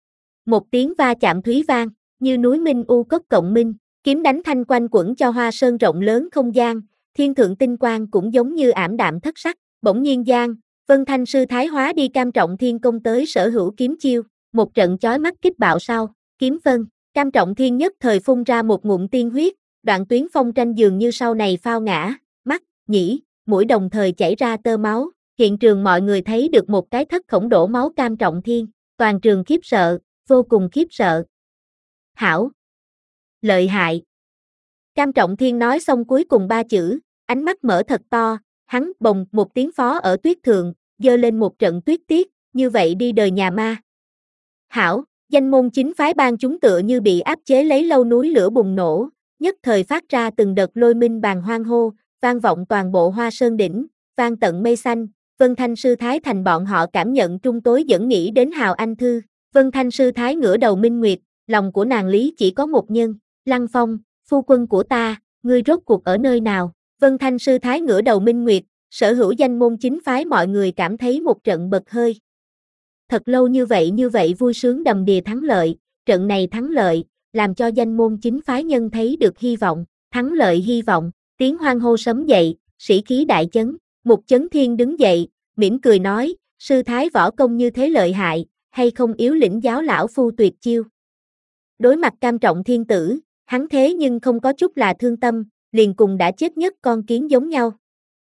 Một tiếng va chạm thúy vang, như núi minh u cốc cộng minh, kiếm đánh thanh quanh quẩn cho hoa sơn rộng lớn không gian, thiên thượng tinh quang cũng giống như ảm đạm thất sắc, bỗng nhiên gian, Vân Thanh sư thái hóa đi Cam Trọng Thiên công tới sở hữu kiếm chiêu, một trận chói mắt kích bạo sau, kiếm phân, Cam Trọng Thiên nhất thời phun ra một ngụm tiên huyết, đoạn tuyến phong tranh dường như sau này phao ngã, mắt, nhĩ, mũi đồng thời chảy ra tơ máu, hiện trường mọi người thấy được một cái thất khổng đổ máu Cam Trọng Thiên, toàn trường khiếp sợ, vô cùng khiếp sợ. Hảo! Lợi hại! Cam Trọng Thiên nói xong cuối cùng ba chữ, ánh mắt mở thật to, hắn bồng một tiếng phó ở tuyết thượng, giơ lên một trận tuyết tiết, như vậy đi đời nhà ma. Hảo, danh môn chính phái ban chúng tựa như bị áp chế lấy lâu núi lửa bùng nổ, nhất thời phát ra từng đợt lôi minh bàn hoang hô, vang vọng toàn bộ Hoa Sơn đỉnh, vang tận mây xanh. Vân Thanh sư thái thành bọn họ cảm nhận trung tối dẫn nghĩ đến Hào Anh Thư. Vân Thanh sư thái ngửa đầu minh nguyệt, lòng của nàng lý chỉ có một nhân, Lăng Phong, phu quân của ta, ngươi rốt cuộc ở nơi nào? Vân Thanh sư thái ngửa đầu minh nguyệt, sở hữu danh môn chính phái mọi người cảm thấy một trận bật hơi. Thật lâu như vậy như vậy vui sướng đầm đìa thắng lợi, trận này thắng lợi, làm cho danh môn chính phái nhân thấy được hy vọng, thắng lợi hy vọng, tiếng hoan hô sấm dậy, sĩ khí đại chấn, Mục Chấn Thiên đứng dậy, mỉm cười nói, sư thái võ công như thế lợi hại, hay không yếu lĩnh giáo lão phu tuyệt chiêu. Đối mặt Cam Trọng Thiên tử, hắn thế nhưng không có chút là thương tâm, liền cùng đã chết nhất con kiến giống nhau.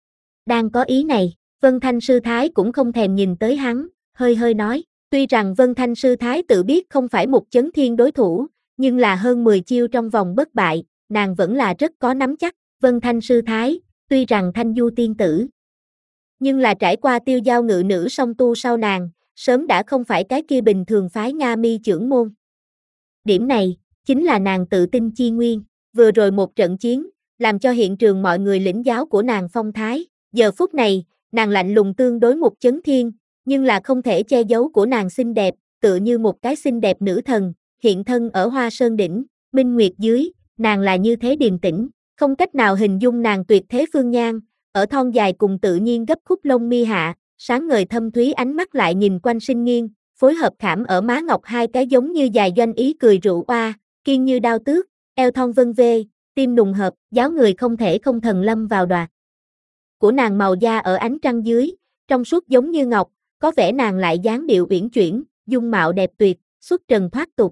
Đang có ý này, Vân Thanh sư thái cũng không thèm nhìn tới hắn, hơi hơi nói, tuy rằng Vân Thanh sư thái tự biết không phải Mục Chấn Thiên đối thủ, nhưng là hơn mười chiêu trong vòng bất bại, nàng vẫn là rất có nắm chắc. Vân Thanh sư thái, tuy rằng Thanh Du tiên tử, nhưng là trải qua tiêu giao ngự nữ song tu sau nàng, sớm đã không phải cái kia bình thường phái Nga mi trưởng môn. Điểm này, chính là nàng tự tin chi nguyên, vừa rồi một trận chiến, làm cho hiện trường mọi người lĩnh giáo của nàng phong thái. Giờ phút này, nàng lạnh lùng tương đối Mục Chấn Thiên, nhưng là không thể che giấu của nàng xinh đẹp, tựa như một cái xinh đẹp nữ thần, hiện thân ở Hoa Sơn đỉnh, minh nguyệt dưới, nàng là như thế điềm tĩnh, không cách nào hình dung nàng tuyệt thế phương nhan, ở thon dài cùng tự nhiên gấp khúc lông mi hạ, sáng ngời thâm thúy ánh mắt lại nhìn quanh sinh nghiêng, phối hợp khảm ở má ngọc hai cái giống như dài doanh ý cười rượu oa, kiên như đao tước, eo thon vân vê, tim nùng hợp, giáo người không thể không thần lâm vào đoạt. Của nàng màu da ở ánh trăng dưới, trong suốt giống như ngọc, có vẻ nàng lại dáng điệu uyển chuyển, dung mạo đẹp tuyệt, xuất trần thoát tục.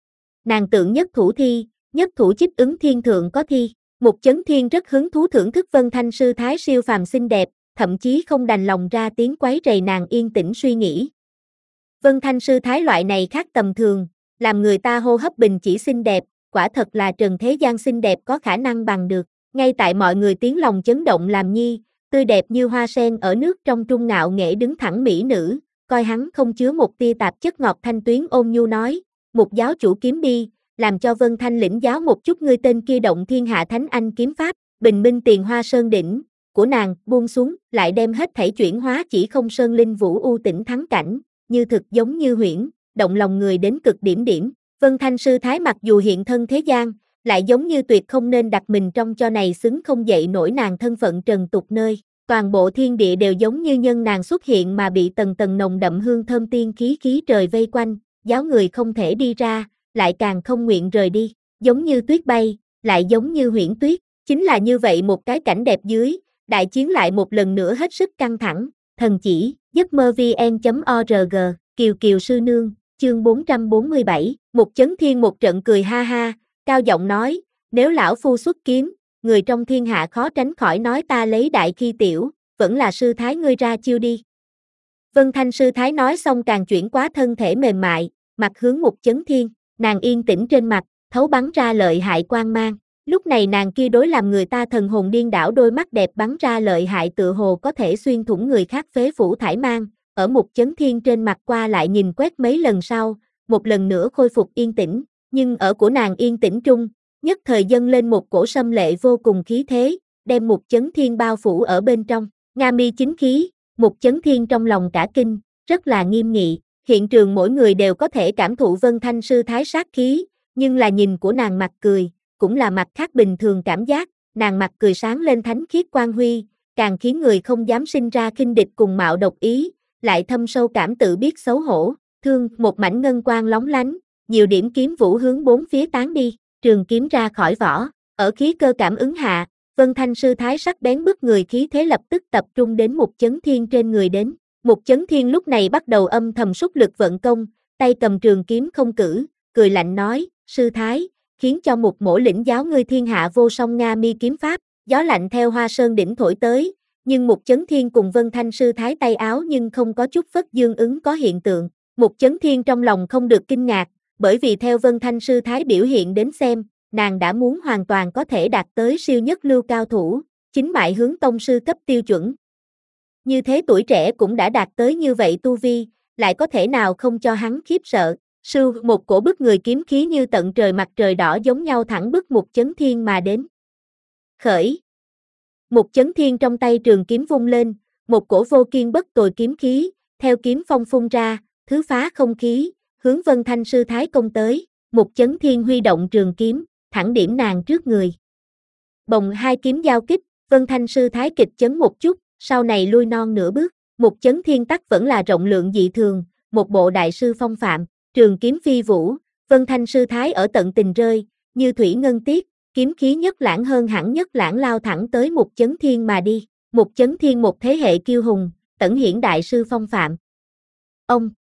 Nàng tượng nhất thủ thi, nhất thủ chích ứng thiên thượng có thi. Mục Chấn Thiên rất hứng thú thưởng thức Vân Thanh sư thái siêu phàm xinh đẹp, thậm chí không đành lòng ra tiếng quấy rầy nàng yên tĩnh suy nghĩ. Vân Thanh sư thái loại này khác tầm thường, làm người ta hô hấp bình chỉ xinh đẹp, quả thật là trần thế gian xinh đẹp có khả năng bằng được. Ngay tại mọi người tiếng lòng chấn động làm nhi, tươi đẹp như hoa sen ở nước trong trung ngạo nghệ đứng thẳng mỹ nữ, coi hắn không chứa một tia tạp chất ngọt thanh tuyến ôn nhu nói, Mục giáo chủ kiếm đi, làm cho Vân Thanh lĩnh giáo một chút ngươi tên kia động thiên hạ thánh anh kiếm pháp, bình minh tiền Hoa Sơn đỉnh, của nàng, buông xuống, lại đem hết thảy chuyển hóa chỉ không sơn linh vũ u tĩnh thắng cảnh, như thực giống như huyễn, động lòng người đến cực điểm điểm. Vân Thanh sư thái mặc dù hiện thân thế gian, lại giống như tuyệt không nên đặt mình trong cho này xứng không dậy nổi nàng thân phận trần tục nơi, toàn bộ thiên địa đều giống như nhân nàng xuất hiện mà bị tầng tầng nồng đậm hương thơm tiên khí khí trời vây quanh, giáo người không thể đi ra, lại càng không nguyện rời đi, giống như tuyết bay, lại giống như huyễn tuyết, chính là như vậy một cái cảnh đẹp dưới, đại chiến lại một lần nữa hết sức căng thẳng, Thần chỉ, giấc mơ vn chấm org, Kiều Kiều sư nương, chương bốn trăm bốn mươi bảy, Mục Chấn Thiên một trận cười ha ha, cao giọng nói, nếu lão phu xuất kiếm, người trong thiên hạ khó tránh khỏi nói ta lấy đại khi tiểu, vẫn là sư thái ngươi ra chiêu đi. Vân Thanh sư thái nói xong càng chuyển quá thân thể mềm mại, mặt hướng Mục Chấn Thiên, nàng yên tĩnh trên mặt, thấu bắn ra lợi hại quang mang. Lúc này nàng kia đối làm người ta thần hồn điên đảo đôi mắt đẹp bắn ra lợi hại tựa hồ có thể xuyên thủng người khác phế phủ thải mang, ở Mục Chấn Thiên trên mặt qua lại nhìn quét mấy lần sau, một lần nữa khôi phục yên tĩnh, nhưng ở của nàng yên tĩnh trung, nhất thời dâng lên một cổ xâm lệ vô cùng khí thế, đem Mục Chấn Thiên bao phủ ở bên trong, Nga mi chính khí, Mục Chấn Thiên trong lòng cả kinh, rất là nghiêm nghị, hiện trường mỗi người đều có thể cảm thụ Vân Thanh sư thái sát khí, nhưng là nhìn của nàng mặt cười, cũng là mặt khác bình thường cảm giác, nàng mặt cười sáng lên thánh khiết quang huy, càng khiến người không dám sinh ra khinh địch cùng mạo độc ý, lại thâm sâu cảm tự biết xấu hổ, thương, một mảnh ngân quang lóng lánh, nhiều điểm kiếm vũ hướng bốn phía tán đi, trường kiếm ra khỏi vỏ, ở khí cơ cảm ứng hạ, Vân Thanh sư thái sắc bén bức người khí thế lập tức tập trung đến Mục Chấn Thiên trên người đến, Mục Chấn Thiên lúc này bắt đầu âm thầm xúc lực vận công, tay cầm trường kiếm không cử, cười lạnh nói, sư thái, khiến cho một mổ lĩnh giáo ngươi thiên hạ vô song Nga mi kiếm pháp, gió lạnh theo Hoa Sơn đỉnh thổi tới, nhưng Mục Chấn Thiên cùng Vân Thanh sư thái tay áo nhưng không có chút phất dương ứng có hiện tượng, Mục Chấn Thiên trong lòng không được kinh ngạc, bởi vì theo Vân Thanh sư thái biểu hiện đến xem, nàng đã muốn hoàn toàn có thể đạt tới siêu nhất lưu cao thủ, chính mại hướng tông sư cấp tiêu chuẩn. Như thế tuổi trẻ cũng đã đạt tới như vậy tu vi, lại có thể nào không cho hắn khiếp sợ. Sư, một cổ bức người kiếm khí như tận trời mặt trời đỏ giống nhau thẳng bức Mục Chấn Thiên mà đến. Khởi. Mục Chấn Thiên trong tay trường kiếm vung lên, một cổ vô kiên bất tồi kiếm khí, theo kiếm phong phun ra, thứ phá không khí, hướng Vân Thanh sư thái công tới, Mục Chấn Thiên huy động trường kiếm, thẳng điểm nàng trước người. Bồng hai kiếm giao kích, Vân Thanh sư thái kịch chấn một chút, sau này lui non nửa bước, Mục Chấn Thiên tắc vẫn là rộng lượng dị thường, một bộ đại sư phong phạm. Trường kiếm phi vũ, Vân Thanh sư thái ở tận tình rơi, như thủy ngân tiết, kiếm khí nhất lãng hơn hẳn nhất lãng lao thẳng tới Mục Chấn Thiên mà đi. Mục Chấn Thiên một thế hệ kiêu hùng, tẩn hiển đại sư phong phạm. Ông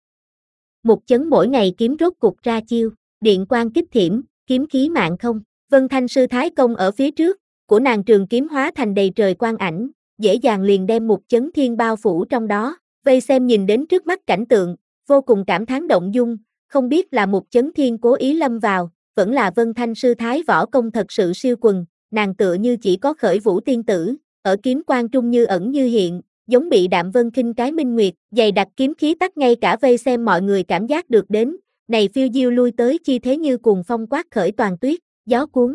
Mục Chấn mỗi ngày kiếm rốt cục ra chiêu, điện quang kích thiểm, kiếm khí mạng không. Vân Thanh sư thái công ở phía trước, của nàng trường kiếm hóa thành đầy trời quang ảnh, dễ dàng liền đem Mục Chấn Thiên bao phủ trong đó. Vây xem nhìn đến trước mắt cảnh tượng, vô cùng cảm thán động dung. Không biết là Mục Chấn Thiên cố ý lâm vào, vẫn là Vân Thanh sư thái võ công thật sự siêu quần, nàng tựa như chỉ có khởi vũ tiên tử, ở kiếm quang trung như ẩn như hiện, giống bị đạm vân khinh cái minh nguyệt, dày đặc kiếm khí tắt ngay cả vây xem mọi người cảm giác được đến, này phiêu diêu lui tới chi thế như cuồng phong quát khởi toàn tuyết, gió cuốn,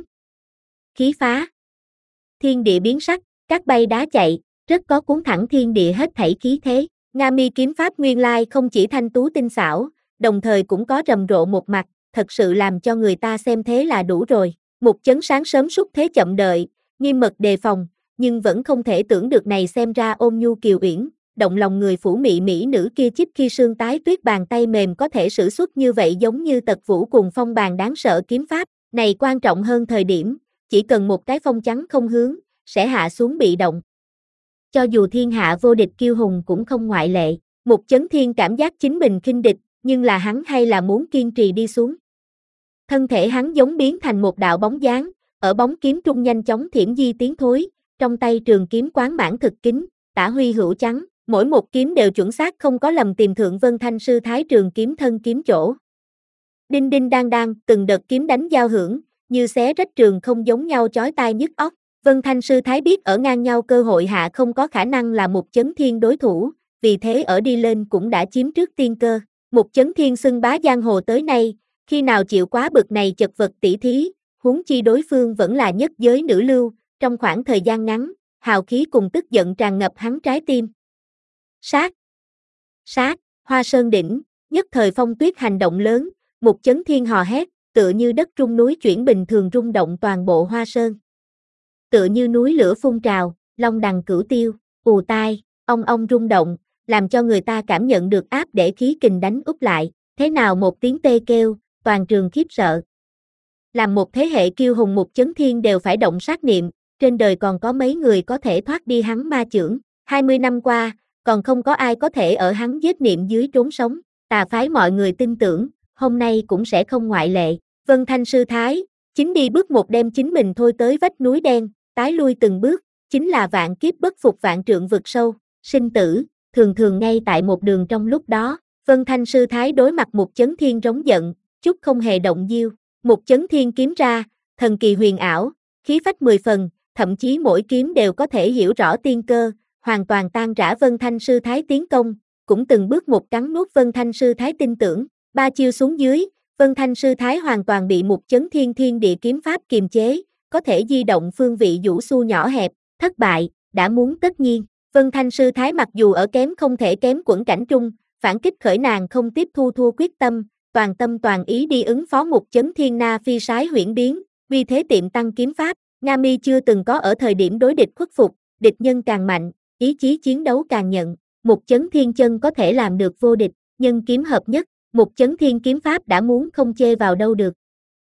khí phá, thiên địa biến sắc, cát bay đá chạy, rất có cuốn thẳng thiên địa hết thảy khí thế. Nga mi kiếm pháp nguyên lai không chỉ thanh tú tinh xảo, đồng thời cũng có rầm rộ một mặt, thật sự làm cho người ta xem thế là đủ rồi. Mục Chấn sáng sớm xúc thế chậm đợi, nghiêm mật đề phòng, nhưng vẫn không thể tưởng được này xem ra ôn nhu kiều uyển, động lòng người phủ mị mỹ nữ kia chích khi sương tái tuyết bàn tay mềm có thể sử xuất như vậy giống như tật vũ cùng phong bàn đáng sợ kiếm pháp, này quan trọng hơn thời điểm, chỉ cần một cái phong chắn không hướng, sẽ hạ xuống bị động. Cho dù thiên hạ vô địch kiêu hùng cũng không ngoại lệ, Mục Chấn Thiên cảm giác chính mình khinh địch, nhưng là hắn hay là muốn kiên trì đi xuống. Thân thể hắn giống biến thành một đạo bóng dáng, ở bóng kiếm trung nhanh chóng thiểm di tiến thối, trong tay trường kiếm quán mãn thực kính, tả huy hữu trắng, mỗi một kiếm đều chuẩn xác không có lầm tìm thượng Vân Thanh sư thái trường kiếm thân kiếm chỗ. Đinh đinh đang đang, từng đợt kiếm đánh giao hưởng, như xé rách trường không giống nhau chói tai nhức óc. Vân Thanh sư thái biết ở ngang nhau cơ hội hạ không có khả năng là Mục Chấn Thiên đối thủ, vì thế ở đi lên cũng đã chiếm trước tiên cơ. Mục Chấn Thiên xưng bá giang hồ tới nay, khi nào chịu quá bực này chật vật tỉ thí, huống chi đối phương vẫn là nhất giới nữ lưu, trong khoảng thời gian ngắn, hào khí cùng tức giận tràn ngập hắn trái tim. Sát! Sát! Hoa Sơn đỉnh, nhất thời phong tuyết hành động lớn, Mục Chấn Thiên hò hét, tựa như đất rung núi chuyển bình thường rung động toàn bộ Hoa Sơn. Tựa như núi lửa phun trào, long đằng cửu tiêu, ù tai, ong ong rung động, làm cho người ta cảm nhận được áp để khí kình đánh úp lại, thế nào một tiếng tê kêu, toàn trường khiếp sợ. Làm một thế hệ kiêu hùng Mục Chấn Thiên đều phải động sát niệm, trên đời còn có mấy người có thể thoát đi hắn ma chưởng. hai mươi năm qua, còn không có ai có thể ở hắn giết niệm dưới trốn sống, tà phái mọi người tin tưởng, hôm nay cũng sẽ không ngoại lệ. Vân Thanh sư thái, chính đi bước một đem chính mình thôi tới vách núi đen, tái lui từng bước, chính là vạn kiếp bất phục vạn trượng vực sâu, sinh tử, thường thường ngay tại một đường trong lúc đó, Vân Thanh sư thái đối mặt Mục Chấn Thiên rống giận, chút không hề động diêu, Mục Chấn Thiên kiếm ra, thần kỳ huyền ảo, khí phách mười phần, thậm chí mỗi kiếm đều có thể hiểu rõ tiên cơ, hoàn toàn tan rã Vân Thanh sư thái tiến công, cũng từng bước một cắn nuốt Vân Thanh sư thái tin tưởng, ba chiêu xuống dưới, Vân Thanh sư thái hoàn toàn bị Mục Chấn Thiên thiên địa kiếm pháp kiềm chế, có thể di động phương vị vũ xu nhỏ hẹp, thất bại, đã muốn tất nhiên. Vân Thanh sư thái mặc dù ở kém không thể kém quẫn cảnh trung, phản kích khởi nàng không tiếp thu thua quyết tâm, toàn tâm toàn ý đi ứng phó Mục Chấn Thiên na phi sái huyễn biến, vì thế tiệm tăng kiếm pháp, Nga Mi chưa từng có ở thời điểm đối địch khuất phục, địch nhân càng mạnh, ý chí chiến đấu càng nhận, Mục Chấn Thiên chân có thể làm được vô địch, nhân kiếm hợp nhất, Mục Chấn Thiên kiếm pháp đã muốn không chê vào đâu được.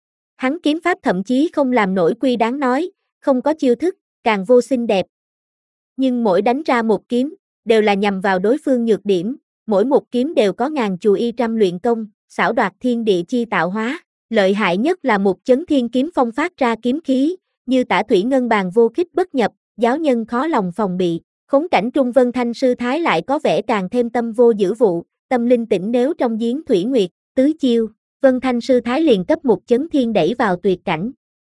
Hắn kiếm pháp thậm chí không làm nổi quy đáng nói, không có chiêu thức, càng vô xinh đẹp. Nhưng mỗi đánh ra một kiếm, đều là nhằm vào đối phương nhược điểm, mỗi một kiếm đều có ngàn chù y trăm luyện công, xảo đoạt thiên địa chi tạo hóa, lợi hại nhất là Mục Chấn Thiên kiếm phong phát ra kiếm khí, như tả thủy ngân bàn vô khích bất nhập, giáo nhân khó lòng phòng bị, khốn cảnh trung Vân Thanh sư thái lại có vẻ càng thêm tâm vô giữ vụ, tâm linh tĩnh nếu trong giếng thủy nguyệt, tứ chiêu, Vân Thanh sư thái liền cấp Mục Chấn Thiên đẩy vào tuyệt cảnh.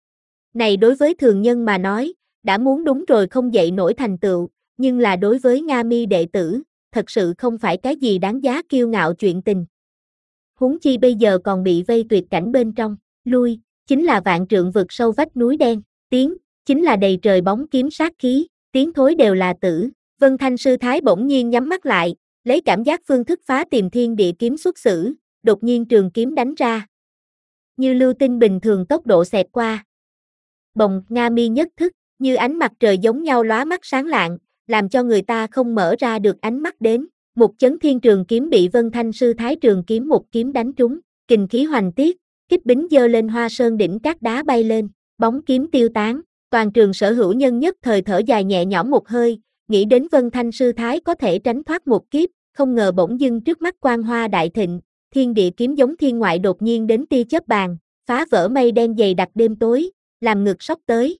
Này đối với thường nhân mà nói, đã muốn đúng rồi không dậy nổi thành tựu, nhưng là đối với Nga Mi đệ tử, thật sự không phải cái gì đáng giá kiêu ngạo chuyện tình. Huống chi bây giờ còn bị vây tuyệt cảnh bên trong, lui, chính là vạn trượng vực sâu vách núi đen, tiến, chính là đầy trời bóng kiếm sát khí, tiến thối đều là tử. Vân Thanh sư thái bỗng nhiên nhắm mắt lại, lấy cảm giác phương thức phá tìm thiên địa kiếm xuất xử, đột nhiên trường kiếm đánh ra. Như lưu tinh bình thường tốc độ xẹt qua. Bồng, Nga Mi nhất thức, như ánh mặt trời giống nhau lóa mắt sáng lạng, làm cho người ta không mở ra được ánh mắt đến. Mục Chấn Thiên trường kiếm bị Vân Thanh sư thái trường kiếm một kiếm đánh trúng, kình khí hoành tiết, kích bính dơ lên Hoa Sơn đỉnh các đá bay lên, bóng kiếm tiêu tán, toàn trường sở hữu nhân nhất thời thở dài nhẹ nhõm một hơi, nghĩ đến Vân Thanh sư thái có thể tránh thoát một kiếp, không ngờ bỗng dưng trước mắt quang hoa đại thịnh, thiên địa kiếm giống thiên ngoại đột nhiên đến tia chớp bàn, phá vỡ mây đen dày đặc đêm tối, làm ngực sốc tới.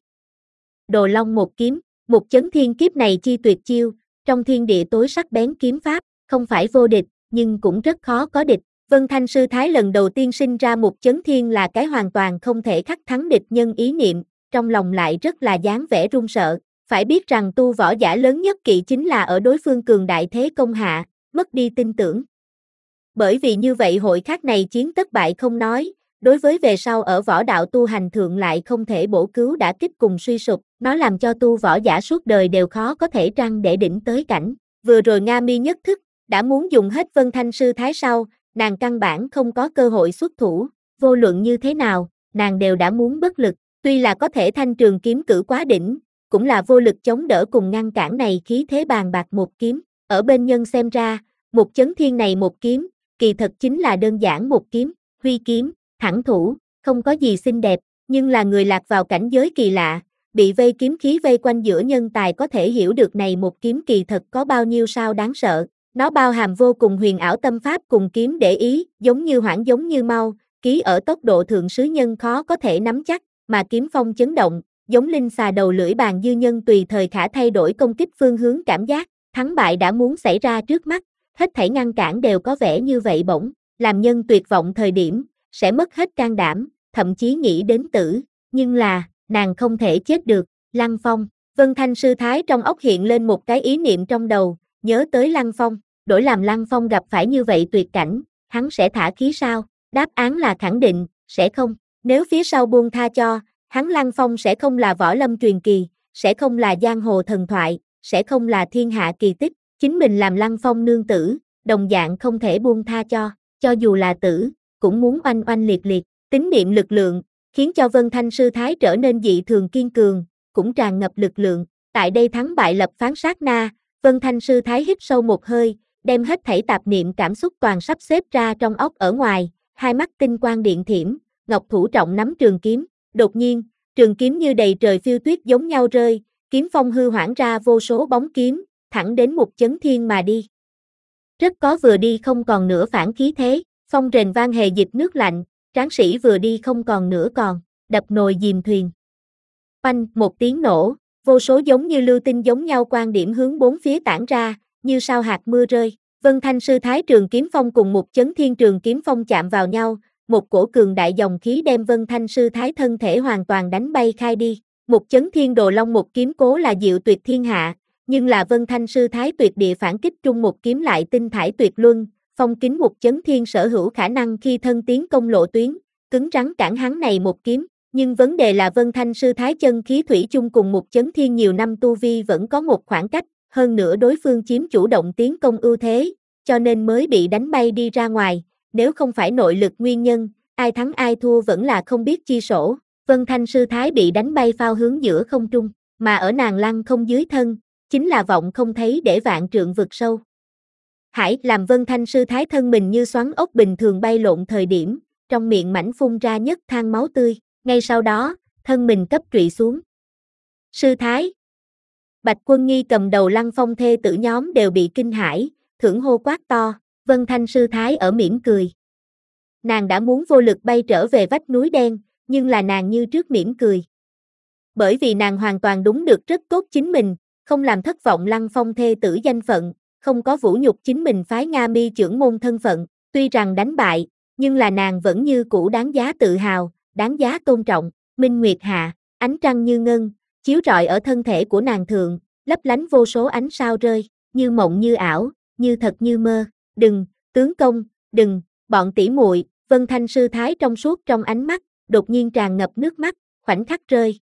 Đồ Long một kiếm, Mục Chấn Thiên kiếp này chi tuyệt chiêu, trong thiên địa tối sắc bén kiếm pháp, không phải vô địch, nhưng cũng rất khó có địch. Vân Thanh sư thái lần đầu tiên sinh ra Mục Chấn Thiên là cái hoàn toàn không thể khắc thắng địch nhân ý niệm, trong lòng lại rất là dáng vẻ run sợ. Phải biết rằng tu võ giả lớn nhất kỵ chính là ở đối phương cường đại thế công hạ, mất đi tin tưởng. Bởi vì như vậy hội khác này chiến thất bại không nói, đối với về sau ở võ đạo tu hành thượng lại không thể bổ cứu đã kích cùng suy sụp, nó làm cho tu võ giả suốt đời đều khó có thể trăng để đỉnh tới cảnh. Vừa rồi Nga Mi nhất thức, đã muốn dùng hết Vân Thanh sư thái sau, nàng căn bản không có cơ hội xuất thủ, vô luận như thế nào, nàng đều đã muốn bất lực, tuy là có thể thanh trường kiếm cử quá đỉnh, cũng là vô lực chống đỡ cùng ngăn cản này khí thế bàn bạc một kiếm. Ở bên nhân xem ra, Mục Chấn Thiên này một kiếm, kỳ thật chính là đơn giản một kiếm, huy kiếm, thẳng thủ, không có gì xinh đẹp, nhưng là người lạc vào cảnh giới kỳ lạ, bị vây kiếm khí vây quanh giữa nhân tài có thể hiểu được này một kiếm kỳ thật có bao nhiêu sao đáng sợ. Nó bao hàm vô cùng huyền ảo tâm pháp cùng kiếm để ý, giống như hoảng giống như mau, ký ở tốc độ thượng sứ nhân khó có thể nắm chắc, mà kiếm phong chấn động, giống linh xà đầu lưỡi bàn dư nhân tùy thời khả thay đổi công kích phương hướng cảm giác, thắng bại đã muốn xảy ra trước mắt, hết thảy ngăn cản đều có vẻ như vậy bỗng, làm nhân tuyệt vọng thời điểm, sẽ mất hết can đảm, thậm chí nghĩ đến tử, nhưng là, nàng không thể chết được, Lăng Phong, Vân Thanh sư thái trong óc hiện lên một cái ý niệm trong đầu, nhớ tới Lăng Phong, đổi làm Lăng Phong gặp phải như vậy tuyệt cảnh, hắn sẽ thả khí sao? Đáp án là khẳng định, sẽ không, nếu phía sau buông tha cho, hắn Lăng Phong sẽ không là võ lâm truyền kỳ, sẽ không là giang hồ thần thoại, sẽ không là thiên hạ kỳ tích, chính mình làm Lăng Phong nương tử, đồng dạng không thể buông tha cho, cho dù là tử, cũng muốn oanh oanh liệt liệt, tín niệm lực lượng, khiến cho Vân Thanh sư thái trở nên dị thường kiên cường, cũng tràn ngập lực lượng, tại đây thắng bại lập phán sát na, Vân Thanh sư thái hít sâu một hơi, đem hết thảy tạp niệm cảm xúc toàn sắp xếp ra trong óc ở ngoài, hai mắt tinh quang điện thiểm, ngọc thủ trọng nắm trường kiếm, đột nhiên, trường kiếm như đầy trời phiêu tuyết giống nhau rơi, kiếm phong hư hoảng ra vô số bóng kiếm, thẳng đến Mục Chấn Thiên mà đi. Rất có vừa đi không còn nữa phản khí thế, phong rền vang hề dịch nước lạnh, tráng sĩ vừa đi không còn nữa còn, đập nồi dìm thuyền. Oanh, một tiếng nổ, vô số giống như lưu tinh giống nhau quan điểm hướng bốn phía tản ra, như sao hạt mưa rơi. Vân Thanh sư thái trường kiếm phong cùng Mục Chấn Thiên trường kiếm phong chạm vào nhau, một cổ cường đại dòng khí đem Vân Thanh sư thái thân thể hoàn toàn đánh bay khai đi. Mục Chấn Thiên đồ long một kiếm cố là diệu tuyệt thiên hạ, nhưng là Vân Thanh sư thái tuyệt địa phản kích trung một kiếm lại tinh thải tuyệt luân, phong kính Mục Chấn Thiên sở hữu khả năng khi thân tiến công lộ tuyến, cứng rắn cản hắn này một kiếm. Nhưng vấn đề là Vân Thanh sư thái chân khí thủy chung cùng Mục Chấn Thiên nhiều năm tu vi vẫn có một khoảng cách, hơn nữa đối phương chiếm chủ động tiến công ưu thế, cho nên mới bị đánh bay đi ra ngoài, nếu không phải nội lực nguyên nhân, ai thắng ai thua vẫn là không biết chi sổ. Vân Thanh sư thái bị đánh bay phao hướng giữa không trung, mà ở nàng lăng không dưới thân, chính là vọng không thấy để vạn trượng vực sâu. Hải làm Vân Thanh sư thái thân mình như xoắn ốc bình thường bay lộn thời điểm, trong miệng mảnh phun ra nhất thang máu tươi, ngay sau đó, thân mình cấp trụy xuống. Sư thái, Bạch Quân Nghi cầm đầu Lăng Phong thê tử nhóm đều bị kinh hãi, thưởng hô quát to, Vân Thanh sư thái ở mỉm cười. Nàng đã muốn vô lực bay trở về vách núi đen, nhưng là nàng như trước mỉm cười. Bởi vì nàng hoàn toàn đúng được rất tốt chính mình, không làm thất vọng Lăng Phong thê tử danh phận, không có vũ nhục chính mình phái Nga Mi trưởng môn thân phận, tuy rằng đánh bại, nhưng là nàng vẫn như cũ đáng giá tự hào, đáng giá tôn trọng. Minh Nguyệt hạ, ánh trăng như ngân, chiếu rọi ở thân thể của nàng thượng, lấp lánh vô số ánh sao rơi, như mộng như ảo, như thật như mơ. Đừng, tướng công, đừng, bọn tỷ muội. Vân Thanh sư thái trong suốt trong ánh mắt, đột nhiên tràn ngập nước mắt, khoảnh khắc rơi.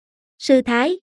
Sư thái,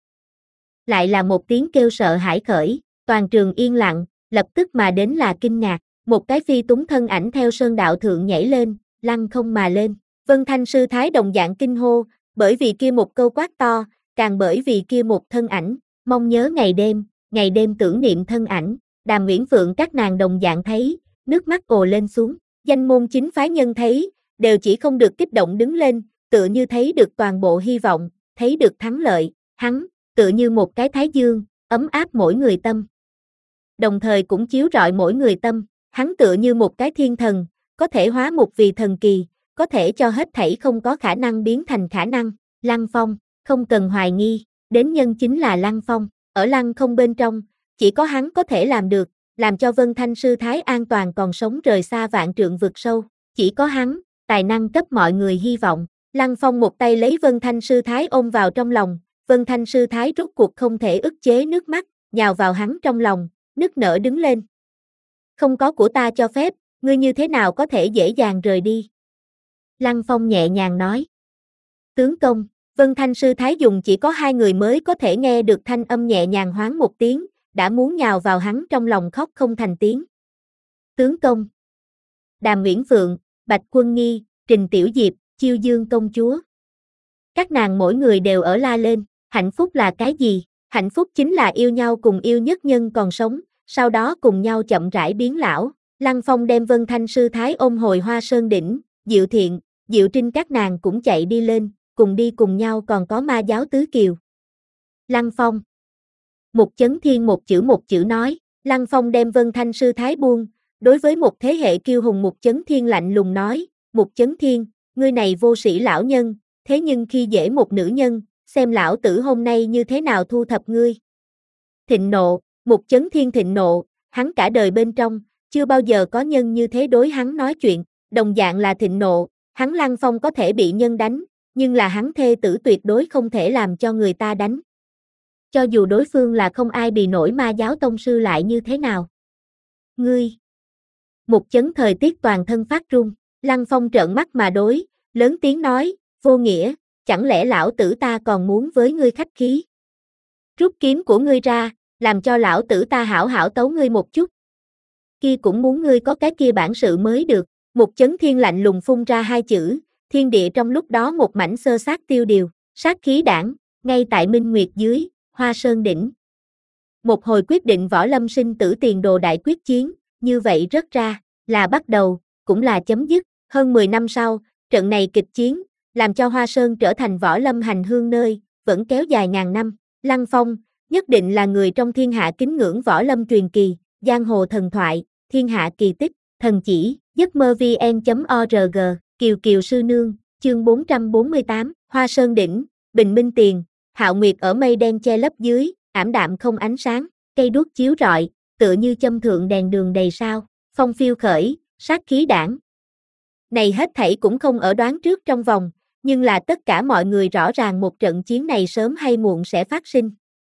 lại là một tiếng kêu sợ hãi khởi, toàn trường yên lặng, lập tức mà đến là kinh ngạc, một cái phi túng thân ảnh theo sơn đạo thượng nhảy lên, lăng không mà lên. Vân Thanh sư thái đồng dạng kinh hô, bởi vì kia một câu quát to, càng bởi vì kia một thân ảnh, mong nhớ ngày đêm, ngày đêm tưởng niệm thân ảnh. Đàm Uyển Phượng các nàng đồng dạng thấy, nước mắt ồ lên xuống, danh môn chính phái nhân thấy, đều chỉ không được kích động đứng lên, tựa như thấy được toàn bộ hy vọng, thấy được thắng lợi, hắn, tựa như một cái thái dương, ấm áp mỗi người tâm. Đồng thời cũng chiếu rọi mỗi người tâm, hắn tựa như một cái thiên thần, có thể hóa mục vì thần kỳ, có thể cho hết thảy không có khả năng biến thành khả năng. Lăng Phong, không cần hoài nghi, đến nhân chính là Lăng Phong, ở lăng không bên trong, chỉ có hắn có thể làm được, làm cho Vân Thanh sư thái an toàn còn sống rời xa vạn trượng vực sâu, chỉ có hắn, tài năng cấp mọi người hy vọng. Lăng Phong một tay lấy Vân Thanh sư thái ôm vào trong lòng, Vân Thanh sư thái rốt cuộc không thể ức chế nước mắt, nhào vào hắn trong lòng, nức nở đứng lên. Không có của ta cho phép, ngươi như thế nào có thể dễ dàng rời đi? Lăng Phong nhẹ nhàng nói. Tướng công, Vân Thanh sư thái dùng chỉ có hai người mới có thể nghe được thanh âm nhẹ nhàng hoáng một tiếng, đã muốn nhào vào hắn trong lòng khóc không thành tiếng. Tướng công. Đàm Uyển Phượng, Bạch Quân Nghi, Trình Tiểu Diệp, Chiêu Dương công chúa. Các nàng mỗi người đều ở la lên, hạnh phúc là cái gì? Hạnh phúc chính là yêu nhau cùng yêu nhất nhân còn sống, sau đó cùng nhau chậm rãi biến lão. Lăng Phong đem Vân Thanh sư thái ôm hồi Hoa Sơn đỉnh, Diệu Thiện, Diệu Trinh các nàng cũng chạy đi lên, cùng đi cùng nhau còn có Ma giáo tứ kiều. Lăng Phong. Mục Chấn Thiên một chữ một chữ nói, Lăng Phong đem Vân Thanh sư thái buông, đối với một thế hệ kiêu hùng Mục Chấn Thiên lạnh lùng nói, Mục Chấn Thiên, ngươi này vô sĩ lão nhân, thế nhưng khi dễ một nữ nhân, xem lão tử hôm nay như thế nào thu thập ngươi. Thịnh nộ, Mục Chấn Thiên thịnh nộ, hắn cả đời bên trong, chưa bao giờ có nhân như thế đối hắn nói chuyện, đồng dạng là thịnh nộ, hắn Lăng Phong có thể bị nhân đánh, nhưng là hắn thê tử tuyệt đối không thể làm cho người ta đánh. Cho dù đối phương là không ai bì nổi Ma giáo tông sư lại như thế nào. Ngươi. Mục Chấn thời tiết toàn thân phát run, Lăng Phong trợn mắt mà đối, lớn tiếng nói, vô nghĩa, chẳng lẽ lão tử ta còn muốn với ngươi khách khí. Rút kiếm của ngươi ra, làm cho lão tử ta hảo hảo tấu ngươi một chút. Kia cũng muốn ngươi có cái kia bản sự mới được. Mục Chấn Thiên lạnh lùng phun ra hai chữ, thiên địa trong lúc đó một mảnh sơ sát tiêu điều, sát khí đảng, ngay tại Minh Nguyệt dưới, Hoa Sơn đỉnh. Một hồi quyết định võ lâm sinh tử tiền đồ đại quyết chiến, như vậy rất ra, là bắt đầu, cũng là chấm dứt. Hơn mười năm sau, trận này kịch chiến, làm cho Hoa Sơn trở thành võ lâm hành hương nơi, vẫn kéo dài ngàn năm. Lăng Phong, nhất định là người trong thiên hạ kính ngưỡng võ lâm truyền kỳ, giang hồ thần thoại, thiên hạ kỳ tích, thần chỉ, giấc mơ vn.org, Kiều Kiều Sư Nương, chương bốn trăm bốn mươi tám, Hoa Sơn Đỉnh, Bình Minh Tiền, Hạo Nguyệt ở mây đen che lấp dưới, ảm đạm không ánh sáng, cây đuốc chiếu rọi, tựa như châm thượng đèn đường đầy sao, phong phiêu khởi, sát khí đãng. Này hết thảy cũng không ở đoán trước trong vòng, nhưng là tất cả mọi người rõ ràng một trận chiến này sớm hay muộn sẽ phát sinh.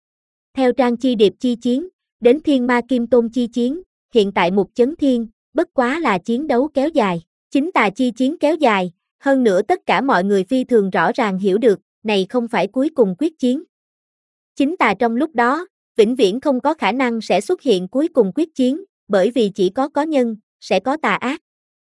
Theo Trang Chi Điệp chi chiến, đến Thiên Ma Kim Tôn chi chiến, hiện tại Mục Chấn Thiên, bất quá là chiến đấu kéo dài, chính tà chi chiến kéo dài, hơn nữa tất cả mọi người phi thường rõ ràng hiểu được, này không phải cuối cùng quyết chiến. Chính tà trong lúc đó, vĩnh viễn không có khả năng sẽ xuất hiện cuối cùng quyết chiến, bởi vì chỉ có có nhân, sẽ có tà ác.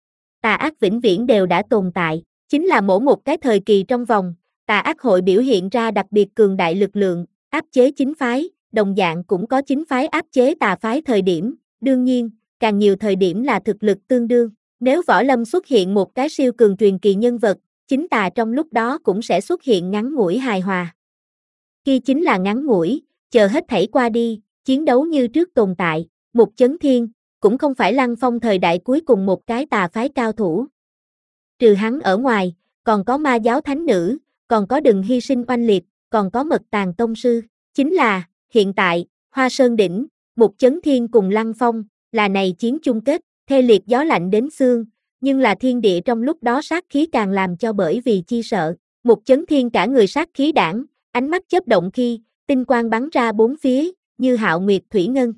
Tà ác vĩnh viễn đều đã tồn tại, chính là mỗi một cái thời kỳ trong vòng, tà ác hội biểu hiện ra đặc biệt cường đại lực lượng, áp chế chính phái, đồng dạng cũng có chính phái áp chế tà phái thời điểm, đương nhiên, càng nhiều thời điểm là thực lực tương đương. Nếu võ lâm xuất hiện một cái siêu cường truyền kỳ nhân vật, chính tà trong lúc đó cũng sẽ xuất hiện ngắn ngủi hài hòa. Kia chính là ngắn ngủi, chờ hết thảy qua đi, chiến đấu như trước tồn tại, Mục Chấn Thiên, cũng không phải Lăng Phong thời đại cuối cùng một cái tà phái cao thủ. Trừ hắn ở ngoài, còn có ma giáo thánh nữ, còn có Đừng Hy Sinh oanh liệt, còn có Mật Tàng Tông Sư, chính là, hiện tại, Hoa Sơn Đỉnh, Mục Chấn Thiên cùng Lăng Phong, là này chiến chung kết, thê liệt gió lạnh đến xương, nhưng là thiên địa trong lúc đó sát khí càng làm cho bởi vì chi sợ, Mục Chấn Thiên cả người sát khí đãng, ánh mắt chớp động khi, tinh quang bắn ra bốn phía, như hạo nguyệt thủy ngân.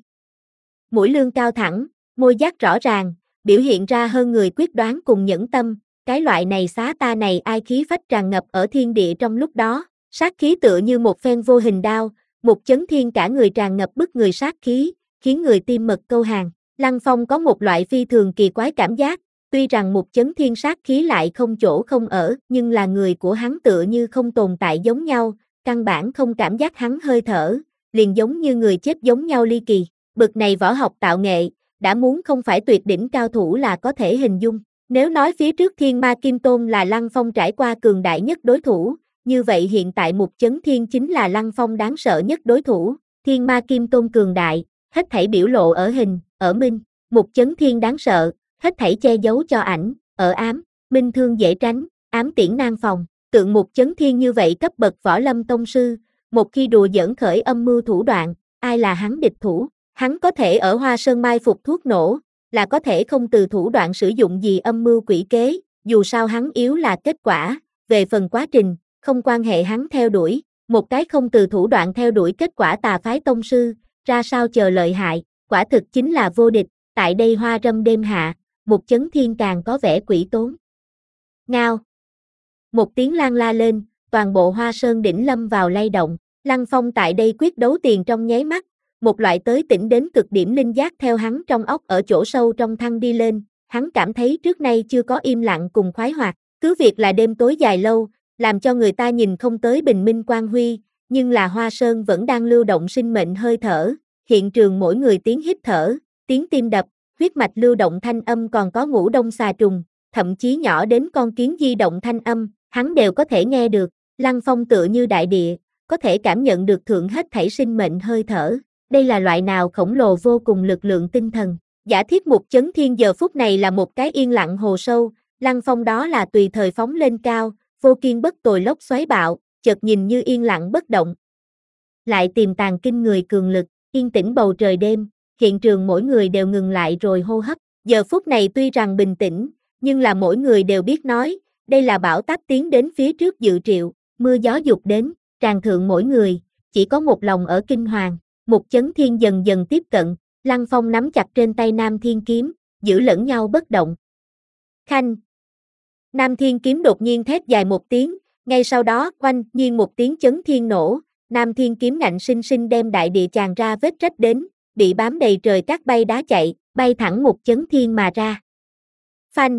Mũi lương cao thẳng, môi giác rõ ràng, biểu hiện ra hơn người quyết đoán cùng nhẫn tâm, cái loại này xá ta này ai khí phách tràn ngập ở thiên địa trong lúc đó, sát khí tựa như một phen vô hình đao, Mục Chấn Thiên cả người tràn ngập bức người sát khí, khiến người tim mật câu hàng. Lăng Phong có một loại phi thường kỳ quái cảm giác, tuy rằng Mục Chấn Thiên sát khí lại không chỗ không ở, nhưng là người của hắn tựa như không tồn tại giống nhau, căn bản không cảm giác hắn hơi thở, liền giống như người chết giống nhau ly kỳ. Bực này võ học tạo nghệ, đã muốn không phải tuyệt đỉnh cao thủ là có thể hình dung. Nếu nói phía trước Thiên Ma Kim Tôn là Lăng Phong trải qua cường đại nhất đối thủ, như vậy hiện tại Mục Chấn Thiên chính là Lăng Phong đáng sợ nhất đối thủ. Thiên Ma Kim Tôn cường đại, hết thảy biểu lộ ở hình, ở minh, Mục Chấn Thiên đáng sợ, hết thảy che giấu cho ảnh, ở ám, minh thương dễ tránh, ám tiễn nan phòng. Tượng Mục Chấn Thiên như vậy cấp bậc võ lâm tông sư, một khi đùa giỡn khởi âm mưu thủ đoạn, ai là hắn địch thủ? Hắn có thể ở Hoa Sơn mai phục thuốc nổ, là có thể không từ thủ đoạn sử dụng gì âm mưu quỷ kế, dù sao hắn yếu là kết quả, về phần quá trình, không quan hệ hắn theo đuổi, một cái không từ thủ đoạn theo đuổi kết quả tà phái tông sư, ra sao chờ lợi hại, quả thực chính là vô địch, tại đây hoa râm đêm hạ, Mục Chấn Thiên càng có vẻ quỷ tốn. Ngao. Một tiếng lan la lên, toàn bộ Hoa Sơn đỉnh lâm vào lay động, Lăng Phong tại đây quyết đấu tiền trong nháy mắt, một loại tới tỉnh đến cực điểm linh giác theo hắn trong óc ở chỗ sâu trong thăng đi lên, hắn cảm thấy trước nay chưa có im lặng cùng khoái hoạt, cứ việc là đêm tối dài lâu, làm cho người ta nhìn không tới bình minh quang huy, nhưng là Hoa Sơn vẫn đang lưu động sinh mệnh hơi thở, hiện trường mỗi người tiếng hít thở, tiếng tim đập, huyết mạch lưu động thanh âm còn có ngũ đông xà trùng, thậm chí nhỏ đến con kiến di động thanh âm, hắn đều có thể nghe được, Lăng Phong tựa như đại địa, có thể cảm nhận được thượng hết thảy sinh mệnh hơi thở. Đây là loại nào khổng lồ vô cùng lực lượng tinh thần. Giả thiết Mục Chấn Thiên giờ phút này là một cái yên lặng hồ sâu, Lăng Phong đó là tùy thời phóng lên cao, vô kiên bất tồi lốc xoáy bạo, chợt nhìn như yên lặng bất động. Lại tiềm tàng kinh người cường lực, yên tĩnh bầu trời đêm, hiện trường mỗi người đều ngừng lại rồi hô hấp. Giờ phút này tuy rằng bình tĩnh, nhưng là mỗi người đều biết nói, đây là bão táp tiến đến phía trước dự triệu, mưa gió dục đến, tràn thượng mỗi người, chỉ có một lòng ở kinh hoàng. Mục Chấn Thiên dần dần tiếp cận, Lăng Phong nắm chặt trên tay Nam Thiên Kiếm, giữ lẫn nhau bất động. Khanh! Nam Thiên Kiếm đột nhiên thét dài một tiếng, ngay sau đó oanh nhiên một tiếng chấn thiên nổ, Nam Thiên Kiếm ngạnh sinh sinh đem đại địa tràn ra vết rách đến, bị bám đầy trời cát bay đá chạy, bay thẳng Mục Chấn Thiên mà ra. Phanh!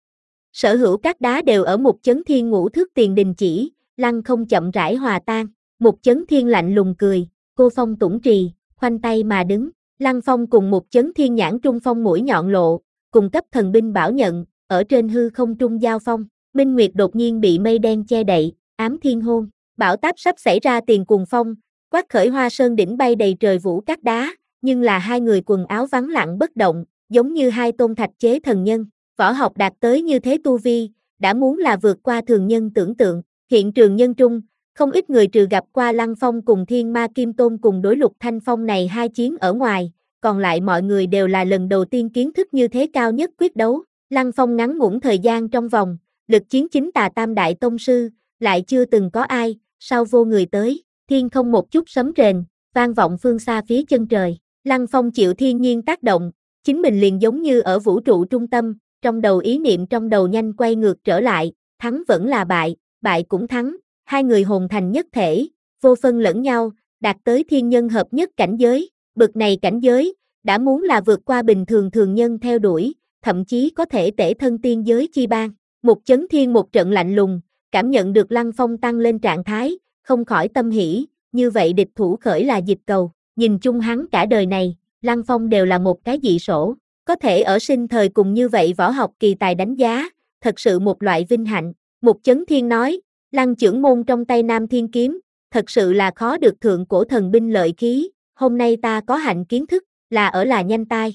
Sở hữu các đá đều ở Mục Chấn Thiên ngũ thước tiền đình chỉ, lăng không chậm rãi hòa tan, Mục Chấn Thiên lạnh lùng cười. Cô phong tủng trì, khoanh tay mà đứng, Lăng Phong cùng Mục Chấn Thiên nhãn trung phong mũi nhọn lộ, cùng cấp thần binh bảo nhận, ở trên hư không trung giao phong, Minh Nguyệt đột nhiên bị mây đen che đậy, ám thiên hôn, bão táp sắp xảy ra tiền cuồng phong, Quát khởi Hoa Sơn đỉnh bay đầy trời vũ cát đá, nhưng là hai người quần áo vắng lặng bất động, giống như hai tôn thạch chế thần nhân, võ học đạt tới như thế tu vi, đã muốn là vượt qua thường nhân tưởng tượng. Hiện trường nhân trung, không ít người trừ gặp qua Lăng Phong cùng Thiên Ma Kim Tôn cùng đối Lục Thanh Phong này hai chiến ở ngoài, còn lại mọi người đều là lần đầu tiên kiến thức như thế cao nhất quyết đấu. Lăng Phong ngắn ngủn thời gian trong vòng, lực chiến chính tà tam đại tông sư, lại chưa từng có ai, sao vô người tới, thiên không một chút sấm rền, vang vọng phương xa phía chân trời. Lăng Phong chịu thiên nhiên tác động, chính mình liền giống như ở vũ trụ trung tâm, trong đầu ý niệm trong đầu nhanh quay ngược trở lại, thắng vẫn là bại, bại cũng thắng, hai người hồn thành nhất thể, vô phân lẫn nhau, đạt tới thiên nhân hợp nhất cảnh giới, bực này cảnh giới, đã muốn là vượt qua bình thường thường nhân theo đuổi, thậm chí có thể tể thân tiên giới chi ban. Một chấn thiên một trận lạnh lùng, cảm nhận được Lăng Phong tăng lên trạng thái, không khỏi tâm hỉ, như vậy địch thủ khởi là dịch cầu, nhìn chung hắn cả đời này, Lăng Phong đều là một cái dị sổ, có thể ở sinh thời cùng như vậy võ học kỳ tài đánh giá, thật sự một loại vinh hạnh. Một chấn thiên nói, Lăng trưởng môn trong tay Nam Thiên Kiếm, thật sự là khó được thượng cổ thần binh lợi khí, hôm nay ta có hạnh kiến thức, là ở là nhanh tai.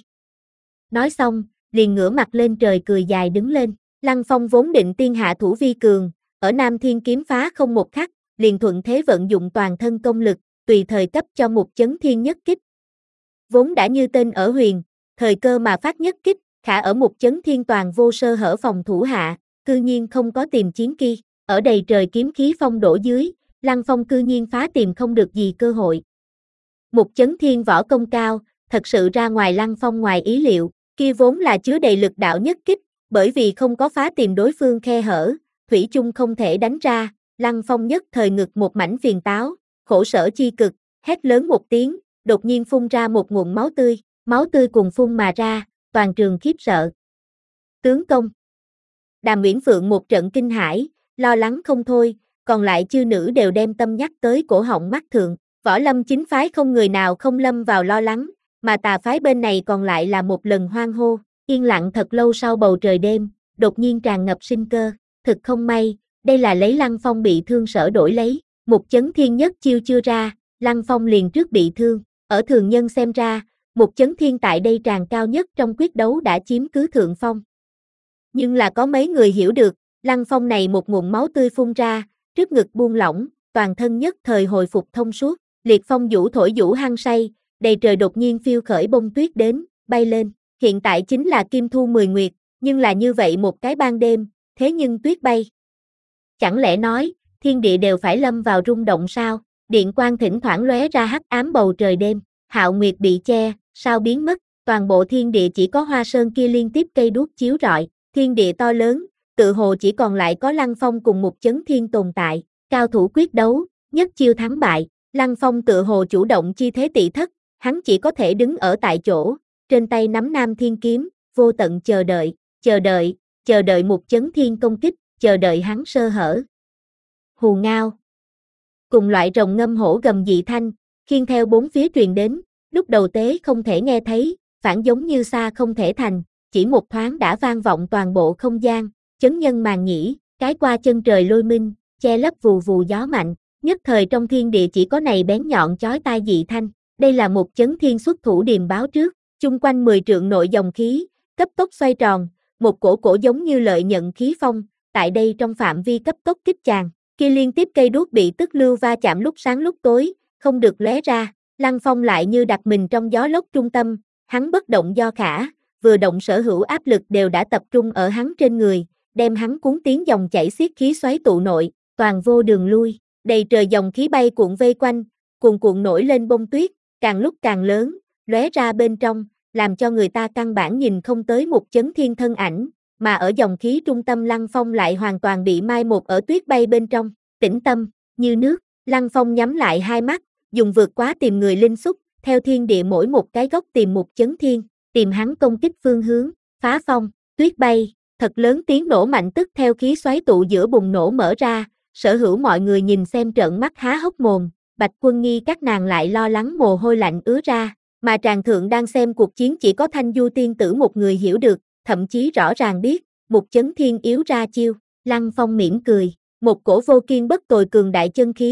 Nói xong, liền ngửa mặt lên trời cười dài đứng lên, Lăng Phong vốn định tiên hạ thủ vi cường, ở Nam Thiên Kiếm phá không một khắc, liền thuận thế vận dụng toàn thân công lực, tùy thời cấp cho một chấn thiên nhất kích. Vốn đã như tên ở huyền, thời cơ mà phát nhất kích, khả ở một chấn thiên toàn vô sơ hở phòng thủ hạ, cư nhiên không có tìm chiến kỳ, ở đầy trời kiếm khí phong đổ dưới, Lăng Phong cư nhiên phá tìm không được gì cơ hội. Một chấn thiên võ công cao, thật sự ra ngoài Lăng Phong ngoài ý liệu, kia vốn là chứa đầy lực đạo nhất kích, bởi vì không có phá tìm đối phương khe hở, thủy chung không thể đánh ra, Lăng Phong nhất thời ngực một mảnh phiền táo, khổ sở chi cực, hét lớn một tiếng, đột nhiên phun ra một nguồn máu tươi, máu tươi cùng phun mà ra, toàn trường khiếp sợ. Tướng công. Đàm Uyển Phượng một trận kinh hãi, lo lắng không thôi, còn lại chư nữ đều đem tâm nhắc tới cổ họng mắt thượng, Võ Lâm chính phái không người nào không lâm vào lo lắng, mà tà phái bên này còn lại là một lần hoang hô, yên lặng thật lâu sau bầu trời đêm, đột nhiên tràn ngập sinh cơ, thực không may, đây là lấy Lăng Phong bị thương sở đổi lấy, một chấn thiên nhất chiêu chưa ra, Lăng Phong liền trước bị thương, ở thường nhân xem ra, một chấn thiên tại đây tràn cao nhất trong quyết đấu đã chiếm cứ thượng phong. Nhưng là có mấy người hiểu được, Lăng Phong này một nguồn máu tươi phun ra, trước ngực buông lỏng, toàn thân nhất thời hồi phục thông suốt, liệt phong vũ thổi vũ hăng say, đầy trời đột nhiên phiêu khởi bông tuyết đến, bay lên, hiện tại chính là Kim Thu mười nguyệt, nhưng là như vậy một cái ban đêm, thế nhưng tuyết bay. Chẳng lẽ nói, thiên địa đều phải lâm vào rung động sao? Điện quang thỉnh thoảng lóe ra hắc ám bầu trời đêm, hạo nguyệt bị che, sao biến mất, toàn bộ thiên địa chỉ có Hoa Sơn kia liên tiếp cây đuốc chiếu rọi, thiên địa to lớn, tự hồ chỉ còn lại có Lăng Phong cùng một chấn thiên tồn tại, cao thủ quyết đấu, nhất chiêu thắng bại, Lăng Phong tự hồ chủ động chi thế tị thất, hắn chỉ có thể đứng ở tại chỗ, trên tay nắm Nam Thiên Kiếm, vô tận chờ đợi, chờ đợi, chờ đợi một chấn thiên công kích, chờ đợi hắn sơ hở. Hù ngao. Cùng loại rồng ngâm hổ gầm dị thanh, khiêng theo bốn phía truyền đến, lúc đầu tế không thể nghe thấy, phản giống như xa không thể thành, chỉ một thoáng đã vang vọng toàn bộ không gian, chấn nhân màng nhĩ, cái qua chân trời lôi minh, che lấp vù vù gió mạnh, nhất thời trong thiên địa chỉ có này bén nhọn chói tai dị thanh, đây là một chấn thiên xuất thủ điềm báo trước, chung quanh mười trượng nội dòng khí, cấp tốc xoay tròn, một cổ cổ giống như lợi nhận khí phong, tại đây trong phạm vi cấp tốc kích tràn, kia liên tiếp cây đuốc bị tức lưu va chạm lúc sáng lúc tối, không được lóe ra, Lăng Phong lại như đặt mình trong gió lốc trung tâm, hắn bất động do khả, vừa động sở hữu áp lực đều đã tập trung ở hắn trên người, đem hắn cuốn tiến dòng chảy xiết khí xoáy tụ nội, toàn vô đường lui, đầy trời dòng khí bay cuộn vây quanh, cuồn cuộn nổi lên bông tuyết, càng lúc càng lớn, lóe ra bên trong, làm cho người ta căn bản nhìn không tới một chấn thiên thân ảnh, mà ở dòng khí trung tâm Lăng Phong lại hoàn toàn bị mai một ở tuyết bay bên trong, tĩnh tâm, như nước, Lăng Phong nhắm lại hai mắt, dùng vượt quá tìm người linh xúc, theo thiên địa mỗi một cái góc tìm một chấn thiên, tìm hắn công kích phương hướng, phá phong, tuyết bay, thật lớn tiếng nổ mạnh tức theo khí xoáy tụ giữa bùng nổ mở ra, sở hữu mọi người nhìn xem trợn mắt há hốc mồm, Bạch Quân Nghi các nàng lại lo lắng mồ hôi lạnh ứa ra, mà tràng thượng đang xem cuộc chiến chỉ có Thanh Du tiên tử một người hiểu được, thậm chí rõ ràng biết, một chấn thiên yếu ra chiêu, Lăng Phong mỉm cười, một cổ vô kiên bất tồi cường đại chân khí,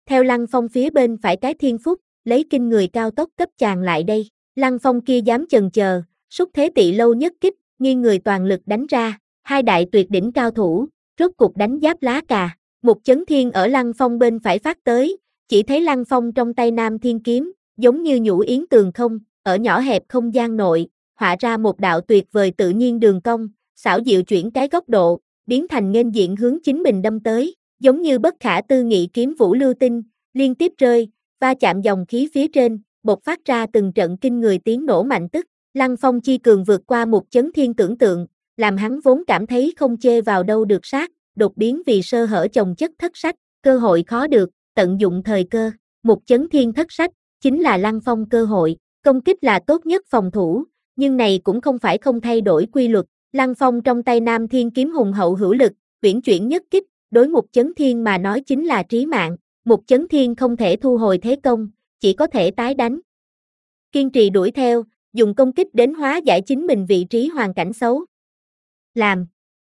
theo Lăng Phong phía bên phải cái thiên phúc, lấy kinh người cao tốc cấp chàng lại đây. Lăng Phong kia dám chần chờ, xúc thế tị lâu nhất kích, nghiêng người toàn lực đánh ra, hai đại tuyệt đỉnh cao thủ, rốt cục đánh giáp lá cà. Một chấn thiên ở Lăng Phong bên phải phát tới, chỉ thấy Lăng Phong trong tay Nam Thiên kiếm, giống như nhũ yến tường không, ở nhỏ hẹp không gian nội, họa ra một đạo tuyệt vời tự nhiên đường cong, xảo diệu chuyển cái góc độ, biến thành nghênh diện hướng chính mình đâm tới, giống như bất khả tư nghị kiếm vũ lưu tinh, liên tiếp rơi, va chạm dòng khí phía trên, bộc phát ra từng trận kinh người tiếng nổ mạnh tức. Lăng Phong chi cường vượt qua một chấn thiên tưởng tượng, làm hắn vốn cảm thấy không chê vào đâu được sát, đột biến vì sơ hở chồng chất thất sách, cơ hội khó được, tận dụng thời cơ. Một chấn thiên thất sách, chính là Lăng Phong cơ hội, công kích là tốt nhất phòng thủ, nhưng này cũng không phải không thay đổi quy luật. Lăng Phong trong tay Nam Thiên kiếm hùng hậu hữu lực, uyển chuyển nhất kích, đối một chấn thiên mà nói chính là trí mạng, một chấn thiên không thể thu hồi thế công, chỉ có thể tái đánh. Kiên trì đuổi theo, dùng công kích đến hóa giải chính mình vị trí hoàn cảnh xấu. Làm.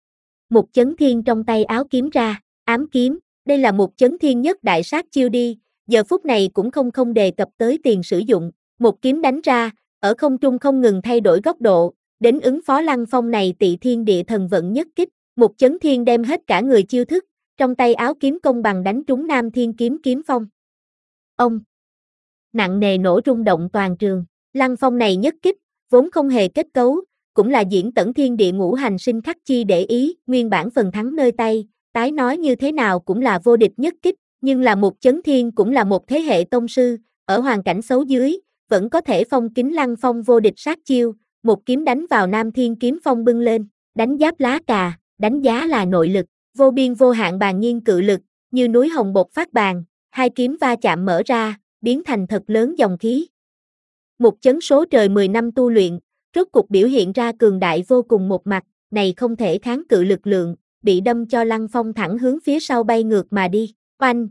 Một chấn thiên trong tay áo kiếm ra, ám kiếm, đây là một chấn thiên nhất đại sát chiêu đi, giờ phút này cũng không không đề cập tới tiền sử dụng, một kiếm đánh ra, ở không trung không ngừng thay đổi góc độ, đến ứng phó Lăng Phong này tị thiên địa thần vận nhất kích, một chấn thiên đem hết cả người chiêu thức, trong tay áo kiếm công bằng đánh trúng Nam Thiên kiếm kiếm phong. Ông! Nặng nề nổ rung động toàn trường, Lăng Phong này nhất kích, vốn không hề kết cấu, cũng là diễn tẩn thiên địa ngũ hành sinh khắc chi để ý, nguyên bản phần thắng nơi tay, tái nói như thế nào cũng là vô địch nhất kích, nhưng là một chấn thiên cũng là một thế hệ tông sư, ở hoàn cảnh xấu dưới, vẫn có thể phong kính Lăng Phong vô địch sát chiêu, một kiếm đánh vào Nam Thiên kiếm phong bưng lên, đánh giáp lá cà, đánh giá là nội lực, vô biên vô hạn bàn nhiên cự lực, như núi hồng bột phát bàn, hai kiếm va chạm mở ra, biến thành thật lớn dòng khí. Một chấn số trời mười năm tu luyện, rốt cục biểu hiện ra cường đại vô cùng một mặt, này không thể kháng cự lực lượng, bị đâm cho Lăng Phong thẳng hướng phía sau bay ngược mà đi, oanh,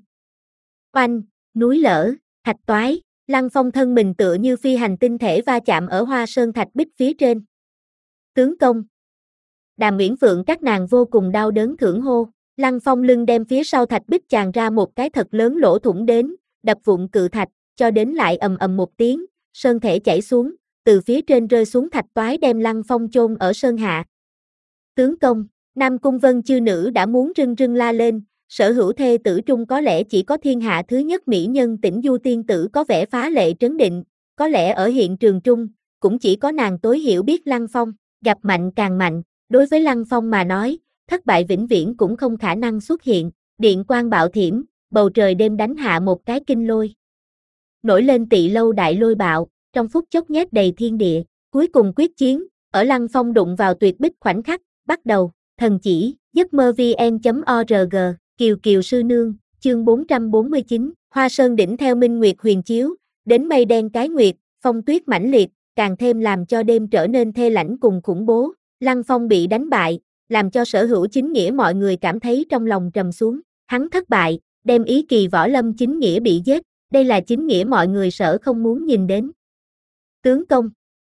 oanh, núi lở, thạch toái, Lăng Phong thân mình tựa như phi hành tinh thể va chạm ở hoa sơn thạch bích phía trên. Tướng công. Đàm Uyển Phượng các nàng vô cùng đau đớn thưởng hô, Lăng Phong lưng đem phía sau thạch bích tràn ra một cái thật lớn lỗ thủng đến, đập vụn cự thạch, cho đến lại ầm ầm một tiếng, sơn thể chảy xuống, từ phía trên rơi xuống thạch toái đem Lăng Phong chôn ở sơn hạ. Tướng công, Nam Cung Vân chư nữ đã muốn rưng rưng la lên, sở hữu thê tử trung có lẽ chỉ có thiên hạ thứ nhất mỹ nhân Tĩnh Du tiên tử có vẻ phá lệ trấn định, có lẽ ở hiện trường trung, cũng chỉ có nàng tối hiểu biết Lăng Phong, gặp mạnh càng mạnh, đối với Lăng Phong mà nói, thất bại vĩnh viễn cũng không khả năng xuất hiện, điện quang bạo thiểm, bầu trời đêm đánh hạ một cái kinh lôi. Nổi lên tị lâu đại lôi bạo, trong phút chốc nhét đầy thiên địa, cuối cùng quyết chiến, ở Lăng Phong đụng vào tuyệt bích khoảnh khắc, bắt đầu, thần chỉ, giấc mơ vn.org, Kiều Kiều sư nương, chương bốn trăm bốn mươi chín, Hoa Sơn đỉnh theo minh nguyệt huyền chiếu, đến mây đen cái nguyệt, phong tuyết mãnh liệt, càng thêm làm cho đêm trở nên thê lãnh cùng khủng bố, Lăng Phong bị đánh bại, làm cho sở hữu chính nghĩa mọi người cảm thấy trong lòng trầm xuống, hắn thất bại, đem ý kỳ võ lâm chính nghĩa bị giết, đây là chính nghĩa mọi người sợ không muốn nhìn đến. Tướng công.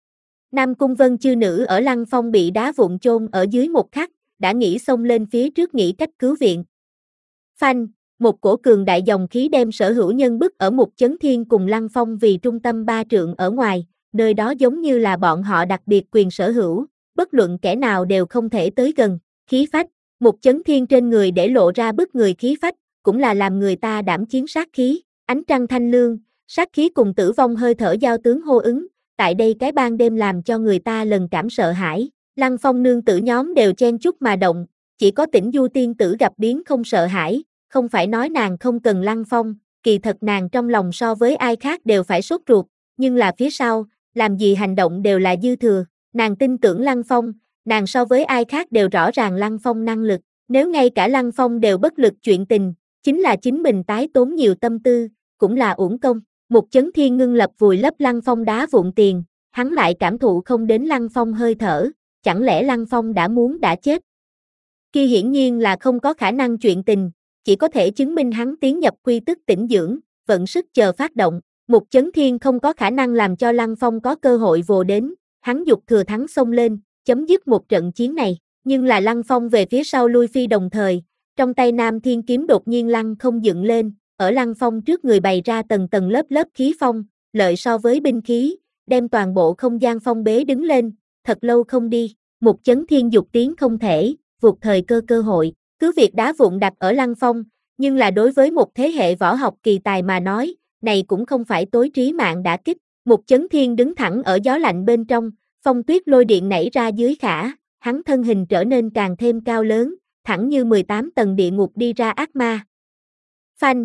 Nam Cung Vân chư nữ ở Lăng Phong bị đá vụn chôn ở dưới một khắc, đã nghĩ xông lên phía trước nghĩ cách cứu viện. Phanh, một cổ cường đại dòng khí đem sở hữu nhân bức ở một chấn thiên cùng Lăng Phong vì trung tâm ba trượng ở ngoài, nơi đó giống như là bọn họ đặc biệt quyền sở hữu, bất luận kẻ nào đều không thể tới gần, khí phách, một chấn thiên trên người để lộ ra bức người khí phách, cũng là làm người ta đảm chiến sát khí, ánh trăng thanh lương, sát khí cùng tử vong hơi thở giao tướng hô ứng, tại đây cái ban đêm làm cho người ta lần cảm sợ hãi, Lăng Phong nương tử nhóm đều chen chúc mà động, chỉ có Tĩnh Du tiên tử gặp biến không sợ hãi, không phải nói nàng không cần Lăng Phong, kỳ thật nàng trong lòng so với ai khác đều phải sốt ruột, nhưng là phía sau, làm gì hành động đều là dư thừa, nàng tin tưởng Lăng Phong, nàng so với ai khác đều rõ ràng Lăng Phong năng lực, nếu ngay cả Lăng Phong đều bất lực chuyện tình, chính là chính mình tái tốn nhiều tâm tư, cũng là uổng công. Một chấn thiên ngưng lập vùi lấp Lăng Phong đá vụn tiền, hắn lại cảm thụ không đến Lăng Phong hơi thở, chẳng lẽ Lăng Phong đã muốn đã chết? Kia hiển nhiên là không có khả năng chuyện tình, chỉ có thể chứng minh hắn tiến nhập quy tức tĩnh dưỡng, vận sức chờ phát động, một chấn thiên không có khả năng làm cho Lăng Phong có cơ hội vồ đến, hắn dục thừa thắng xông lên, chấm dứt một trận chiến này, nhưng là Lăng Phong về phía sau lui phi đồng thời, trong tay Nam Thiên kiếm đột nhiên lăng không dựng lên, ở Lăng Phong trước người bày ra tầng tầng lớp lớp khí phong, lợi so với binh khí, đem toàn bộ không gian phong bế đứng lên, thật lâu không đi, Mục Chấn Thiên dục tiến không thể, vụt thời cơ cơ hội, cứ việc đá vụn đặt ở Lăng Phong, nhưng là đối với một thế hệ võ học kỳ tài mà nói, này cũng không phải tối trí mạng đả kích, Mục Chấn Thiên đứng thẳng ở gió lạnh bên trong, phong tuyết lôi điện nảy ra dưới khả, hắn thân hình trở nên càng thêm cao lớn, thẳng như mười tám tầng địa ngục đi ra ác ma. Phanh!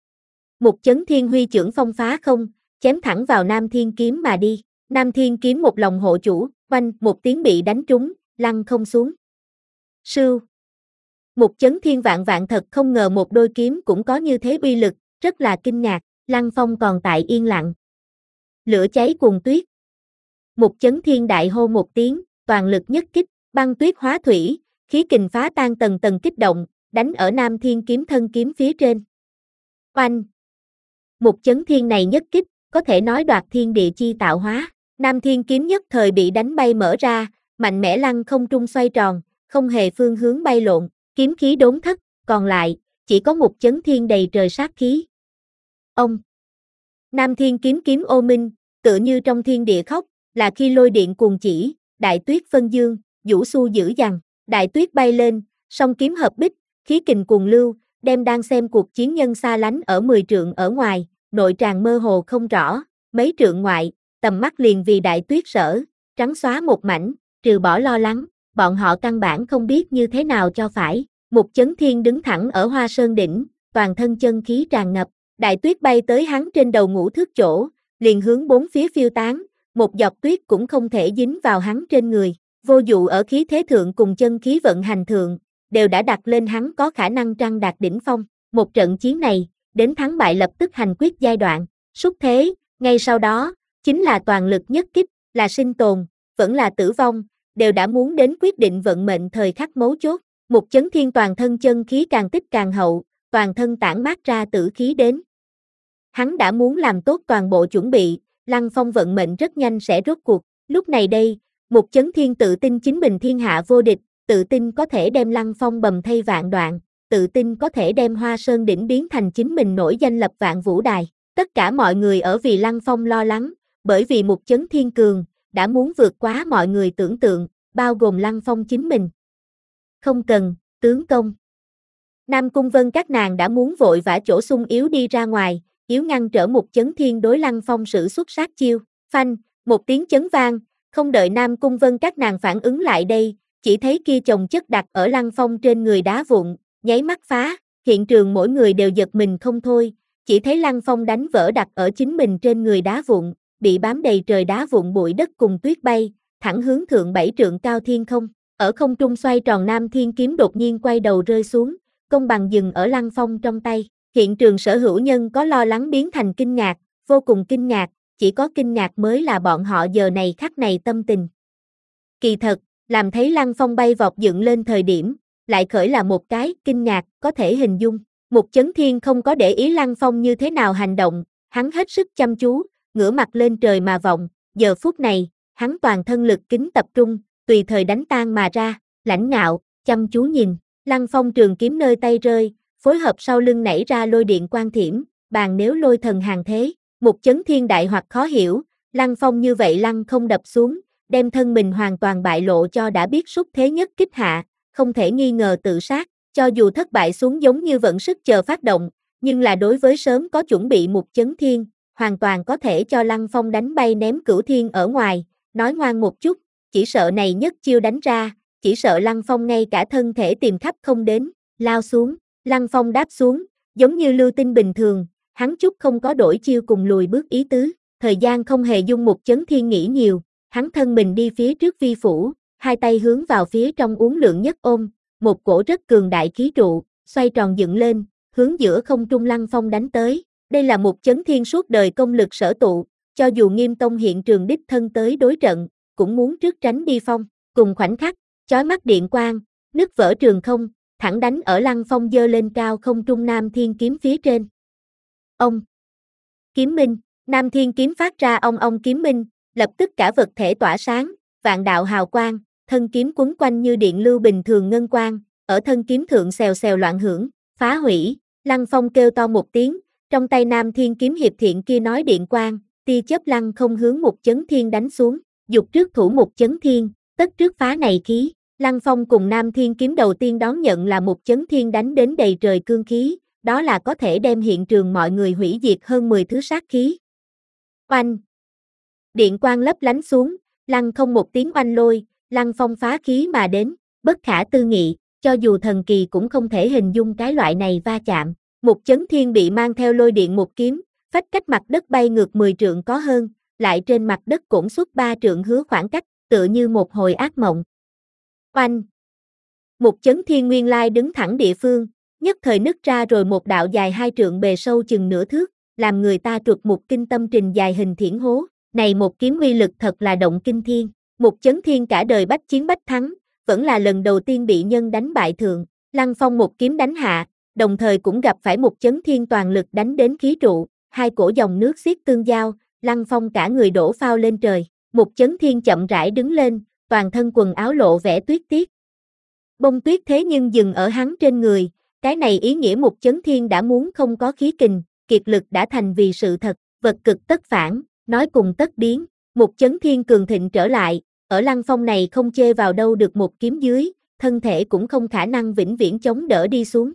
Mục Chấn Thiên huy chưởng phong phá không, chém thẳng vào Nam Thiên Kiếm mà đi. Nam Thiên Kiếm một lòng hộ chủ, oanh một tiếng bị đánh trúng, lăn không xuống. Sưu! Mục Chấn Thiên vạn vạn thật không ngờ một đôi kiếm cũng có như thế uy lực, rất là kinh ngạc, Lăng Phong còn tại yên lặng. Lửa cháy cuồng tuyết. Mục Chấn Thiên đại hô một tiếng, toàn lực nhất kích, băng tuyết hóa thủy, khí kình phá tan tầng tầng kích động, đánh ở Nam Thiên Kiếm thân kiếm phía trên. Oanh! Mục Chấn Thiên này nhất kích, có thể nói đoạt thiên địa chi tạo hóa. Nam Thiên Kiếm nhất thời bị đánh bay mở ra, mạnh mẽ lăng không trung xoay tròn, không hề phương hướng bay lộn, kiếm khí đốn thất, còn lại, chỉ có Mục Chấn Thiên đầy trời sát khí. Ông! Nam Thiên Kiếm kiếm ô minh, tựa như trong thiên địa khóc, là khi lôi điện cuồng chỉ, đại tuyết phân dương, vũ xu dữ dằn, đại tuyết bay lên, song kiếm hợp bích, khí kình cuồng lưu, đem đang xem cuộc chiến nhân xa lánh ở mười trượng ở ngoài, nội tràng mơ hồ không rõ, mấy trượng ngoại, tầm mắt liền vì đại tuyết sở, trắng xóa một mảnh, trừ bỏ lo lắng, bọn họ căn bản không biết như thế nào cho phải. Mục Chấn Thiên đứng thẳng ở Hoa Sơn đỉnh, toàn thân chân khí tràn ngập, đại tuyết bay tới hắn trên đầu ngũ thước chỗ, liền hướng bốn phía phiêu tán, một giọt tuyết cũng không thể dính vào hắn trên người, vô dụ ở khí thế thượng cùng chân khí vận hành thượng, đều đã đặt lên hắn có khả năng trăng đạt đỉnh phong. Một trận chiến này, đến thắng bại lập tức hành quyết giai đoạn, xúc thế, ngay sau đó, chính là toàn lực nhất kích, là sinh tồn, vẫn là tử vong, đều đã muốn đến quyết định vận mệnh thời khắc mấu chốt. Mục Chấn Thiên toàn thân chân khí càng tích càng hậu, toàn thân tản mát ra tử khí đến. Hắn đã muốn làm tốt toàn bộ chuẩn bị, Lăng Phong vận mệnh rất nhanh sẽ rốt cuộc. Lúc này đây, Mục Chấn Thiên tự tin chính mình thiên hạ vô địch, tự tin có thể đem Lăng Phong bầm thây vạn đoạn, tự tin có thể đem Hoa Sơn đỉnh biến thành chính mình nổi danh lập vạn vũ đài. Tất cả mọi người ở vì Lăng Phong lo lắng, bởi vì Mục Chấn Thiên cường, đã muốn vượt quá mọi người tưởng tượng, bao gồm Lăng Phong chính mình. Không cần, tướng công. Nam Cung Vân các nàng đã muốn vội vã chỗ sung yếu đi ra ngoài, yếu ngăn trở Mục Chấn Thiên đối Lăng Phong sử xuất sát chiêu. Phanh, một tiếng chấn vang, không đợi Nam Cung Vân các nàng phản ứng lại đây, chỉ thấy kia chồng chất đặt ở Lăng Phong trên người đá vụn, nháy mắt phá, hiện trường mỗi người đều giật mình không thôi, chỉ thấy Lăng Phong đánh vỡ đặt ở chính mình trên người đá vụn, bị bám đầy trời đá vụn bụi đất cùng tuyết bay, thẳng hướng thượng bảy trượng cao thiên không. Ở không trung xoay tròn Nam Thiên Kiếm đột nhiên quay đầu rơi xuống, công bằng dừng ở Lăng Phong trong tay. Hiện trường sở hữu nhân có lo lắng biến thành kinh ngạc, vô cùng kinh ngạc, chỉ có kinh ngạc mới là bọn họ giờ này khắc này tâm tình. Kỳ thật, làm thấy Lăng Phong bay vọt dựng lên thời điểm, lại khởi là một cái kinh ngạc có thể hình dung. Mục Chấn Thiên không có để ý Lăng Phong như thế nào hành động, hắn hết sức chăm chú, ngửa mặt lên trời mà vọng, giờ phút này, hắn toàn thân lực kính tập trung, tùy thời đánh tan mà ra, lãnh ngạo, chăm chú nhìn, Lăng Phong trường kiếm nơi tay rơi, phối hợp sau lưng nảy ra lôi điện quang thiểm, bàn nếu lôi thần hàng thế. Mục Chấn Thiên đại hoặc khó hiểu, Lăng Phong như vậy lăng không đập xuống, đem thân mình hoàn toàn bại lộ cho đã biết xúc thế nhất kích hạ, không thể nghi ngờ tự sát, cho dù thất bại xuống giống như vẫn sức chờ phát động, nhưng là đối với sớm có chuẩn bị Mục Chấn Thiên, hoàn toàn có thể cho Lăng Phong đánh bay ném cửu thiên ở ngoài, nói ngoan một chút, chỉ sợ này nhất chiêu đánh ra, chỉ sợ Lăng Phong ngay cả thân thể tìm khắp không đến, lao xuống, Lăng Phong đáp xuống, giống như lưu tinh bình thường, hắn chút không có đổi chiêu cùng lùi bước ý tứ, thời gian không hề dung Mục Chấn Thiên nghĩ nhiều, hắn thân mình đi phía trước vi phủ, hai tay hướng vào phía trong uốn lượn nhất ôm, một cổ rất cường đại khí trụ, xoay tròn dựng lên, hướng giữa không trung Lăng Phong đánh tới, đây là Mục Chấn Thiên suốt đời công lực sở tụ, cho dù Nghiêm Tông hiện trường đích thân tới đối trận, cũng muốn trước tránh đi phong, cùng khoảnh khắc, chói mắt điện quang, nứt vỡ trường không, thẳng đánh ở Lăng Phong dơ lên cao không trung Nam Thiên Kiếm phía trên. Ông! Kiếm minh, Nam Thiên Kiếm phát ra ong ong kiếm minh, lập tức cả vật thể tỏa sáng, vạn đạo hào quang, thân kiếm quấn quanh như điện lưu bình thường ngân quang, ở thân kiếm thượng xèo xèo loạn hưởng, phá hủy, Lăng Phong kêu to một tiếng, Trong tay Nam Thiên kiếm hiệp thiện kia nói điện quang, tia chớp lăng không hướng Mục Chấn Thiên đánh xuống, dục trước thủ Mục Chấn Thiên, tất trước phá này khí. Lăng Phong cùng Nam Thiên kiếm đầu tiên đón nhận là Mục Chấn Thiên đánh đến đầy trời cương khí, đó là có thể đem hiện trường mọi người hủy diệt hơn mười thứ sát khí. Oanh! Điện quang lấp lánh xuống, lăng không một tiếng oanh lôi, Lăng Phong phá khí mà đến, bất khả tư nghị, cho dù thần kỳ cũng không thể hình dung cái loại này va chạm. Mục Chấn Thiên bị mang theo lôi điện một kiếm, phách cách mặt đất bay ngược mười trượng có hơn, lại trên mặt đất cổn suốt ba trượng hứa khoảng cách, tựa như một hồi ác mộng. Oanh! Mục Chấn Thiên nguyên lai đứng thẳng địa phương, nhất thời nứt ra rồi một đạo dài hai trượng bề sâu chừng nửa thước, làm người ta trục mục kinh tâm trình dài hình thiển hố. Này một kiếm uy lực thật là động kinh thiên. Mục Chấn Thiên cả đời bách chiến bách thắng, vẫn là lần đầu tiên bị nhân đánh bại thượng. Lăng Phong một kiếm đánh hạ, đồng thời cũng gặp phải Mục Chấn Thiên toàn lực đánh đến khí trụ, hai cổ dòng nước xiết tương giao, Lăng Phong cả người đổ phao lên trời. Mục Chấn Thiên chậm rãi đứng lên, toàn thân quần áo lộ vẻ tuyết tiết. Bông tuyết thế nhưng dừng ở hắn trên người, cái này ý nghĩa Mục Chấn Thiên đã muốn không có khí kình, kiệt lực đã thành vì sự thật, vật cực tất phản, nói cùng tất biến. Mục Chấn Thiên cường thịnh trở lại, ở Lăng Phong này không chê vào đâu được một kiếm dưới, thân thể cũng không khả năng vĩnh viễn chống đỡ đi xuống.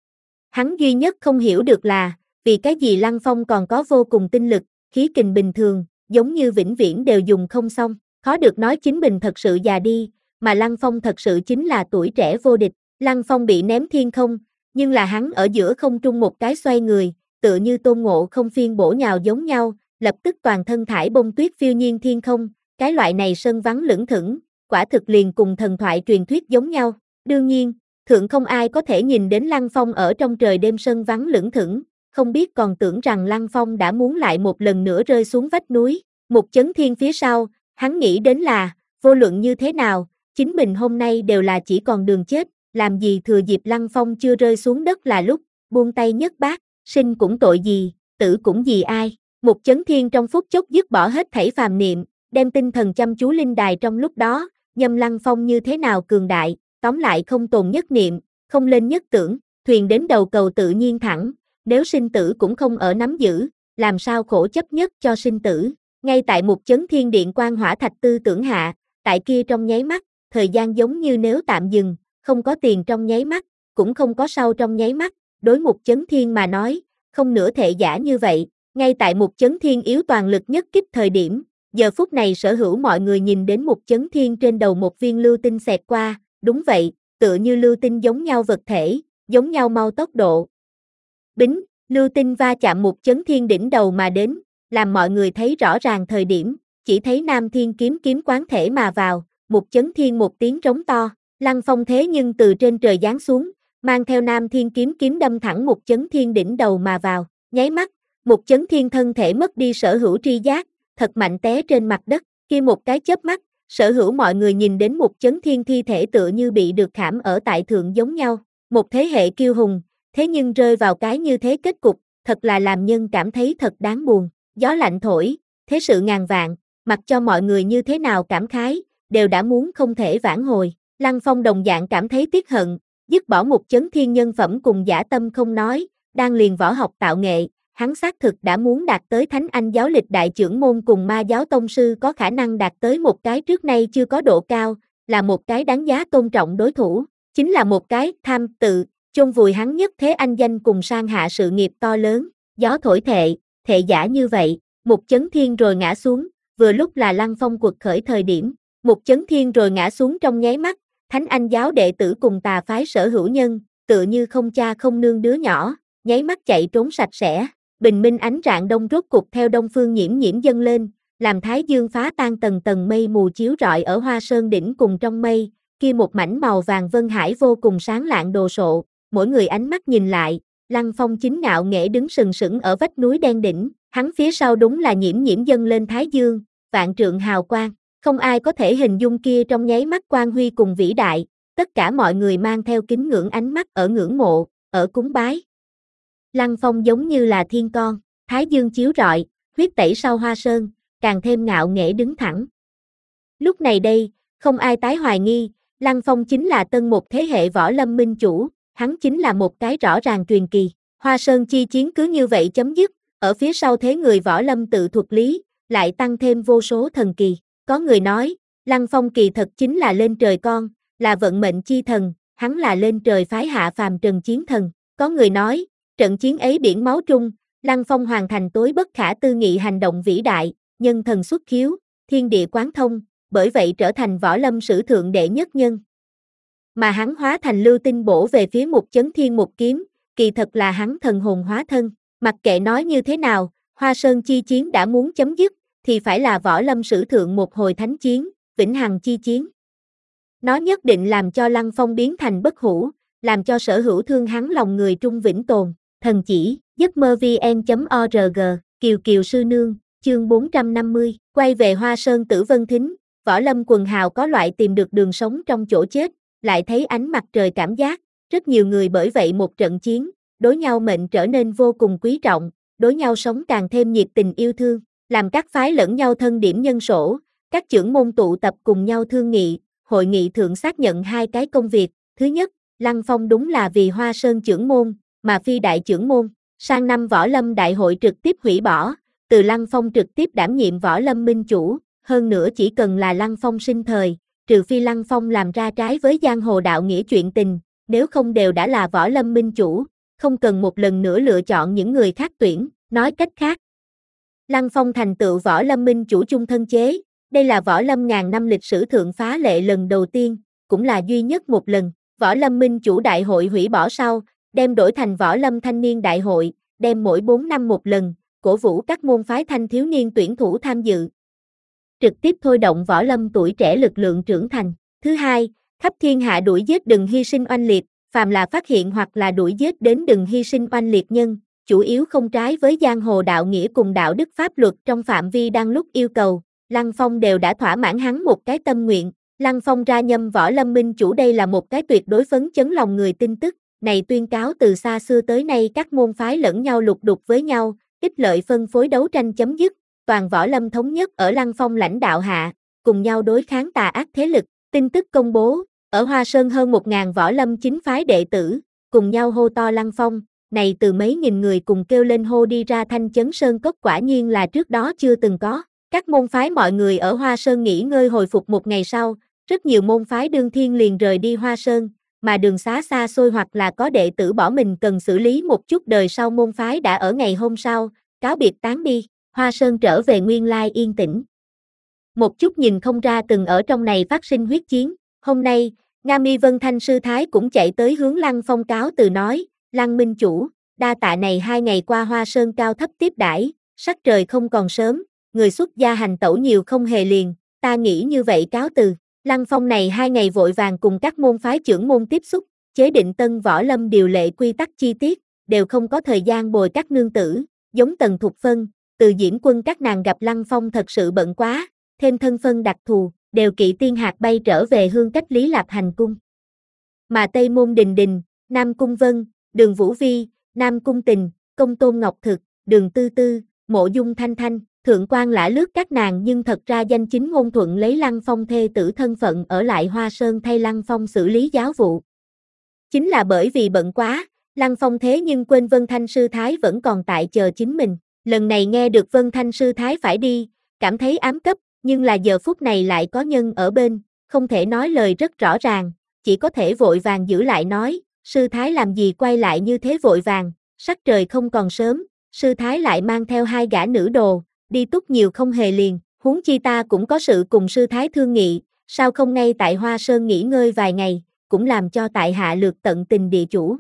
Hắn duy nhất không hiểu được là, vì cái gì Lăng Phong còn có vô cùng tinh lực, khí kình bình thường, giống như vĩnh viễn đều dùng không xong, khó được nói chính mình thật sự già đi, mà Lăng Phong thật sự chính là tuổi trẻ vô địch. Lăng Phong bị ném thiên không, nhưng là hắn ở giữa không trung một cái xoay người, tựa như Tôn Ngộ Không phiên bổ nhào giống nhau, lập tức toàn thân thải bông tuyết phiêu nhiên thiên không, cái loại này sân vắng lững thững, quả thực liền cùng thần thoại truyền thuyết giống nhau. Đương nhiên, thượng không ai có thể nhìn đến Lăng Phong ở trong trời đêm sân vắng lững thững, không biết còn tưởng rằng Lăng Phong đã muốn lại một lần nữa rơi xuống vách núi. Mục Chấn Thiên phía sau, hắn nghĩ đến là, vô luận như thế nào, chính mình hôm nay đều là chỉ còn đường chết, làm gì thừa dịp Lăng Phong chưa rơi xuống đất là lúc, buông tay nhất bát, sinh cũng tội gì, tử cũng gì ai. Mục Chấn Thiên trong phút chốc dứt bỏ hết thảy phàm niệm, đem tinh thần chăm chú linh đài trong lúc đó, nhâm Lăng Phong như thế nào cường đại, tóm lại không tồn nhất niệm, không lên nhất tưởng, thuyền đến đầu cầu tự nhiên thẳng, nếu sinh tử cũng không ở nắm giữ, làm sao khổ chấp nhất cho sinh tử. Ngay tại Mục Chấn Thiên điện quang hỏa thạch tư tưởng hạ, tại kia trong nháy mắt, thời gian giống như nếu tạm dừng, không có tiền trong nháy mắt, cũng không có sau trong nháy mắt, đối Mục Chấn Thiên mà nói, không nửa thể giả như vậy. Ngay tại Mục Chấn Thiên yếu toàn lực nhất kích thời điểm, giờ phút này sở hữu mọi người nhìn đến Mục Chấn Thiên trên đầu một viên lưu tinh xẹt qua, đúng vậy, tựa như lưu tinh giống nhau vật thể, giống nhau mau tốc độ. Bính, lưu tinh va chạm Mục Chấn Thiên đỉnh đầu mà đến, làm mọi người thấy rõ ràng thời điểm, chỉ thấy Nam Thiên kiếm kiếm quán thể mà vào, Mục Chấn Thiên một tiếng trống to, Lăng Phong thế nhưng từ trên trời giáng xuống, mang theo Nam Thiên kiếm kiếm đâm thẳng Mục Chấn Thiên đỉnh đầu mà vào, nháy mắt, Mục Chấn Thiên thân thể mất đi sở hữu tri giác, thật mạnh té trên mặt đất, kia một cái chớp mắt, sở hữu mọi người nhìn đến Mục Chấn Thiên thi thể tựa như bị được khảm ở tại thượng giống nhau, một thế hệ kiêu hùng, thế nhưng rơi vào cái như thế kết cục, thật là làm nhân cảm thấy thật đáng buồn. Gió lạnh thổi, thế sự ngàn vạn, mặc cho mọi người như thế nào cảm khái, đều đã muốn không thể vãn hồi. Lăng Phong đồng dạng cảm thấy tiếc hận, dứt bỏ Mục Chấn Thiên nhân phẩm cùng dã tâm không nói, đang liền võ học tạo nghệ, hắn xác thực đã muốn đạt tới Thánh Anh giáo lịch đại trưởng môn cùng Ma giáo tông sư có khả năng đạt tới một cái trước nay chưa có độ cao, là một cái đáng giá tôn trọng đối thủ, chính là một cái tham tự, chôn vùi hắn nhất thế anh danh cùng sang hạ sự nghiệp to lớn. Gió thổi thệ, thệ giả như vậy, Mục Chấn Thiên rồi ngã xuống, vừa lúc là Lăng Phong quật khởi thời điểm, Mục Chấn Thiên rồi ngã xuống trong nháy mắt, Thánh Anh giáo đệ tử cùng tà phái sở hữu nhân, tựa như không cha không nương đứa nhỏ, nháy mắt chạy trốn sạch sẽ. Bình minh ánh rạng đông rốt cục theo đông phương nhiễm nhiễm dâng lên, làm thái dương phá tan tầng tầng mây mù chiếu rọi ở Hoa Sơn đỉnh cùng trong mây, kia một mảnh màu vàng vân hải vô cùng sáng lạng đồ sộ, mỗi người ánh mắt nhìn lại, Lăng Phong chính ngạo nghễ đứng sừng sững ở vách núi đen đỉnh, hắn phía sau đúng là nhiễm nhiễm dâng lên thái dương, vạn trượng hào quang, không ai có thể hình dung kia trong nháy mắt quang huy cùng vĩ đại, tất cả mọi người mang theo kính ngưỡng ánh mắt ở ngưỡng mộ, ở cúng bái. Lăng Phong giống như là thiên con, thái dương chiếu rọi, huyết tẩy sau Hoa Sơn, càng thêm ngạo nghễ đứng thẳng. Lúc này đây, không ai tái hoài nghi, Lăng Phong chính là tân một thế hệ võ lâm minh chủ, hắn chính là một cái rõ ràng truyền kỳ. Hoa Sơn chi chiến cứ như vậy chấm dứt, ở phía sau thế người võ lâm tự thuật lý, lại tăng thêm vô số thần kỳ. Có người nói, Lăng Phong kỳ thật chính là lên trời con, là vận mệnh chi thần, hắn là lên trời phái hạ phàm trần chiến thần. Có người nói, trận chiến ấy biển máu trung, Lăng Phong hoàn thành tối bất khả tư nghị hành động vĩ đại, nhân thần xuất khiếu, thiên địa quán thông, bởi vậy trở thành võ lâm sử thượng đệ nhất nhân. Mà hắn hóa thành lưu tinh bổ về phía Mục Chấn Thiên một kiếm, kỳ thật là hắn thần hồn hóa thân. Mặc kệ nói như thế nào, Hoa Sơn chi chiến đã muốn chấm dứt, thì phải là võ lâm sử thượng một hồi thánh chiến, vĩnh hằng chi chiến. Nó nhất định làm cho Lăng Phong biến thành bất hủ, làm cho sở hữu thương hắn lòng người trung vĩnh tồn. Thần chỉ, giấc mơ vn chấm org, Kiều Kiều Sư Nương, chương bốn trăm năm mươi, quay về Hoa Sơn Tử Vân Thính, võ lâm quần hào có loại tìm được đường sống trong chỗ chết, lại thấy ánh mặt trời cảm giác, rất nhiều người bởi vậy một trận chiến, đối nhau mệnh trở nên vô cùng quý trọng, đối nhau sống càng thêm nhiệt tình yêu thương, làm các phái lẫn nhau thân điểm nhân sổ, các trưởng môn tụ tập cùng nhau thương nghị, hội nghị thượng xác nhận hai cái công việc, thứ nhất, Lăng Phong đúng là vì Hoa Sơn trưởng môn, mà phi đại trưởng môn, sang năm võ lâm đại hội trực tiếp hủy bỏ, từ Lăng Phong trực tiếp đảm nhiệm võ lâm minh chủ, hơn nữa chỉ cần là Lăng Phong sinh thời, trừ phi Lăng Phong làm ra trái với giang hồ đạo nghĩa chuyện tình, nếu không đều đã là võ lâm minh chủ, không cần một lần nữa lựa chọn những người khác tuyển, nói cách khác. Lăng Phong thành tựu võ lâm minh chủ chung thân chế, đây là võ lâm ngàn năm lịch sử thượng phá lệ lần đầu tiên, cũng là duy nhất một lần, võ lâm minh chủ đại hội hủy bỏ sau, đem đổi thành võ lâm thanh niên đại hội, đem mỗi bốn năm một lần, cổ vũ các môn phái thanh thiếu niên tuyển thủ tham dự. Trực tiếp thôi động võ lâm tuổi trẻ lực lượng trưởng thành. Thứ hai, khắp thiên hạ đuổi giết đừng hy sinh oanh liệt, phàm là phát hiện hoặc là đuổi giết đến đừng hy sinh oanh liệt nhân, chủ yếu không trái với giang hồ đạo nghĩa cùng đạo đức pháp luật trong phạm vi đang lúc yêu cầu, Lăng Phong đều đã thỏa mãn hắn một cái tâm nguyện. Lăng Phong ra nhâm võ lâm minh chủ đây là một cái tuyệt đối phấn chấn lòng người tin tức, này tuyên cáo từ xa xưa tới nay các môn phái lẫn nhau lục đục với nhau, ích lợi phân phối đấu tranh chấm dứt, toàn võ lâm thống nhất ở Lăng Phong lãnh đạo hạ, cùng nhau đối kháng tà ác thế lực. Tin tức công bố, ở Hoa Sơn hơn một ngàn võ lâm chính phái đệ tử, cùng nhau hô to Lăng Phong, này từ mấy nghìn người cùng kêu lên hô đi ra thanh chấn sơn cốc quả nhiên là trước đó chưa từng có. Các môn phái mọi người ở Hoa Sơn nghỉ ngơi hồi phục một ngày sau, rất nhiều môn phái đương thiên liền rời đi Hoa Sơn, mà đường xá xa xôi hoặc là có đệ tử bỏ mình cần xử lý một chút đời sau môn phái đã ở ngày hôm sau, cáo biệt tán đi, Hoa Sơn trở về nguyên lai yên tĩnh. Một chút nhìn không ra từng ở trong này phát sinh huyết chiến, hôm nay, Nga Mi Vân Thanh Sư Thái cũng chạy tới hướng Lăng Phong cáo từ nói, Lăng Minh Chủ, đa tạ này hai ngày qua Hoa Sơn cao thấp tiếp đãi, sắc trời không còn sớm, người xuất gia hành tẩu nhiều không hề liền, ta nghĩ như vậy cáo từ. Lăng Phong này hai ngày vội vàng cùng các môn phái trưởng môn tiếp xúc, chế định tân võ lâm điều lệ quy tắc chi tiết, đều không có thời gian bồi các nương tử, giống Tần Thục Phân, Từ Diễm Quân các nàng gặp Lăng Phong thật sự bận quá, thêm thân phân đặc thù, đều kỵ tiên hạt bay trở về hương cách Lý Lạp hành cung. Mà Tây Môn Đình Đình, Nam Cung Vân, Đường Vũ Vi, Nam Cung Tình, Công Tôn Ngọc Thực, Đường Tư Tư, Mộ Dung Thanh Thanh, Thượng quan lã lướt các nàng nhưng thật ra danh chính ngôn thuận lấy Lăng Phong thê tử thân phận ở lại Hoa Sơn thay Lăng Phong xử lý giáo vụ. Chính là bởi vì bận quá, Lăng Phong thế nhưng quên Vân Thanh Sư Thái vẫn còn tại chờ chính mình. Lần này nghe được Vân Thanh Sư Thái phải đi, cảm thấy ám cấp, nhưng là giờ phút này lại có nhân ở bên, không thể nói lời rất rõ ràng, chỉ có thể vội vàng giữ lại nói, Sư Thái làm gì quay lại như thế vội vàng, sắc trời không còn sớm, Sư Thái lại mang theo hai gã nữ đồ, đi túc nhiều không hề liền, huống chi ta cũng có sự cùng Sư Thái thương nghị, sao không ngay tại Hoa Sơn nghỉ ngơi vài ngày, cũng làm cho tại hạ lược tận tình địa chủ.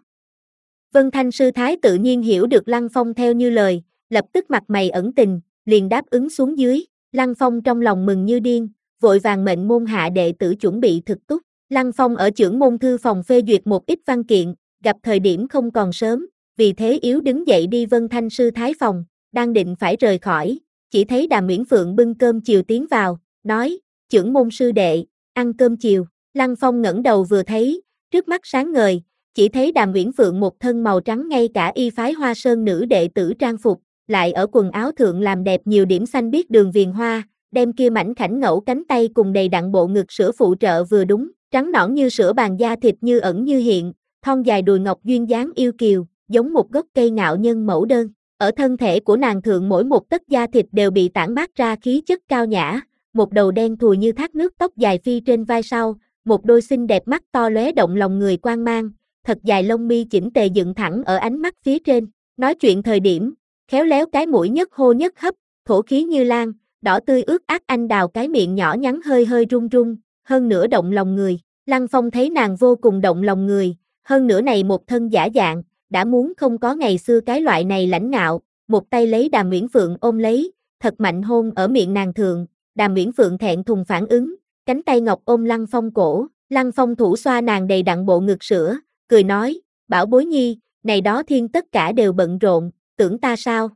Vân Thanh Sư Thái tự nhiên hiểu được Lăng Phong theo như lời, lập tức mặt mày ẩn tình, liền đáp ứng xuống dưới, Lăng Phong trong lòng mừng như điên, vội vàng mệnh môn hạ đệ tử chuẩn bị thực túc, Lăng Phong ở chưởng môn thư phòng phê duyệt một ít văn kiện, gặp thời điểm không còn sớm, vì thế yếu đứng dậy đi Vân Thanh Sư Thái phòng, đang định phải rời khỏi, chỉ thấy Đàm Uyển Phượng bưng cơm chiều tiến vào, nói, chưởng môn sư đệ, ăn cơm chiều, Lăng Phong ngẩng đầu vừa thấy, trước mắt sáng ngời, chỉ thấy Đàm Uyển Phượng một thân màu trắng ngay cả y phái Hoa Sơn nữ đệ tử trang phục, lại ở quần áo thượng làm đẹp nhiều điểm xanh biếc đường viền hoa, đem kia mảnh khảnh ngẫu cánh tay cùng đầy đặn bộ ngực sữa phụ trợ vừa đúng, trắng nõn như sữa bàn da thịt như ẩn như hiện, thon dài đùi ngọc duyên dáng yêu kiều, giống một gốc cây ngạo nhân mẫu đơn. Ở thân thể của nàng thượng mỗi một tấc da thịt đều bị tản mát ra khí chất cao nhã, một đầu đen thùi như thác nước tóc dài phi trên vai sau, một đôi xinh đẹp mắt to lóe động lòng người quang mang, thật dài lông mi chỉnh tề dựng thẳng ở ánh mắt phía trên. Nói chuyện thời điểm, khéo léo cái mũi nhất hô nhất hấp, thổ khí như lan, đỏ tươi ướt át anh đào cái miệng nhỏ nhắn hơi hơi run run, hơn nữa động lòng người. Lăng Phong thấy nàng vô cùng động lòng người, hơn nữa này một thân giả dạng, đã muốn không có ngày xưa cái loại này lãnh ngạo, một tay lấy Đàm Uyển Phượng ôm lấy, thật mạnh hôn ở miệng nàng thượng, Đàm Uyển Phượng thẹn thùng phản ứng, cánh tay ngọc ôm Lăng Phong cổ, Lăng Phong thủ xoa nàng đầy đặn bộ ngực sữa, cười nói, bảo bối nhi, này đó thiên tất cả đều bận rộn, tưởng ta sao?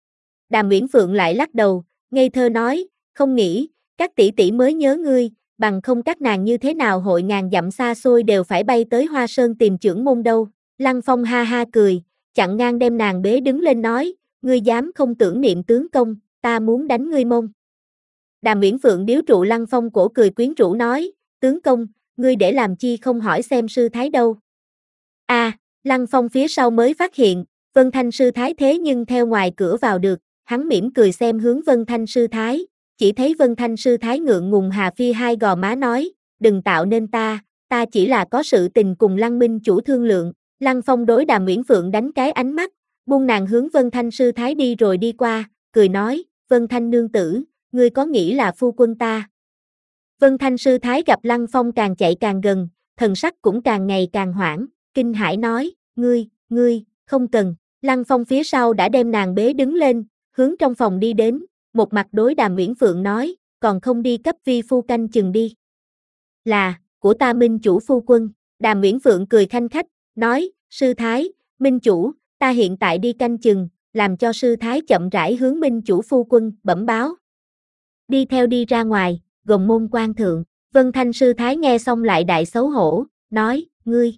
Đàm Uyển Phượng lại lắc đầu, ngây thơ nói, không nghĩ, các tỷ tỷ mới nhớ ngươi, bằng không các nàng như thế nào hội ngàn dặm xa xôi đều phải bay tới Hoa Sơn tìm trưởng môn đâu. Lăng Phong ha ha cười, chặn ngang đem nàng bế đứng lên nói, ngươi dám không tưởng niệm tướng công, ta muốn đánh ngươi mông. Đàm Uyển Phượng điếu trụ Lăng Phong cổ cười quyến rũ nói, tướng công, ngươi để làm chi không hỏi xem sư thái đâu. A, à, Lăng Phong phía sau mới phát hiện, Vân Thanh sư thái thế nhưng theo ngoài cửa vào được, hắn mỉm cười xem hướng Vân Thanh sư thái, chỉ thấy Vân Thanh sư thái ngượng ngùng hà phi hai gò má nói, đừng tạo nên ta, ta chỉ là có sự tình cùng Lăng minh chủ thương lượng. Lăng Phong đối Đàm Uyển Phượng đánh cái ánh mắt, buông nàng hướng Vân Thanh sư thái đi rồi đi qua, cười nói, Vân Thanh nương tử, ngươi có nghĩ là phu quân ta? Vân Thanh sư thái gặp Lăng Phong càng chạy càng gần, thần sắc cũng càng ngày càng hoảng, kinh hãi nói, ngươi, ngươi, không cần. Lăng Phong phía sau đã đem nàng bế đứng lên, hướng trong phòng đi đến, một mặt đối Đàm Uyển Phượng nói, còn không đi cấp vi phu canh chừng đi. Là, của ta minh chủ phu quân. Đàm Uyển Phượng cười khanh khách, nói, sư thái, minh chủ, ta hiện tại đi canh chừng, làm cho sư thái chậm rãi hướng minh chủ phu quân bẩm báo. Đi theo đi ra ngoài, gồng môn quan thượng, Vân Thanh sư thái nghe xong lại đại xấu hổ, nói, ngươi.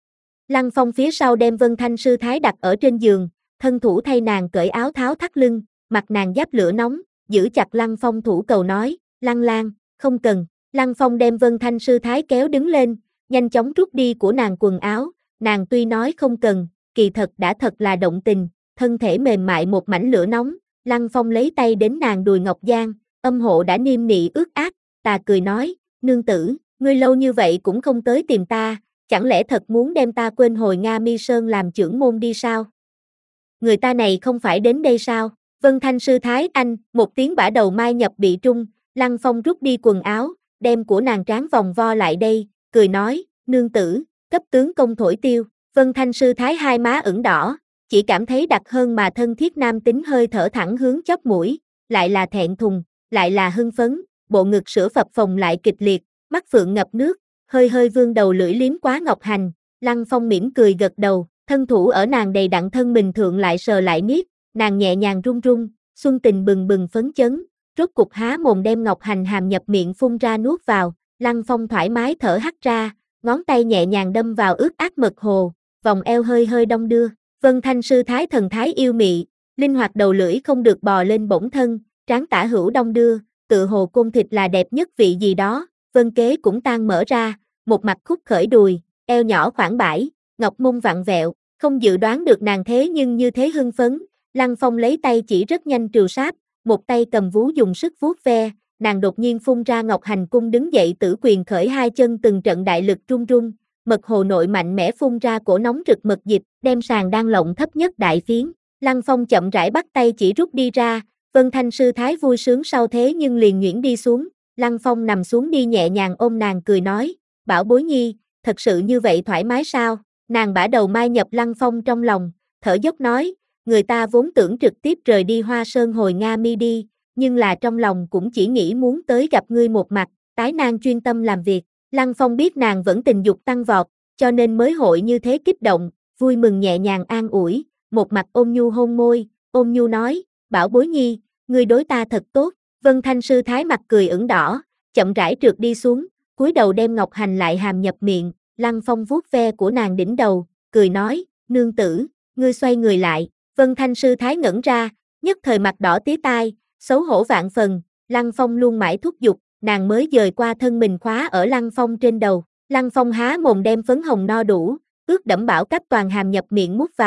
Lăng Phong phía sau đem Vân Thanh sư thái đặt ở trên giường, thân thủ thay nàng cởi áo tháo thắt lưng, mặt nàng giáp lửa nóng, giữ chặt Lăng Phong thủ cầu nói, Lăng Lan, không cần. Lăng Phong đem Vân Thanh sư thái kéo đứng lên, nhanh chóng rút đi của nàng quần áo, nàng tuy nói không cần, kỳ thật đã thật là động tình, thân thể mềm mại một mảnh lửa nóng, Lăng Phong lấy tay đến nàng đùi ngọc giang, âm hộ đã niêm nị ướt át, tà cười nói, nương tử, ngươi lâu như vậy cũng không tới tìm ta, chẳng lẽ thật muốn đem ta quên hồi Nga Mi Sơn làm trưởng môn đi sao? Người ta này không phải đến đây sao? Vân Thanh sư thái anh, một tiếng bả đầu mai nhập bị trung, Lăng Phong rút đi quần áo, đem của nàng tráng vòng vo lại đây, cười nói, nương tử, cấp tướng công thổi tiêu. Vân Thanh sư thái hai má ửng đỏ, chỉ cảm thấy đặc hơn mà thân thiết nam tính hơi thở thẳng hướng chóp mũi, lại là thẹn thùng, lại là hưng phấn, bộ ngực sữa phập phồng lại kịch liệt, mắt phượng ngập nước, hơi hơi vươn đầu lưỡi liếm quá ngọc hành. Lăng Phong mỉm cười gật đầu, thân thủ ở nàng đầy đặn thân mình thượng lại sờ lại miết, nàng nhẹ nhàng run run, xuân tình bừng bừng phấn chấn, rốt cục há mồm đem ngọc hành hàm nhập miệng phun ra nuốt vào, Lăng Phong thoải mái thở hắt ra, ngón tay nhẹ nhàng đâm vào ướt át mật hồ, vòng eo hơi hơi đong đưa, Vân Thanh sư thái thần thái yêu mị, linh hoạt đầu lưỡi không được bò lên bổng thân, trán tả hữu đong đưa, tự hồ côn thịt là đẹp nhất vị gì đó, Vân kế cũng tan mở ra, một mặt khúc khởi đùi, eo nhỏ khoảng bãi, ngọc mông vặn vẹo, không dự đoán được nàng thế nhưng như thế hưng phấn, Lăng Phong lấy tay chỉ rất nhanh trừ sáp, một tay cầm vú dùng sức vuốt ve, nàng đột nhiên phun ra ngọc hành cung đứng dậy tử quyền khởi hai chân từng trận đại lực run run, mật hồ nội mạnh mẽ phun ra cổ nóng rực mật dịch, đem sàn đang lộng thấp nhất đại phiến. Lăng Phong chậm rãi bắt tay chỉ rút đi ra, Vân Thanh sư thái vui sướng sau thế nhưng liền nhuyễn đi xuống, Lăng Phong nằm xuống đi nhẹ nhàng ôm nàng cười nói, bảo bối nhi, thật sự như vậy thoải mái sao? Nàng bả đầu mai nhập Lăng Phong trong lòng, thở dốc nói, người ta vốn tưởng trực tiếp rời đi Hoa Sơn hồi Nga Mi đi, nhưng là trong lòng cũng chỉ nghĩ muốn tới gặp ngươi một mặt, tái nàng chuyên tâm làm việc. Lăng Phong biết nàng vẫn tình dục tăng vọt, cho nên mới hội như thế kích động, vui mừng nhẹ nhàng an ủi, một mặt ôm nhu hôn môi, ôm nhu nói, bảo bối nhi, ngươi đối ta thật tốt. Vân Thanh sư thái mặt cười ửng đỏ, chậm rãi trượt đi xuống, cúi đầu đem ngọc hành lại hàm nhập miệng, Lăng Phong vuốt ve của nàng đỉnh đầu, cười nói, nương tử, ngươi xoay người lại. Vân Thanh sư thái ngẩn ra, nhất thời mặt đỏ tía tai, xấu hổ vạn phần, Lăng Phong luôn mãi thúc giục, nàng mới dời qua thân mình khóa ở Lăng Phong trên đầu. Lăng Phong há mồm đem phấn hồng no đủ, ướt đẫm bảo cách toàn hàm nhập miệng mút vào,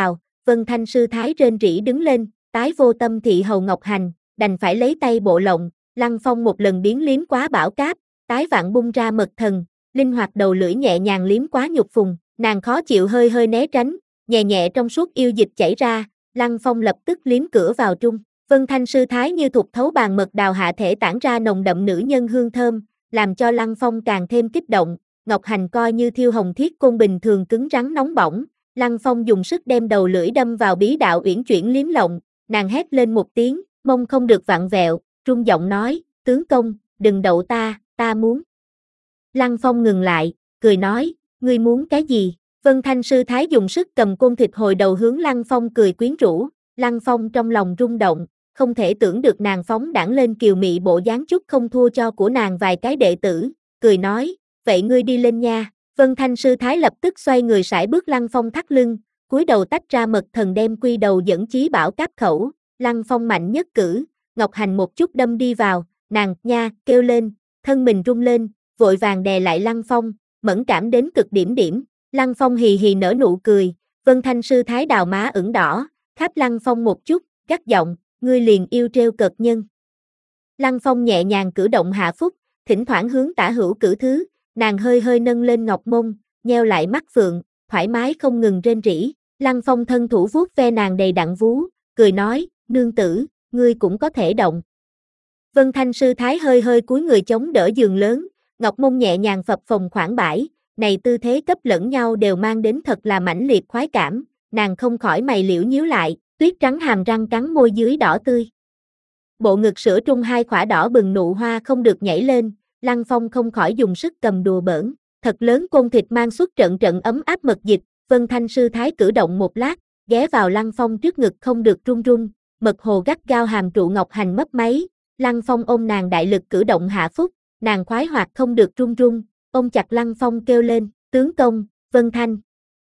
Vân Thanh sư thái rên rỉ đứng lên, tái vô tâm thị hầu Ngọc Hành, đành phải lấy tay bộ lộng, Lăng Phong một lần biến liếm quá bảo cáp, tái vạn bung ra mật thần, linh hoạt đầu lưỡi nhẹ nhàng liếm quá nhục phùng, nàng khó chịu hơi hơi né tránh, nhẹ nhẹ trong suốt yêu dịch chảy ra, Lăng Phong lập tức liếm cửa vào trung. Vân Thanh sư thái như thục thấu bàn mật đào hạ thể tản ra nồng đậm nữ nhân hương thơm, làm cho Lăng Phong càng thêm kích động, Ngọc Hành coi như thiêu hồng thiết côn bình thường cứng rắn nóng bỏng, Lăng Phong dùng sức đem đầu lưỡi đâm vào bí đạo uyển chuyển liếm lộng, nàng hét lên một tiếng, mông không được vặn vẹo, trung giọng nói, tướng công, đừng đậu ta, ta muốn. Lăng Phong ngừng lại, cười nói, ngươi muốn cái gì? Vân Thanh sư thái dùng sức cầm côn thịt hồi đầu hướng Lăng Phong cười quyến rũ, Lăng Phong trong lòng rung động, không thể tưởng được nàng phóng đãng lên kiều mị bộ dáng chút không thua cho của nàng vài cái đệ tử, cười nói, vậy ngươi đi lên nha. Vân Thanh sư thái lập tức xoay người sải bước Lăng Phong thắt lưng, cúi đầu tách ra mật thần đem quy đầu dẫn chí bảo cáp khẩu, Lăng Phong mạnh nhất cử, Ngọc Hành một chút đâm đi vào, nàng nha kêu lên, thân mình rung lên, vội vàng đè lại Lăng Phong, mẫn cảm đến cực điểm điểm, Lăng Phong hì hì nở nụ cười, Vân Thanh sư thái đào má ửng đỏ, khắp Lăng Phong một chút, gắt giọng, ngươi liền yêu trêu cợt nhân. Lăng Phong nhẹ nhàng cử động hạ phúc, thỉnh thoảng hướng tả hữu cử thứ, nàng hơi hơi nâng lên ngọc mông, nheo lại mắt phượng, thoải mái không ngừng rên rỉ, Lăng Phong thân thủ vuốt ve nàng đầy đặn vú, cười nói, nương tử, ngươi cũng có thể động. Vân Thanh sư thái hơi hơi cúi người chống đỡ giường lớn, ngọc mông nhẹ nhàng phập phồng khoảng bãi, này tư thế cấp lẫn nhau đều mang đến thật là mãnh liệt khoái cảm, nàng không khỏi mày liễu nhíu lại, tuyết trắng hàm răng cắn môi dưới đỏ tươi. Bộ ngực sữa trung hai khỏa đỏ bừng nụ hoa không được nhảy lên, Lăng Phong không khỏi dùng sức cầm đùa bỡn, thật lớn côn thịt mang xuất trận trận ấm áp mật dịch, Vân Thanh sư thái cử động một lát, ghé vào Lăng Phong trước ngực không được run run, mật hồ gắt gao hàm trụ Ngọc Hành mấp máy, Lăng Phong ôm nàng đại lực cử động hạ phúc, nàng khoái hoạt không được run run, ôm chặt Lăng Phong kêu lên, tướng công, Vân Thanh.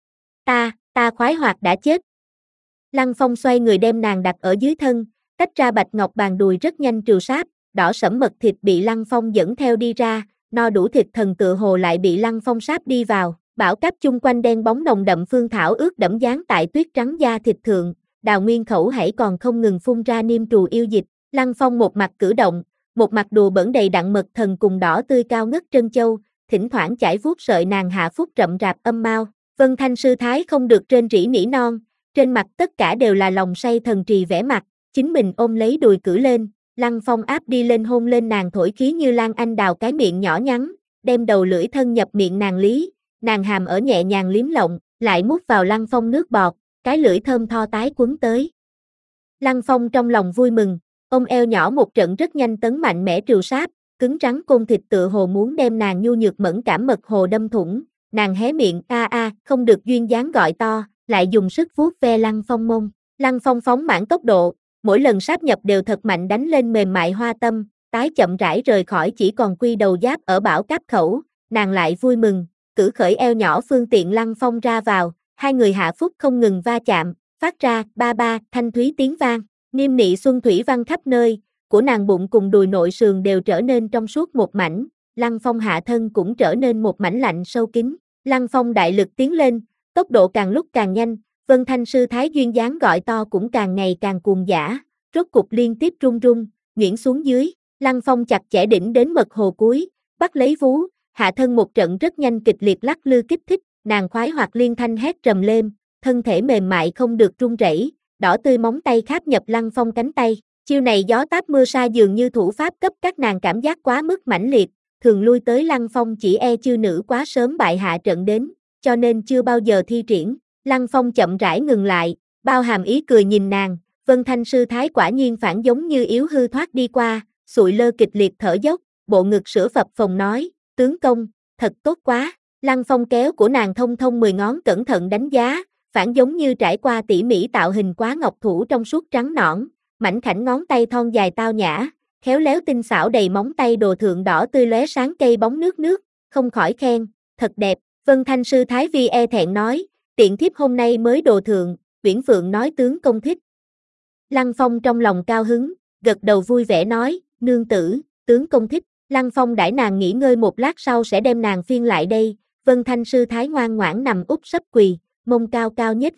Ta, ta khoái hoạt đã chết. Lăng Phong xoay người đem nàng đặt ở dưới thân, tách ra bạch ngọc bàn đùi rất nhanh trừ sáp, đỏ sẫm mật thịt bị Lăng Phong dẫn theo đi ra, no đủ thịt thần tựa hồ lại bị Lăng Phong sáp đi vào, bảo cáp chung quanh đen bóng nồng đậm phương thảo ướt đẫm dán tại tuyết trắng da thịt thượng, Đào Nguyên khẩu hãy còn không ngừng phun ra niêm trù yêu dịch, Lăng Phong một mặt cử động, một mặt đùa bỡn đầy đặn mật thần cùng đỏ tươi cao ngất trân châu, thỉnh thoảng chải vuốt sợi nàng hạ phúc rậm rạp âm mau, Vân Thanh sư thái không được trên rỉ nỉ non, trên mặt tất cả đều là lòng say thần trì vẻ mặt, chính mình ôm lấy đùi cử lên, Lăng Phong áp đi lên hôn lên nàng thổi khí như lan anh đào cái miệng nhỏ nhắn, đem đầu lưỡi thân nhập miệng nàng lý, nàng hàm ở nhẹ nhàng liếm lộng, lại mút vào Lăng Phong nước bọt, cái lưỡi thơm tho tái quấn tới. Lăng Phong trong lòng vui mừng, ôm eo nhỏ một trận rất nhanh tấn mạnh mẽ trừ sáp, cứng rắn côn thịt tựa hồ muốn đem nàng nhu nhược mẫn cảm mật hồ đâm thủng, nàng hé miệng a a không được duyên dáng gọi to, lại dùng sức vuốt ve Lăng Phong mông, Lăng Phong phóng mãn tốc độ, mỗi lần sáp nhập đều thật mạnh đánh lên mềm mại hoa tâm, tái chậm rãi rời khỏi chỉ còn quy đầu giáp ở bảo cáp khẩu, nàng lại vui mừng, cử khởi eo nhỏ phương tiện Lăng Phong ra vào, hai người hạ phúc không ngừng va chạm, phát ra ba ba thanh thúy tiếng vang, niêm nị xuân thủy văng khắp nơi, của nàng bụng cùng đùi nội sườn đều trở nên trong suốt một mảnh, Lăng Phong hạ thân cũng trở nên một mảnh lạnh sâu kín, Lăng Phong đại lực tiến lên, tốc độ càng lúc càng nhanh, Vân Thanh sư thái duyên dáng gọi to cũng càng ngày càng cuồng dã, rốt cục liên tiếp run run, nhuyễn xuống dưới, Lăng Phong chặt chẽ đỉnh đến mật hồ cuối, bắt lấy vú, hạ thân một trận rất nhanh kịch liệt lắc lư kích thích, nàng khoái hoạt liên thanh hét trầm lên, thân thể mềm mại không được run rẩy, đỏ tươi móng tay kháp nhập Lăng Phong cánh tay, chiêu này gió táp mưa sa dường như thủ pháp cấp các nàng cảm giác quá mức mãnh liệt, thường lui tới Lăng Phong chỉ e chư nữ quá sớm bại hạ trận đến, cho nên chưa bao giờ thi triển. Lăng Phong chậm rãi ngừng lại, bao hàm ý cười nhìn nàng, Vân Thanh sư thái quả nhiên phản giống như yếu hư thoát đi qua, sụi lơ kịch liệt thở dốc, bộ ngực sữa phập phồng nói, tướng công, thật tốt quá, Lăng Phong kéo của nàng thông thông mười ngón cẩn thận đánh giá, phản giống như trải qua tỉ mỉ tạo hình quá ngọc thủ trong suốt trắng nõn, mảnh khảnh ngón tay thon dài tao nhã, khéo léo tinh xảo đầy móng tay đồ thượng đỏ tươi lóe sáng cây bóng nước nước, không khỏi khen, thật đẹp, Vân Thanh sư thái vi e thẹn nói, tiện thiếp hôm nay mới đồ thượng, Uyển Phượng nói tướng công thích. Lăng Phong trong lòng cao hứng, gật đầu vui vẻ nói, nương tử, tướng công thích, Lăng Phong đãi nàng nghỉ ngơi một lát sau sẽ đem nàng phiên lại đây, Vân Thanh sư thái ngoan ngoãn nằm úp sấp quỳ, mông cao cao nhếch lên,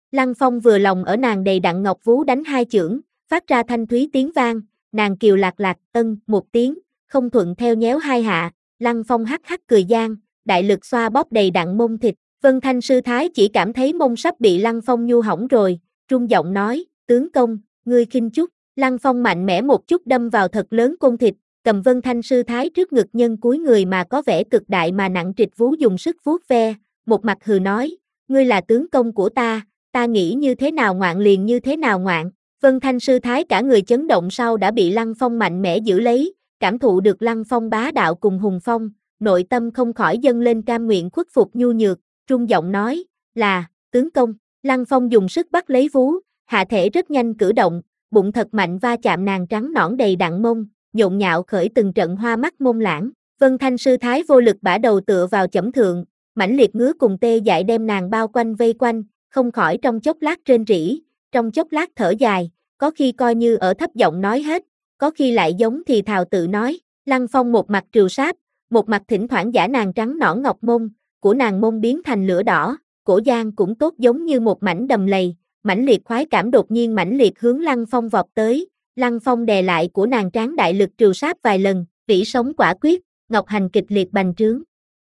Lăng Phong vừa lòng ở nàng đầy đặn ngọc vú đánh hai chưởng, phát ra thanh thúy tiếng vang, nàng kiều lạc lạc, ân, một tiếng, không thuận theo nhéo hai hạ, Lăng Phong hắc hắc cười gian, đại lực xoa bóp đầy đặn mông thịt, Vân Thanh sư thái chỉ cảm thấy mông sắp bị Lăng Phong nhu hỏng rồi, trung giọng nói, tướng công, ngươi khinh chút, Lăng Phong mạnh mẽ một chút đâm vào thật lớn côn thịt, cầm Vân Thanh sư thái trước ngực nhân cúi người mà có vẻ cực đại mà nặng trịch vú dùng sức vuốt ve, một mặt hừ nói, ngươi là tướng công của ta, ta nghĩ như thế nào ngoạn liền như thế nào ngoạn. Vân Thanh sư thái cả người chấn động sau đã bị Lăng Phong mạnh mẽ giữ lấy, cảm thụ được Lăng Phong bá đạo cùng hùng phong, nội tâm không khỏi dâng lên cam nguyện khuất phục nhu nhược, trung giọng nói, là, tướng công, Lăng Phong dùng sức bắt lấy vú, hạ thể rất nhanh cử động, bụng thật mạnh va chạm nàng trắng nõn đầy đặn mông, nhộn nhạo khởi từng trận hoa mắt mông lãng, Vân Thanh sư thái vô lực bả đầu tựa vào chẩm thượng, mãnh liệt ngứa cùng tê dại đem nàng bao quanh vây quanh, không khỏi trong chốc lát rên rỉ, trong chốc lát thở dài, có khi coi như ở thấp giọng nói hết, có khi lại giống thì thào tự nói, Lăng Phong một mặt trừu sáp, một mặt thỉnh thoảng giả nàng trắng nõn ngọc mông, của nàng mông biến thành lửa đỏ, cổ giang cũng tốt giống như một mảnh đầm lầy, mãnh liệt khoái cảm đột nhiên mãnh liệt hướng Lăng Phong vọt tới, Lăng Phong đè lại của nàng tráng đại lực trừu sáp vài lần, vĩ sống quả quyết, ngọc hành kịch liệt bành trướng.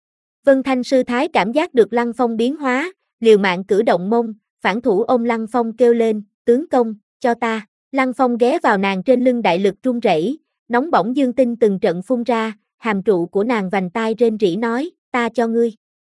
Vân Thanh sư thái cảm giác được Lăng Phong biến hóa, liều mạng cử động mông, phản thủ ôm Lăng Phong kêu lên, tướng công, cho ta, Lăng Phong ghé vào nàng trên lưng đại lực run rẩy, nóng bỏng dương tinh từng trận phun ra, hàm trụ của nàng vành tai rên rỉ nói, ta cho ngươi.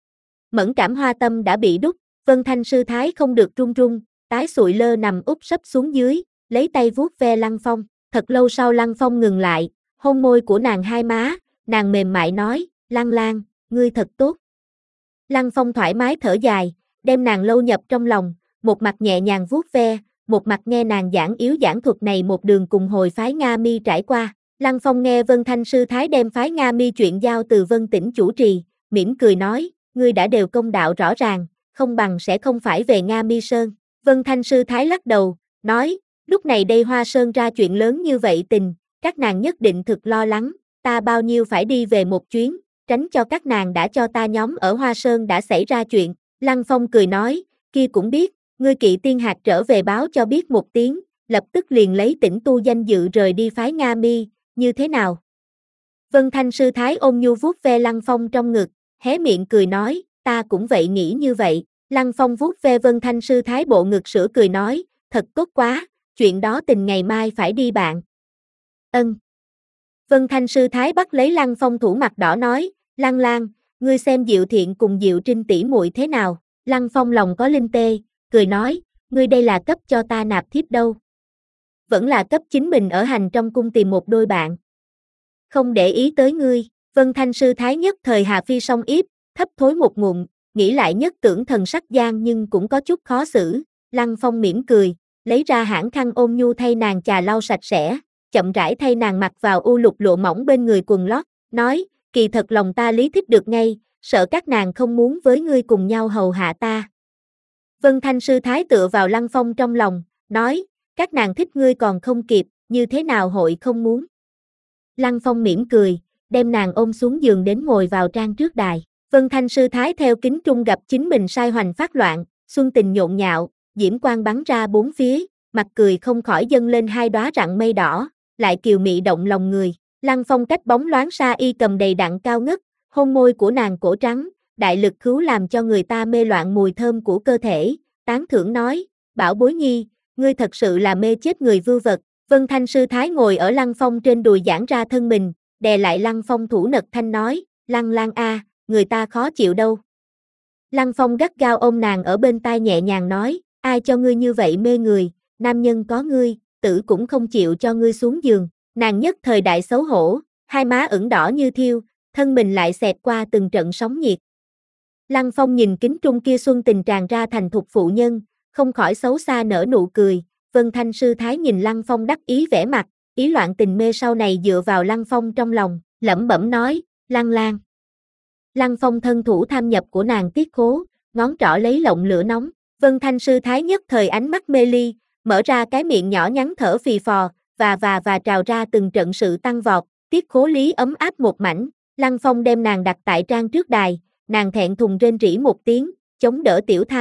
Mẫn cảm hoa tâm đã bị đúc, Vân Thanh sư thái không được run run, tái sụi lơ nằm úp sấp xuống dưới, lấy tay vuốt ve Lăng Phong, thật lâu sau Lăng Phong ngừng lại, hôn môi của nàng hai má, nàng mềm mại nói, Lăng Lang, ngươi thật tốt. Lăng Phong thoải mái thở dài, đem nàng lâu nhập trong lòng, một mặt nhẹ nhàng vuốt ve, một mặt nghe nàng giảng yếu giảng thuật này một đường cùng hồi phái Nga Mi trải qua. Lăng Phong nghe Vân Thanh sư thái đem phái Nga Mi chuyện giao từ Vân Tĩnh chủ trì, mỉm cười nói, ngươi đã đều công đạo rõ ràng, không bằng sẽ không phải về Nga Mi Sơn. Vân Thanh sư thái lắc đầu, nói, lúc này đây Hoa Sơn ra chuyện lớn như vậy tình, các nàng nhất định thực lo lắng, ta bao nhiêu phải đi về một chuyến, tránh cho các nàng đã cho ta nhóm ở Hoa Sơn đã xảy ra chuyện. Lăng Phong cười nói, kia cũng biết, ngươi Kỵ Tiên Hạc trở về báo cho biết một tiếng, lập tức liền lấy Tĩnh Tu danh dự rời đi phái Nga Mi, như thế nào? Vân Thanh sư thái ôm nhu vuốt ve Lăng Phong trong ngực, hé miệng cười nói, ta cũng vậy nghĩ như vậy. Lăng Phong vuốt ve Vân Thanh sư thái bộ ngực sữa cười nói, thật tốt quá, chuyện đó tình ngày mai phải đi bạn. Ân. Vân Thanh sư thái bắt lấy Lăng Phong thủ mặt đỏ nói, Lăng Lang, ngươi xem Diệu Thiện cùng Diệu Trinh tỷ muội thế nào? Lăng Phong lòng có linh tê, cười nói, ngươi đây là cấp cho ta nạp thiếp đâu? Vẫn là cấp chính mình ở hành trong cung tìm một đôi bạn. Không để ý tới ngươi, Vân Thanh sư thái nhất thời Hà Phi song yếp, thấp thối một ngụm, nghĩ lại nhất tưởng thần sắc gian nhưng cũng có chút khó xử. Lăng Phong mỉm cười, lấy ra hãng khăn ôn nhu thay nàng chà lau sạch sẽ, chậm rãi thay nàng mặc vào u lục lộ mỏng bên người quần lót, nói, kỳ thật lòng ta lý thích được ngay, sợ các nàng không muốn với ngươi cùng nhau hầu hạ ta. Vân Thanh sư thái tựa vào Lăng Phong trong lòng, nói, các nàng thích ngươi còn không kịp, như thế nào hội không muốn. Lăng Phong mỉm cười, đem nàng ôm xuống giường đến ngồi vào trang trước đài. Vân Thanh sư thái theo kính trung gặp chính mình sai hoành phát loạn, xuân tình nhộn nhạo, diễm quang bắn ra bốn phía, mặt cười không khỏi dâng lên hai đóa rặng mây đỏ, lại kiều mị động lòng người. Lăng Phong cách bóng loáng xa y cầm đầy đặn cao ngất, hôn môi của nàng cổ trắng, đại lực cứu làm cho người ta mê loạn mùi thơm của cơ thể, tán thưởng nói, bảo bối nhi, ngươi thật sự là mê chết người vưu vật. Vân Thanh sư thái ngồi ở Lăng Phong trên đùi giãn ra thân mình, đè lại Lăng Phong thủ nật thanh nói, Lăng Lang a, người ta khó chịu đâu. Lăng Phong gắt gao ôm nàng ở bên tai nhẹ nhàng nói, ai cho ngươi như vậy mê người, nam nhân có ngươi, tử cũng không chịu cho ngươi xuống giường. Nàng nhất thời đại xấu hổ, hai má ửng đỏ như thiêu, thân mình lại xẹt qua từng trận sóng nhiệt. Lăng Phong nhìn kính trung kia xuân tình tràn ra thành thục phụ nhân, không khỏi xấu xa nở nụ cười. Vân Thanh sư thái nhìn Lăng Phong đắc ý vẻ mặt, ý loạn tình mê sau này dựa vào Lăng Phong trong lòng, lẩm bẩm nói, Lăng Lang. Lăng Phong thân thủ tham nhập của nàng tiết khố, ngón trỏ lấy lộng lửa nóng. Vân Thanh sư thái nhất thời ánh mắt mê ly, mở ra cái miệng nhỏ nhắn thở phì phò, và và và trào ra từng trận sự tăng vọt, tiết khố lý ấm áp một mảnh. Lăng Phong đem nàng đặt tại trang trước đài, nàng thẹn thùng rên rỉ một tiếng, chống đỡ tiểu thai,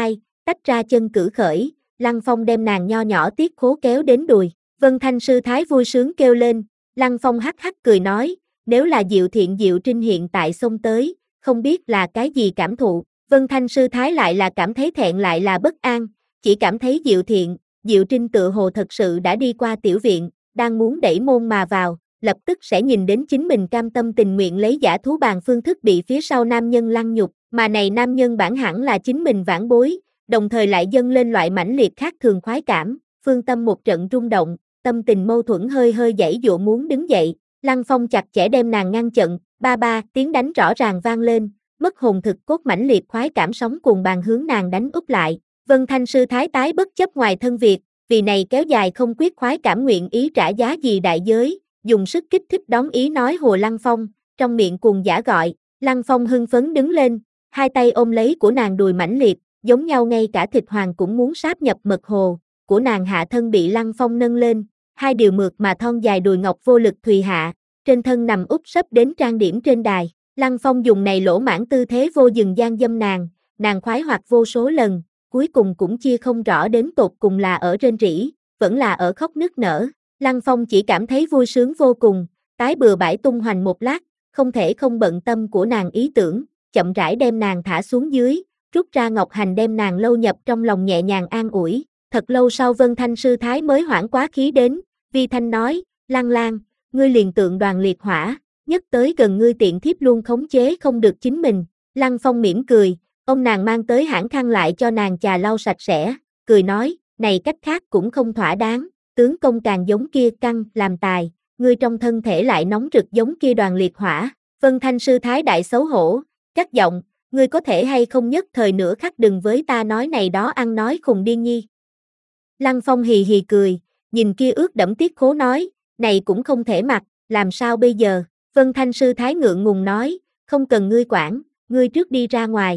tách ra chân cử khởi, Lăng Phong đem nàng nho nhỏ tiết khố kéo đến đùi. Vân Thanh sư thái vui sướng kêu lên, Lăng Phong hắc hắc cười nói, nếu là Diệu Thiện Diệu Trinh hiện tại xông tới, không biết là cái gì cảm thụ. Vân Thanh sư thái lại là cảm thấy thẹn lại là bất an, chỉ cảm thấy Diệu Thiện, Diệu Trinh tựa hồ thật sự đã đi qua tiểu viện, đang muốn đẩy môn mà vào, lập tức sẽ nhìn đến chính mình cam tâm tình nguyện lấy giả thú bàn phương thức bị phía sau nam nhân lăng nhục, mà này nam nhân bản hẳn là chính mình vãn bối, đồng thời lại dâng lên loại mãnh liệt khác thường khoái cảm, phương tâm một trận rung động, tâm tình mâu thuẫn hơi hơi giãy giụa muốn đứng dậy, Lăng Phong chặt chẽ đem nàng ngăn chặn, ba ba, tiếng đánh rõ ràng vang lên, mất hồn thực cốt mãnh liệt khoái cảm sóng cuồng bàn hướng nàng đánh úp lại. Vân Thanh sư thái tái bất chấp ngoài thân việc, vì này kéo dài không quyết khoái cảm nguyện ý trả giá gì đại giới, dùng sức kích thích đón ý nói hồ Lăng Phong, trong miệng cuồng giả gọi, Lăng Phong hưng phấn đứng lên, hai tay ôm lấy của nàng đùi mãnh liệt, giống nhau ngay cả thịt hoàng cũng muốn sáp nhập mật hồ, của nàng hạ thân bị Lăng Phong nâng lên, hai điều mượt mà thon dài đùi ngọc vô lực thùy hạ, trên thân nằm úp sấp đến trang điểm trên đài, Lăng Phong dùng này lỗ mãn tư thế vô dừng gian dâm nàng, nàng khoái hoạt vô số lần, cuối cùng cũng chia không rõ đến tột cùng là ở rên rỉ, vẫn là ở khóc nức nở. Lăng Phong chỉ cảm thấy vui sướng vô cùng, tái bừa bãi tung hoành một lát, không thể không bận tâm của nàng ý tưởng, chậm rãi đem nàng thả xuống dưới, rút ra ngọc hành đem nàng lâu nhập trong lòng nhẹ nhàng an ủi. Thật lâu sau Vân Thanh sư thái mới hoảng quá khí đến, Vi Thanh nói, Lăng Lang, ngươi liền tượng đoàn liệt hỏa, nhất tới gần ngươi tiện thiếp luôn khống chế không được chính mình. Lăng Phong mỉm cười, ông nàng mang tới hãng khăn lại cho nàng chà lau sạch sẽ, cười nói, này cách khác cũng không thỏa đáng, tướng công càng giống kia căng, làm tài, ngươi trong thân thể lại nóng rực giống kia đoàn liệt hỏa. Vân Thanh sư thái đại xấu hổ, cắt giọng, ngươi có thể hay không nhất thời nửa khắc đừng với ta nói này đó ăn nói khùng điên nhi. Lăng Phong hì hì cười, nhìn kia ướt đẫm tiết khố nói, này cũng không thể mặc, làm sao bây giờ? Vân Thanh sư thái ngượng ngùng nói, không cần ngươi quản, ngươi trước đi ra ngoài.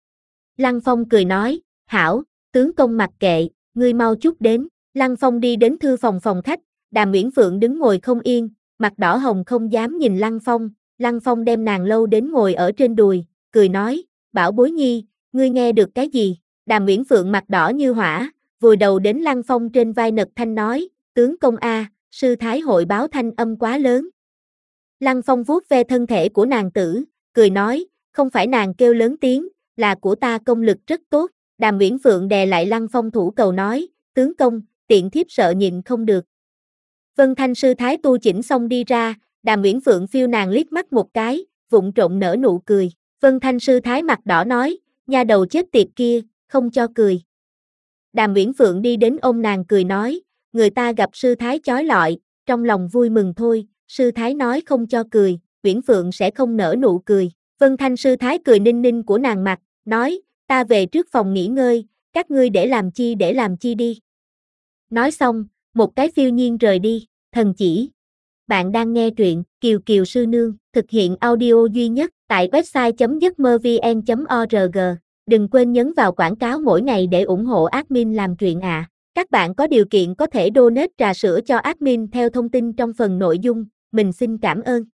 Lăng Phong cười nói, hảo, tướng công mặc kệ, ngươi mau chút đến. Lăng Phong đi đến thư phòng phòng khách, Đàm Uyển Phượng đứng ngồi không yên, mặt đỏ hồng không dám nhìn Lăng Phong. Lăng Phong đem nàng lâu đến ngồi ở trên đùi, cười nói, bảo bối nhi, ngươi nghe được cái gì? Đàm Uyển Phượng mặt đỏ như hỏa, vùi đầu đến Lăng Phong trên vai nật thanh nói, tướng công a, sư thái hội báo thanh âm quá lớn. Lăng Phong vuốt ve thân thể của nàng tử, cười nói, không phải nàng kêu lớn tiếng, là của ta công lực rất tốt. Đàm Uyển Phượng đè lại Lăng Phong thủ cầu nói, tướng công, tiện thiếp sợ nhịn không được. Vân Thanh sư thái tu chỉnh xong đi ra, Đàm Uyển Phượng phiêu nàng liếc mắt một cái, vụng trộn nở nụ cười. Vân Thanh sư thái mặt đỏ nói, nha đầu chết tiệt kia, không cho cười. Đàm Uyển Phượng đi đến ôm nàng cười nói, người ta gặp sư thái chói lọi, trong lòng vui mừng thôi, sư thái nói không cho cười, Uyển Phượng sẽ không nở nụ cười. Vân Thanh sư thái cười ninh ninh của nàng mặt, nói, ta về trước phòng nghỉ ngơi, các ngươi để làm chi để làm chi đi. Nói xong, một cái phiêu nhiên rời đi, thần chỉ. Bạn đang nghe truyện Kiều Kiều Sư Nương, thực hiện audio duy nhất tại website chấm giấc mơ vn chấm org. Đừng quên nhấn vào quảng cáo mỗi ngày để ủng hộ admin làm truyện ạ. À. Các bạn có điều kiện có thể donate trà sữa cho admin theo thông tin trong phần nội dung, mình xin cảm ơn.